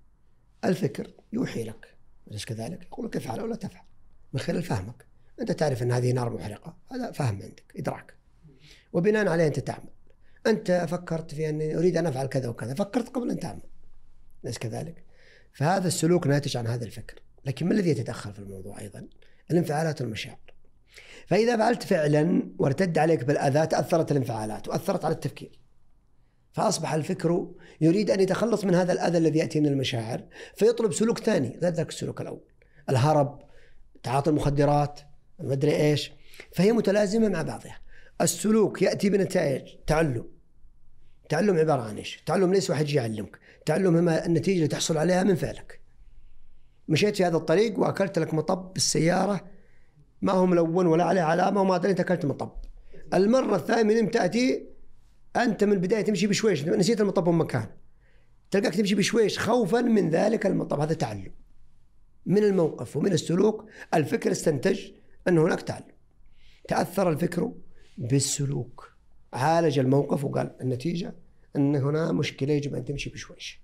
الفكر يوحي لك أليس كذلك؟ يقول لك افعل أو لا تفعل من خلال فهمك. أنت تعرف أن هذه نار محرقة، هذا فهم عندك، إدراك، وبناء عليه أنت تعمل. أنت فكرت في أني أريد أن أفعل كذا وكذا، فكرت قبل أن تعمل، أليس كذلك؟ فهذا السلوك ناتج عن هذا الفكر. لكن ما الذي يتدخل في الموضوع أيضا؟ الانفعالات والمشاعر. فإذا فعلت فعلا وارتد عليك بالأذى تأثرت الانفعالات وأثرت على التفكير، فأصبح الفكر يريد أن يتخلص من هذا الأذى الذي يأتي من المشاعر، فيطلب سلوك ثاني غير ذلك السلوك الأول، الهرب، تعاطي المخدرات، ما أدري إيش. فهي متلازمة مع بعضها. السلوك يأتي بنتائج تعلم. تعلم عبارة عن إيش؟ تعلم ليس واحد يجي يعلمك، تعلم هما النتيجة اللي تحصل عليها من فعلك. مشيت في هذا الطريق وأكلت لك مطب بالسيارة ما هو ملون ولا عليه علامة وما أدري أنت أكلت مطب. المرة الثانية تأتي أنت من البداية تمشي بشويش، نسيت المطب مكان، تلقاك تمشي بشويش خوفا من ذلك المطب. هذا تعلم من الموقف ومن السلوك. الفكر استنتج أن هناك تعلم، تأثر الفكر بالسلوك، عالج الموقف وقال النتيجة أن هنا مشكلة يجب أن تمشي بشويش.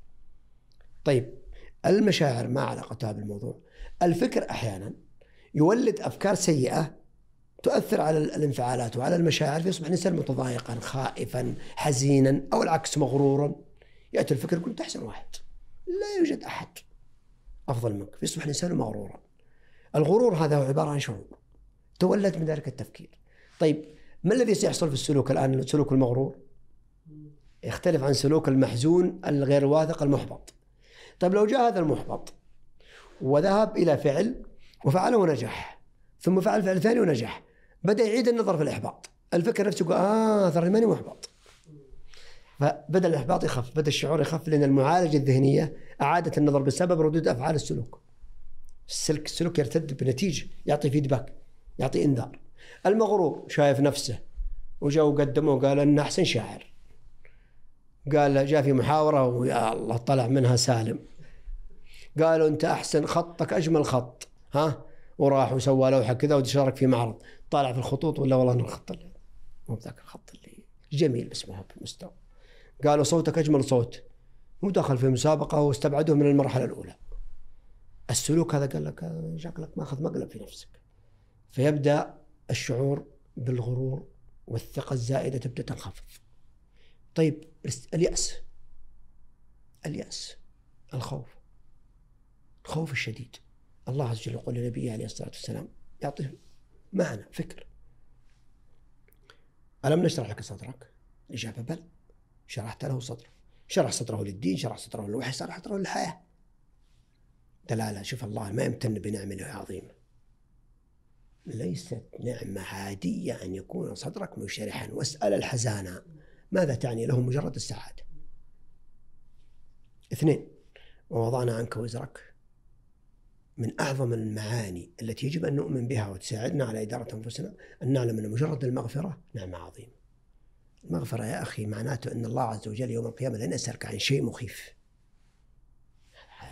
طيب المشاعر ما علاقتها بالموضوع؟ الفكر أحيانا يولد أفكار سيئة تؤثر على الانفعالات وعلى المشاعر، فيصبح الإنسان متضايقا خائفا حزينا، أو العكس مغرورا. يأتي الفكر يقول أحسن واحد، لا يوجد أحد أفضل منك، فيصبح الإنسان مغرورا. الغرور هذا هو عبارة عن شعور تولد من ذلك التفكير. طيب ما الذي سيحصل في السلوك الآن؟ سلوك المغرور يختلف عن سلوك المحزون الغير واثق المحبط. طيب لو جاء هذا المحبط وذهب إلى فعل وفعله ونجح، ثم فعل فعل ثاني ونجح، بدأ يعيد النظر في الإحباط. الفكر نفسه يقول آه ترى ماني محبط، فبدأ الإحباط يخف، بدأ الشعور يخف، لأن المعالجة الذهنية أعادت النظر بسبب ردود أفعال السلوك. السلك السلوك يرتد بنتيجة، يعطي فيدباك، يعطي إنذار. المغرور شايف نفسه وجاء وقدمه وقال أنه أحسن شاعر، قال جاء في محاورة ويا الله طلع منها سالم، قالوا أنت أحسن خطك أجمل خط، ها، وراح وسوى لوحة كذا وتشارك في معرض، طالع في الخطوط ولا والله أنا الخط اللي مو بذاك الخط اللي جميل بس ما هو بالمستوى. قالوا صوتك أجمل صوت، هو دخل في مسابقة واستبعدوه من المرحلة الأولى. السلوك هذا قال لك شكلك ماخذ مقلب في نفسك، فيبدأ الشعور بالغرور والثقة الزائدة تبدأ تنخفض. طيب اليأس، اليأس الخوف، الخوف الشديد. الله عز وجل يقول لنبيه عليه الصلاة والسلام يعطيه معنى فكر، ألم نشرح لك صدرك؟ الإجابة بل، شرحت له صدره، شرح صدره للدين، شرح صدره للوحي، شرح صدره للحياة. دلالة. شوف الله ما يمتن بنعمة عظيمة، ليست نعمة عادية أن يكون صدرك منشرحا. واسأل الحزانة ماذا تعني له مجرد السعادة. اثنين، ووضعنا عنك وزرك. من أعظم المعاني التي يجب أن نؤمن بها وتساعدنا على إدارة أنفسنا أن نعلم أن مجرد المغفرة نعمة عظيمة. المغفرة يا أخي معناته أن الله عز وجل يوم القيامة لن يسألك عن شيء مخيف،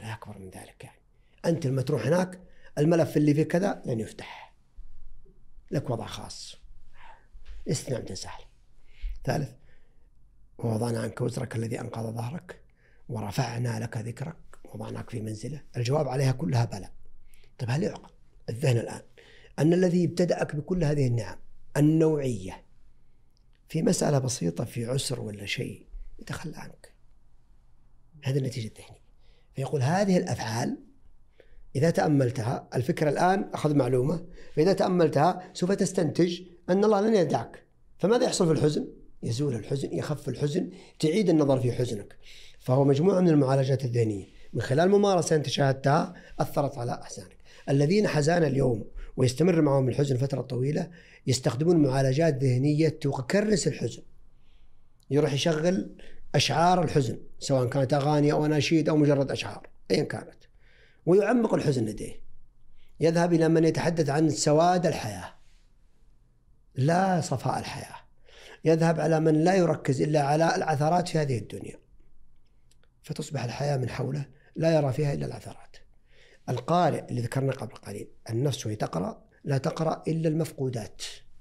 لا أكبر من ذلك. يعني أنت لما تروح هناك الملف اللي فيه كذا لن يفتح لك، وضع خاص، استثناء من سهل. ثالث، ووضعنا عنك وزرك الذي أنقض ظهرك ورفعنا لك ذكرك ووضعناك في منزله. الجواب عليها كلها بلى. طيب هل يعقل الذهن الآن أن الذي ابتدأك بكل هذه النعم النوعية في مسألة بسيطة في عسر ولا شيء يتخلى عنك؟ هذه النتيجة الذهنية. فيقول هذه الأفعال إذا تأملتها، الفكرة الآن أخذ معلومة، فإذا تأملتها سوف تستنتج أن الله لن يدعك. فماذا يحصل في الحزن؟ يزول الحزن، يخف الحزن، تعيد النظر في حزنك. فهو مجموعة من المعالجات الذهنية من خلال ممارسة أنت شاهدتها أثرت على أحزانك. الذين حزان اليوم ويستمر معهم الحزن فترة طويلة يستخدمون معالجات ذهنية تكرس الحزن. يروح يشغل أشعار الحزن سواء كانت أغاني أو أناشيد أو مجرد أشعار أيا كانت، ويعمق الحزن لديه. يذهب إلى من يتحدث عن سواد الحياة لا صفاء الحياة. يذهب على من لا يركز إلا على العثرات في هذه الدنيا، فتصبح الحياة من حوله لا يرى فيها إلا العثرات. القارئ اللي ذكرنا قبل قليل، النفس وهي تقرأ لا تقرأ إلا المفقودات،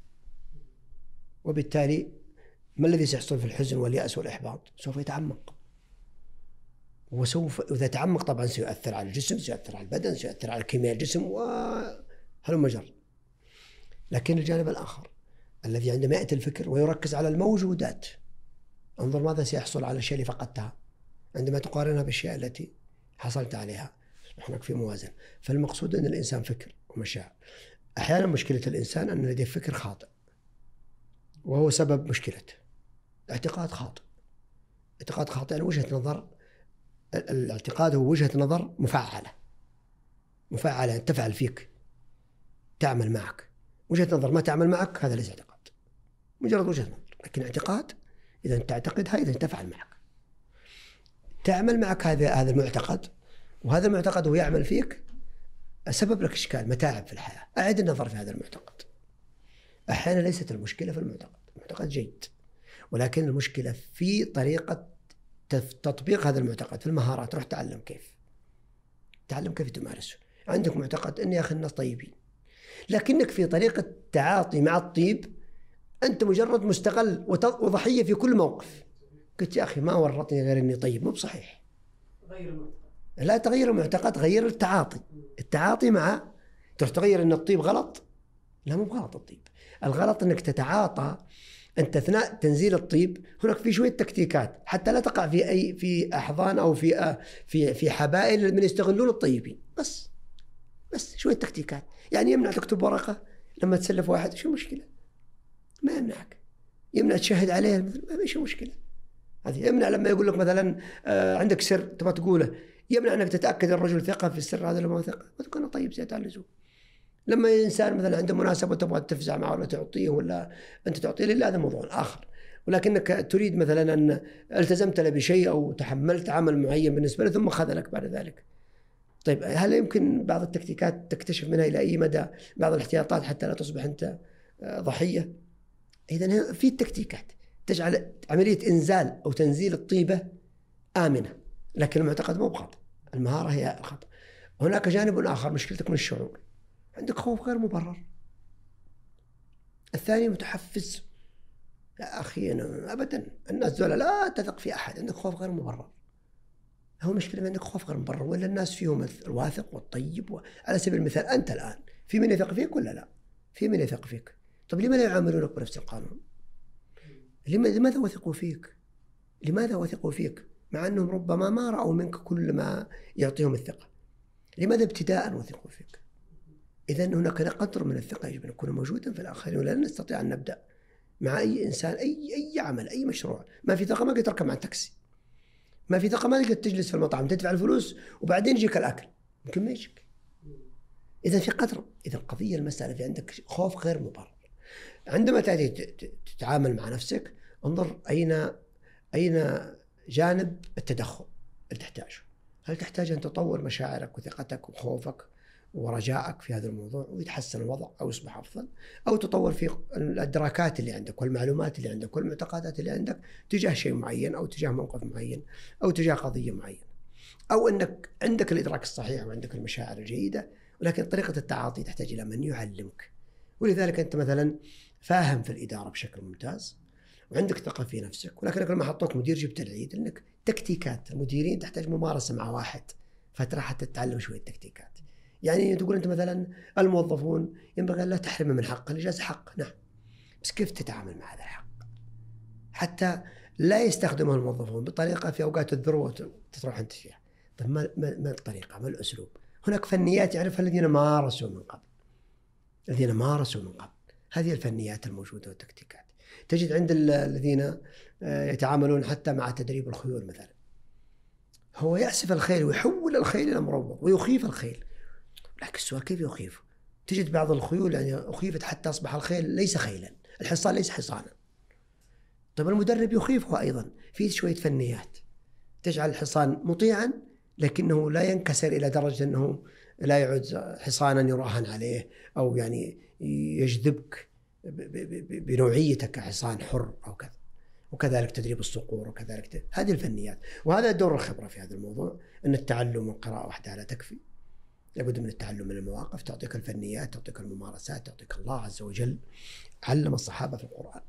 وبالتالي ما الذي سيحصل في الحزن واليأس والإحباط؟ سوف يتعمق، وسوف إذا تعمق طبعا سيؤثر على الجسم، سيؤثر على البدن، سيؤثر على كيمياء الجسم وهلم جر. لكن الجانب الآخر الذي عندما يأتي الفكر ويركز على الموجودات، انظر ماذا سيحصل على الشيء اللي فقدتها عندما تقارنها بالأشياء التي حصلت عليها. هناك في موازنة. فالمقصود أن الإنسان فكر ومشاعر. أحيانا مشكلة الإنسان أن لديه فكر خاطئ وهو سبب مشكلته. اعتقاد خاطئ، اعتقاد خاطئ يعني وجهة نظر. الاعتقاد هو وجهة نظر مفعلة، مفعلة تفعل فيك، تعمل معك. وجهة نظر ما تعمل معك هذا ليس اعتقاد، مجرد وجهة نظر. لكن اعتقاد إذا تعتقدها إذا تفعل معك، تعمل معك هذا هذا المعتقد، وهذا المعتقد هو يعمل فيك، سبب لك إشكال متاعب في الحياة. أعد النظر في هذا المعتقد. أحيانا ليست المشكلة في المعتقد، المعتقد جيد، ولكن المشكلة في طريقة تطبيق هذا المعتقد في المهارات. روح تعلم كيف تعلم كيف تمارسه. عندك معتقد أن يا أخي الناس طيبين، لكنك في طريقة تعاطي مع الطيب أنت مجرد مستغل وضحية في كل موقف. قلت يا أخي ما ورطني غير أني طيب، مو بصحيح. غير المعتقد، لا تغير المعتقد، غير التعاطي. التعاطي مع تروح تغير أن الطيب غلط. لا مو غلط الطيب، الغلط أنك تتعاطى أنت أثناء تنزيل الطيب. هناك في شوية تكتيكات حتى لا تقع في أي في أحضان أو في في في حبائل من يستغلون الطيبين. بس بس شوية تكتيكات. يعني يمنع تكتب ورقة لما تسلف واحد، شو مشكلة؟ ما يمنعك. يمنع تشهد عليه مثل ما شو مشكلة. هذه يمنع لما يقول لك مثلا عندك سر تبغى تقوله، يمنع أنك تتأكد الرجل ثقة في السر هذا لما ثقة، ما تكون طيب زيادة عن اللزوم. لما إنسان مثلا عنده مناسبة تبغى تفزع معه ولا تعطيه ولا أنت تعطيه له، هذا موضوع آخر. ولكنك تريد مثلا أن التزمت له بشيء أو تحملت عمل معين بالنسبة له ثم خذلك بعد ذلك. طيب هل يمكن بعض التكتيكات تكتشف منها إلى أي مدى بعض الاحتياطات حتى لا تصبح أنت ضحية؟ إذن في التكتيكات تجعل عملية إنزال أو تنزيل الطيبة آمنة، لكن المعتقد مو بخطأ، المهارة هي الخطأ. هناك جانب آخر، مشكلتك من الشعور، عندك خوف غير مبرر. الثاني متحفز. يا أخي أنا أبدا الناس ذولا لا تثق في أحد، عندك خوف غير مبرر. هو مشكلة عندك خوف غير مبرر، ولا الناس فيهم الواثق والطيب و... على سبيل المثال أنت الآن في من يثق فيك ولا لا؟ في من يثق فيك. طب لماذا لا يعاملونك بنفس القانون؟ لماذا وثقوا فيك؟ لماذا وثقوا فيك مع أنهم ربما ما رأوا منك كل ما يعطيهم الثقة؟ لماذا ابتداء وثقوا فيك؟ إذن هناك قدر من الثقة يجب أن يكون موجودا في الآخرين، ولا نستطيع أن نبدأ مع أي إنسان أي أي عمل أي مشروع. ما في ثقة ما قد تركب مع التاكسي، ما في ثقة ما قد تجلس في المطعم تدفع الفلوس وبعدين يجيك الأكل، ممكن ما يجيك. إذن في قدر. إذا القضية المسألة في عندك خوف غير مبرر. عندما تأتي تتعامل مع نفسك انظر أين أين جانب التدخل اللي تحتاجه. هل تحتاج أن تطور مشاعرك وثقتك وخوفك ورجائك في هذا الموضوع ويتحسن الوضع أو يصبح أفضل، أو تطور في الإدراكات اللي عندك والمعلومات اللي عندك والمعتقدات اللي عندك تجاه شيء معين أو تجاه موقف معين أو تجاه قضية معينة. أو أنك عندك الإدراك الصحيح وعندك المشاعر الجيدة، ولكن طريقة التعاطي تحتاج إلى من يعلمك. ولذلك أنت مثلا فاهم في الإدارة بشكل ممتاز وعندك ثقة في نفسك، ولكنك لما حطوك مدير جبت العيد لأنك تكتيكات المديرين تحتاج ممارسة مع واحد فترة حتى تتعلم شوية تكتيكات. يعني تقول أنت مثلا الموظفون ينبغي لا تحرمه من حقه، الإجازة حق، نعم، بس كيف تتعامل مع هذا الحق حتى لا يستخدمه الموظفون بطريقة في أوقات الذروة تروح أنت فيها. طيب ما, ما, ما الطريقة، ما الأسلوب؟ هناك فنيات يعرفها الذين مارسوا من قبل الذين مارسوا من قبل هذه الفنيات الموجودة والتكتيكات. تجد عند الذين يتعاملون حتى مع تدريب الخيول مثلا، هو يأسف الخيل ويحول الخيل إلى مروض ويخيف الخيل، لكن السؤال كيف يخيفه؟ تجد بعض الخيول يعني أخيفت حتى أصبح الخيل ليس خيلا، الحصان ليس حصانا. طيب المدرب يخيفه أيضا في شوية فنيات تجعل الحصان مطيعا لكنه لا ينكسر إلى درجة أنه لا يعد حصانا يراهن عليه أو يعني يجذبك بنوعيتك كحصان حر أو كذا. وكذلك تدريب الصقور وكذلك هذه الفنيات. وهذا دور الخبرة في هذا الموضوع، أن التعلم والقراءة وحدها لا تكفي، لابد من التعلم من المواقف، تعطيك الفنيات، تعطيك الممارسات، تعطيك الله عز وجل علم الصحابة في القرآن.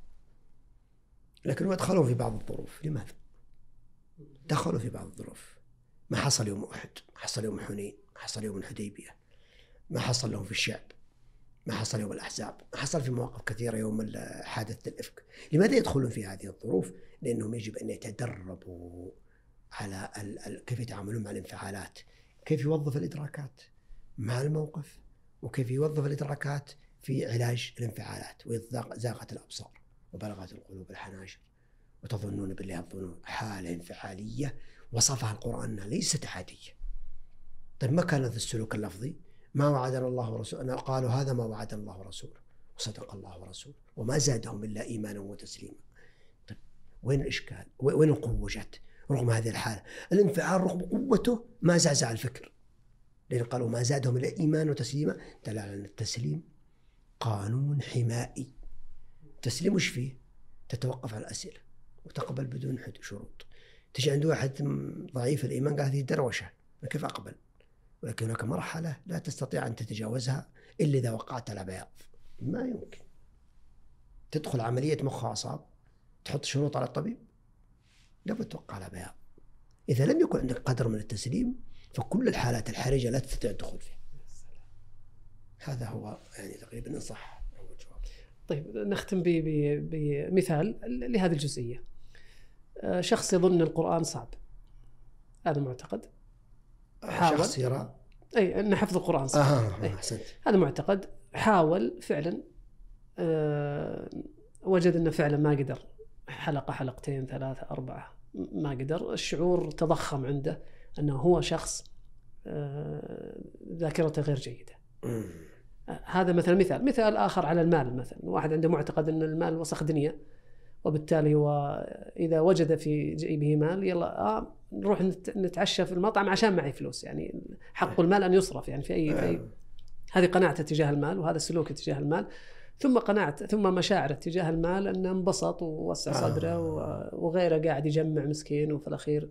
لكن ادخلوا في بعض الظروف. لماذا؟ دخلوا في بعض الظروف. ما حصل يوم أحد، ما حصل يوم حنين، ما حصل يوم الحديبية، ما حصل لهم في الشعب، ما حصل يوم الأحزاب، ما حصل في مواقف كثيرة يوم حادثة الإفك. لماذا يدخلون في هذه الظروف؟ لأنهم يجب أن يتدربوا على كيف يتعاملون مع الانفعالات، كيف يوظف الإدراكات مع الموقف، وكيف يوظف الإدراكات في علاج الانفعالات. وإذ زاغت الأبصار وبلغت القلوب الحناجر وتظنون بالله الظنون، حالة انفعالية وصفها القرآن أنها ليست عادية. طيب ما كان هذا السلوك اللفظي؟ ما وعدنا الله ورسوله، قالوا هذا ما وعدنا الله ورسوله وصدق الله ورسوله وما زادهم إلا إيمانا وتسليما. طيب وين الإشكال؟ وين القوة جت؟ رغم هذه الحالة الانفعال رغم قوته ما زعزع الفكر، لأن قالوا ما زادهم إلا إيمانا وتسليما، دل على أن التسليم قانون حمائي. تسليم وش فيه؟ تتوقف على الأسئلة وتقبل بدون شروط. تجي عند واحد ضعيف الإيمان قال هذه دروشة، كيف أقبل؟ ولكن هناك مرحلة لا تستطيع أن تتجاوزها إلا إذا وقعت على بياض. ما يمكن تدخل عملية مخ وأعصاب تحط شروط على الطبيب، لابد توقع على بياض. إذا لم يكن عندك قدر من التسليم فكل الحالات الحرجة لا تستطيع الدخول فيها. هذا هو يعني تقريبا صح. طيب نختم بمثال لهذه الجزئية. شخص يظن القرآن صعب، هذا معتقد. شخص يرى أي أن حفظ القرآن صعب. آه آه هذا معتقد. حاول فعلا، أه وجد أنه فعلا ما قدر، حلقة حلقتين ثلاثة أربعة ما قدر. الشعور تضخم عنده أنه هو شخص أه ذاكرته غير جيدة. م. هذا مثلا مثال. مثال آخر على المال، مثلا واحد عنده معتقد أن المال وسخ دنيا، وبالتالي هو إذا وجد في جيبه مال يلا آه نروح نتعشى في المطعم عشان معي فلوس، يعني حق المال أن يصرف يعني في أي, في أي. هذه قناعته تجاه المال، وهذا السلوك تجاه المال. ثم قناعته ثم مشاعره تجاه المال أنه انبسط ووسع صدره وغيره قاعد يجمع مسكين، وفي الأخير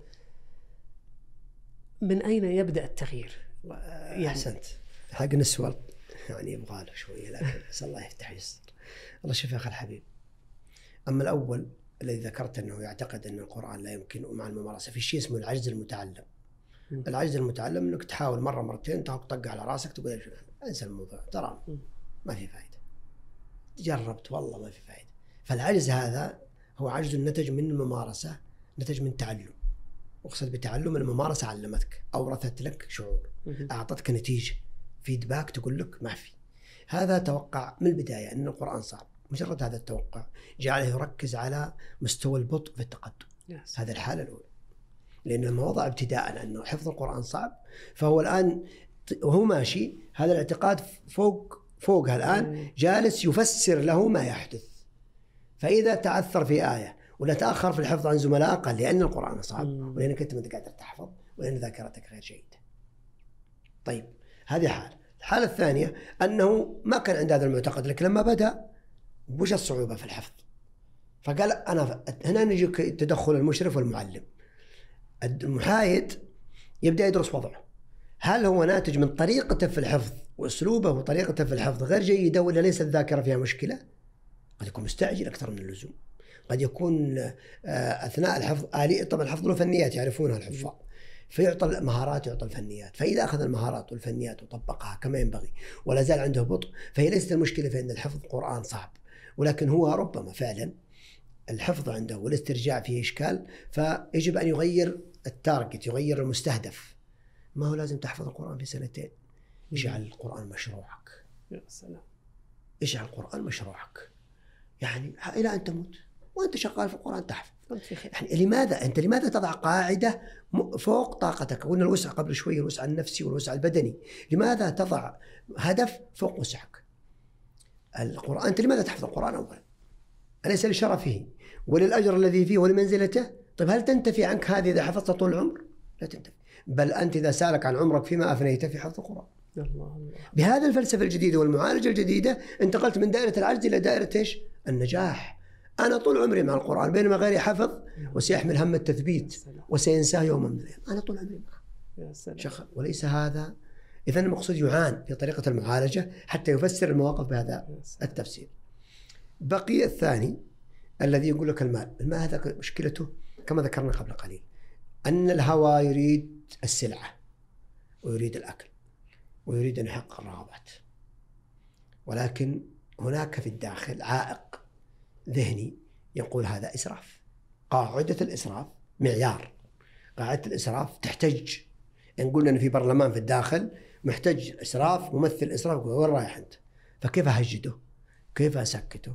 من أين يبدأ التغيير؟ يعني أحسنت. حق نسوى يعني يبغى له شوية، لكن بس الله يفتح يسر. الله شوف يا أخي الحبيب، أما الأول الذي ذكرت أنه يعتقد أن القرآن لا يمكن مع الممارسة، في شيء اسمه العجز المتعلم. م. العجز المتعلم أنك تحاول مرة مرتين تاخذ طقة على راسك تقول انسى الموضوع، ترى ما في فائدة، جربت والله ما في فائدة. فالعجز هذا هو عجز نتج من الممارسة، نتج من تعلم. أقصد بتعلم الممارسة علمتك، أورثت لك شعور، أعطتك نتيجة، فيدباك تقول لك ما في. هذا توقع من البداية أن القرآن صعب. مجرد هذا التوقع جعله يركز على مستوى البطء في التقدم. yes. هذا الحالة الأولى، لأن لما وضع ابتداء أنه حفظ القرآن صعب، فهو الآن وهو ماشي هذا الاعتقاد فوق فوقها الآن جالس يفسر له ما يحدث. فإذا تعثر في آية ولا تأخر في الحفظ عن زملاء قال لأن القرآن صعب ولأنك أنت ما قادر تحفظ ولأن ذاكرتك غير جيدة. طيب هذه حالة. الحالة الثانية أنه ما كان عند هذا المعتقد، لكن لما بدأ وش الصعوبة في الحفظ؟ فقال أنا هنا نجي تدخل المشرف والمعلم. المحايد يبدأ يدرس وضعه، هل هو ناتج من طريقته في الحفظ وأسلوبه وطريقته في الحفظ غير جيدة ولا ليس الذاكرة فيها مشكلة؟ قد يكون مستعجل أكثر من اللزوم، قد يكون أثناء الحفظ آلي. طبعا الحفظ له فنيات يعرفونها الحفاظ، فيعطى المهارات يعطى الفنيات، فإذا أخذ المهارات والفنيات وطبقها كما ينبغي ولا زال عنده بطء فهي ليست المشكلة في أن الحفظ القرآن صعب، ولكن هو ربما فعلا الحفظ عنده والاسترجاع فيه إشكال، فيجب أن يغير التارجت، يغير المستهدف. ما هو لازم تحفظ القرآن في سنتين، اجعل القرآن مشروعك. يا سلام. اجعل القرآن مشروعك، يعني إلى أن تموت وأنت شغال في القرآن تحفظ. يعني لماذا أنت لماذا تضع قاعدة فوق طاقتك؟ قلنا الوسع قبل شوي، الوسع النفسي والوسع البدني. لماذا تضع هدف فوق وسعك؟ القرآن أنت لماذا تحفظ القرآن أولا؟ أليس لشرفه وللأجر الذي فيه ولمنزلته؟ طيب هل تنتفي عنك هذه إذا حفظت طول العمر؟ لا تنتفي، بل أنت إذا سألك عن عمرك فيما أفنيت في حفظ القرآن. الله الله. بهذا الفلسفة الجديدة والمعالجة الجديدة انتقلت من دائرة العجز إلى دائرة إيش؟ النجاح. أنا طول عمري مع القرآن، بينما غيري حفظ وسيحمل هم التثبيت وسينساه يوما من الأيام، أنا طول عمري معه شغل. وليس هذا. إذن المقصود يعان في طريقة المعالجة حتى يفسر المواقف بهذا التفسير. بقي الثاني الذي يقول لك المال. المال هذا مشكلته كما ذكرنا قبل قليل، أن الهوى يريد السلعة ويريد الأكل ويريد أن يحقق الرغبات، ولكن هناك في الداخل عائق ذهني يقول هذا إسراف. قاعدة الإسراف معيار، قاعدة الإسراف تحتج. إن قلنا أن في برلمان في الداخل محتج إسراف، ممثل إسراف، وين رايح أنت؟ فكيف أهجده؟ كيف أسكته؟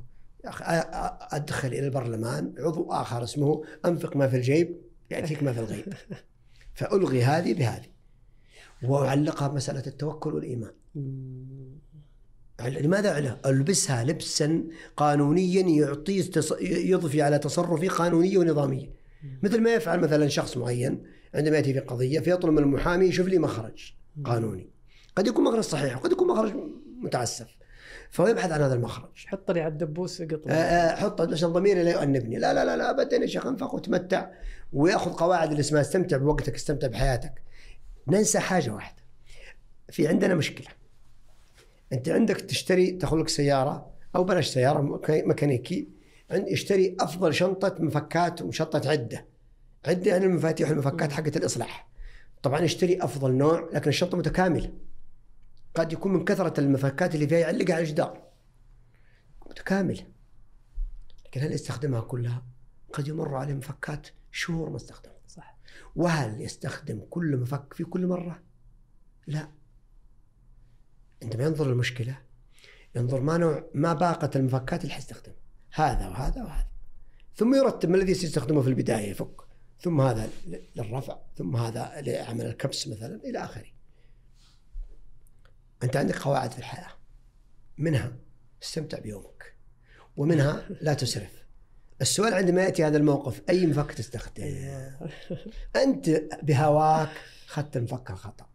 أدخل إلى البرلمان عضو آخر اسمه أنفق ما في الجيب يأتيك ما في الغيب، فألغي هذه بهذه وأعلقها بمسألة التوكل والإيمان. لماذا على ألبسها لبسا قانونيا يعطيه يضفي على تصرفي قانونية ونظامية، مثل ما يفعل مثلا شخص معين عندما يأتي في قضية فيطلب من المحامي يشوف لي مخرج قانوني، قد يكون مخرج صحيح وقد يكون مخرج متعسف، فهو يبحث عن هذا المخرج. حط لي على الدبوس يقطع، حط عشان ضميري لا يؤنبني. لا لا لا لا أبدا يا شيخ، انفق وتمتع، ويأخذ قواعد اللي اسمها استمتع بوقتك، استمتع بحياتك. ننسى حاجة واحدة، في عندنا مشكلة. أنت عندك تشتري تاخذ لك سيارة أو بلاش سيارة ميكانيكي، اشتري أفضل شنطة مفكات وشنطة عدة. عدة يعني المفاتيح والمفكات حقت الإصلاح. طبعا اشتري أفضل نوع لكن الشنطة متكاملة. قد يكون من كثرة المفكات اللي فيها يعلقها على الجدار متكاملة، لكن هل يستخدمها كلها؟ قد يمر عليه مفكات شهور ما استخدمها. صح. وهل يستخدم كل مفك في كل مرة؟ لا. عندما ينظر المشكلة ينظر ما نوع ما باقة المفكات اللي حيستخدم، هذا وهذا وهذا، ثم يرتب ما الذي سيستخدمه في البداية يفك، ثم هذا للرفع، ثم هذا لعمل الكبس مثلا إلى آخره. أنت عندك قواعد في الحياة، منها استمتع بيومك ومنها لا تسرف. السؤال عندما يأتي هذا الموقف أي مفك تستخدم؟ أنت بهواك خدت المفك الخطأ،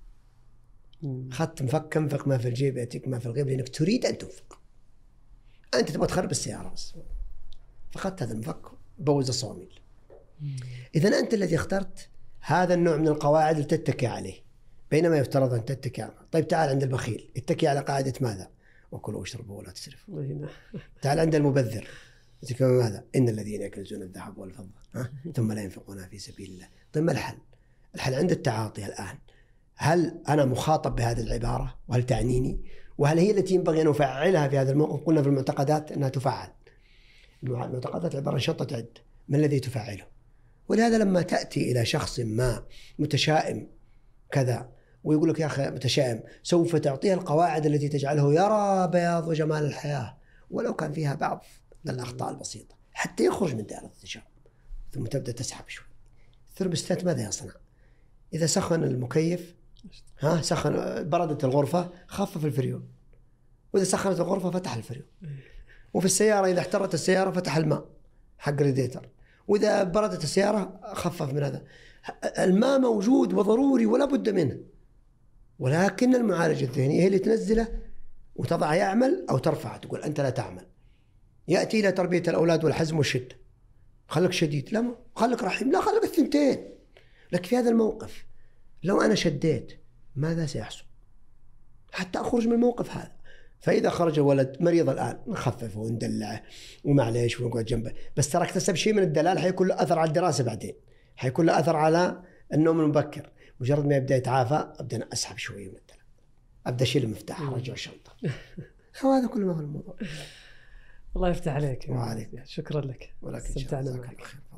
خدت مفك انفق ما في الجيب يأتيك ما في الغيب، لأنك تريد أن تنفق. أنت تبغى تخرب السيارة بس، فخدت هذا المفك بوز الصواميل. إذن أنت الذي اخترت هذا النوع من القواعد اللي تتكي عليه، بينما يفترض أن تتكي على. طيب تعال عند البخيل، اتكي على قاعدة ماذا؟ وكلوا واشربوا ولا تسرفوا. تعال عند المبذر، اتكي ماذا؟ إن الذين يكنزون الذهب والفضة ها؟ ثم لا ينفقونها في سبيل الله. طيب ما الحل؟ الحل عند التعاطي الآن. هل أنا مخاطب بهذه العبارة وهل تعنيني؟ وهل هي التي ينبغي أن أفعلها في هذا الموقف؟ قلنا في المعتقدات أنها تفعل. المعتقدات عبارة عن شنطة عد، ما الذي تفعله؟ ولهذا لما تأتي إلى شخص ما متشائم كذا ويقول لك يا أخي متشائم، سوف تعطيه القواعد التي تجعله يرى بياض وجمال الحياة ولو كان فيها بعض الأخطاء البسيطة حتى يخرج من دائرة التشاؤم، ثم تبدأ تسحب شوي. الثرموستات ماذا يصنع؟ إذا سخن المكيف ها سخن بردت الغرفة خفف الفريون، وإذا سخنت الغرفة فتح الفريون. وفي السيارة إذا احترت السيارة فتح الماء حق ريديتر، وإذا بردت السيارة خفف من هذا. الماء موجود وضروري ولا بد منه، ولكن المعالجة الذهنية هي اللي تنزله وتضع يعمل أو ترفع، تقول أنت لا تعمل. يأتي إلى تربية الأولاد والحزم والشدة، خلك شديد لا خلك رحيم لا خلك الثنتين. لك في هذا الموقف لو أنا شديت ماذا سيحصل حتى أخرج من الموقف هذا؟ فإذا خرج ولد مريض الآن نخففه وندلعه ومعليش ونقعد جنبه، بس ترى اكتسب شيء من الدلال حيكون له أثر على الدراسة بعدين، حيكون له أثر على النوم المبكر. مجرد ما يبدأ يتعافى أبدأ أسحب شوية من الدلال، أبدأ أشيل المفتاح أرجع الشنطة. هذا كل ما هو الموضوع. الله يفتح عليك. وعليك. شكرا لك. ولكن استمتعنا معك.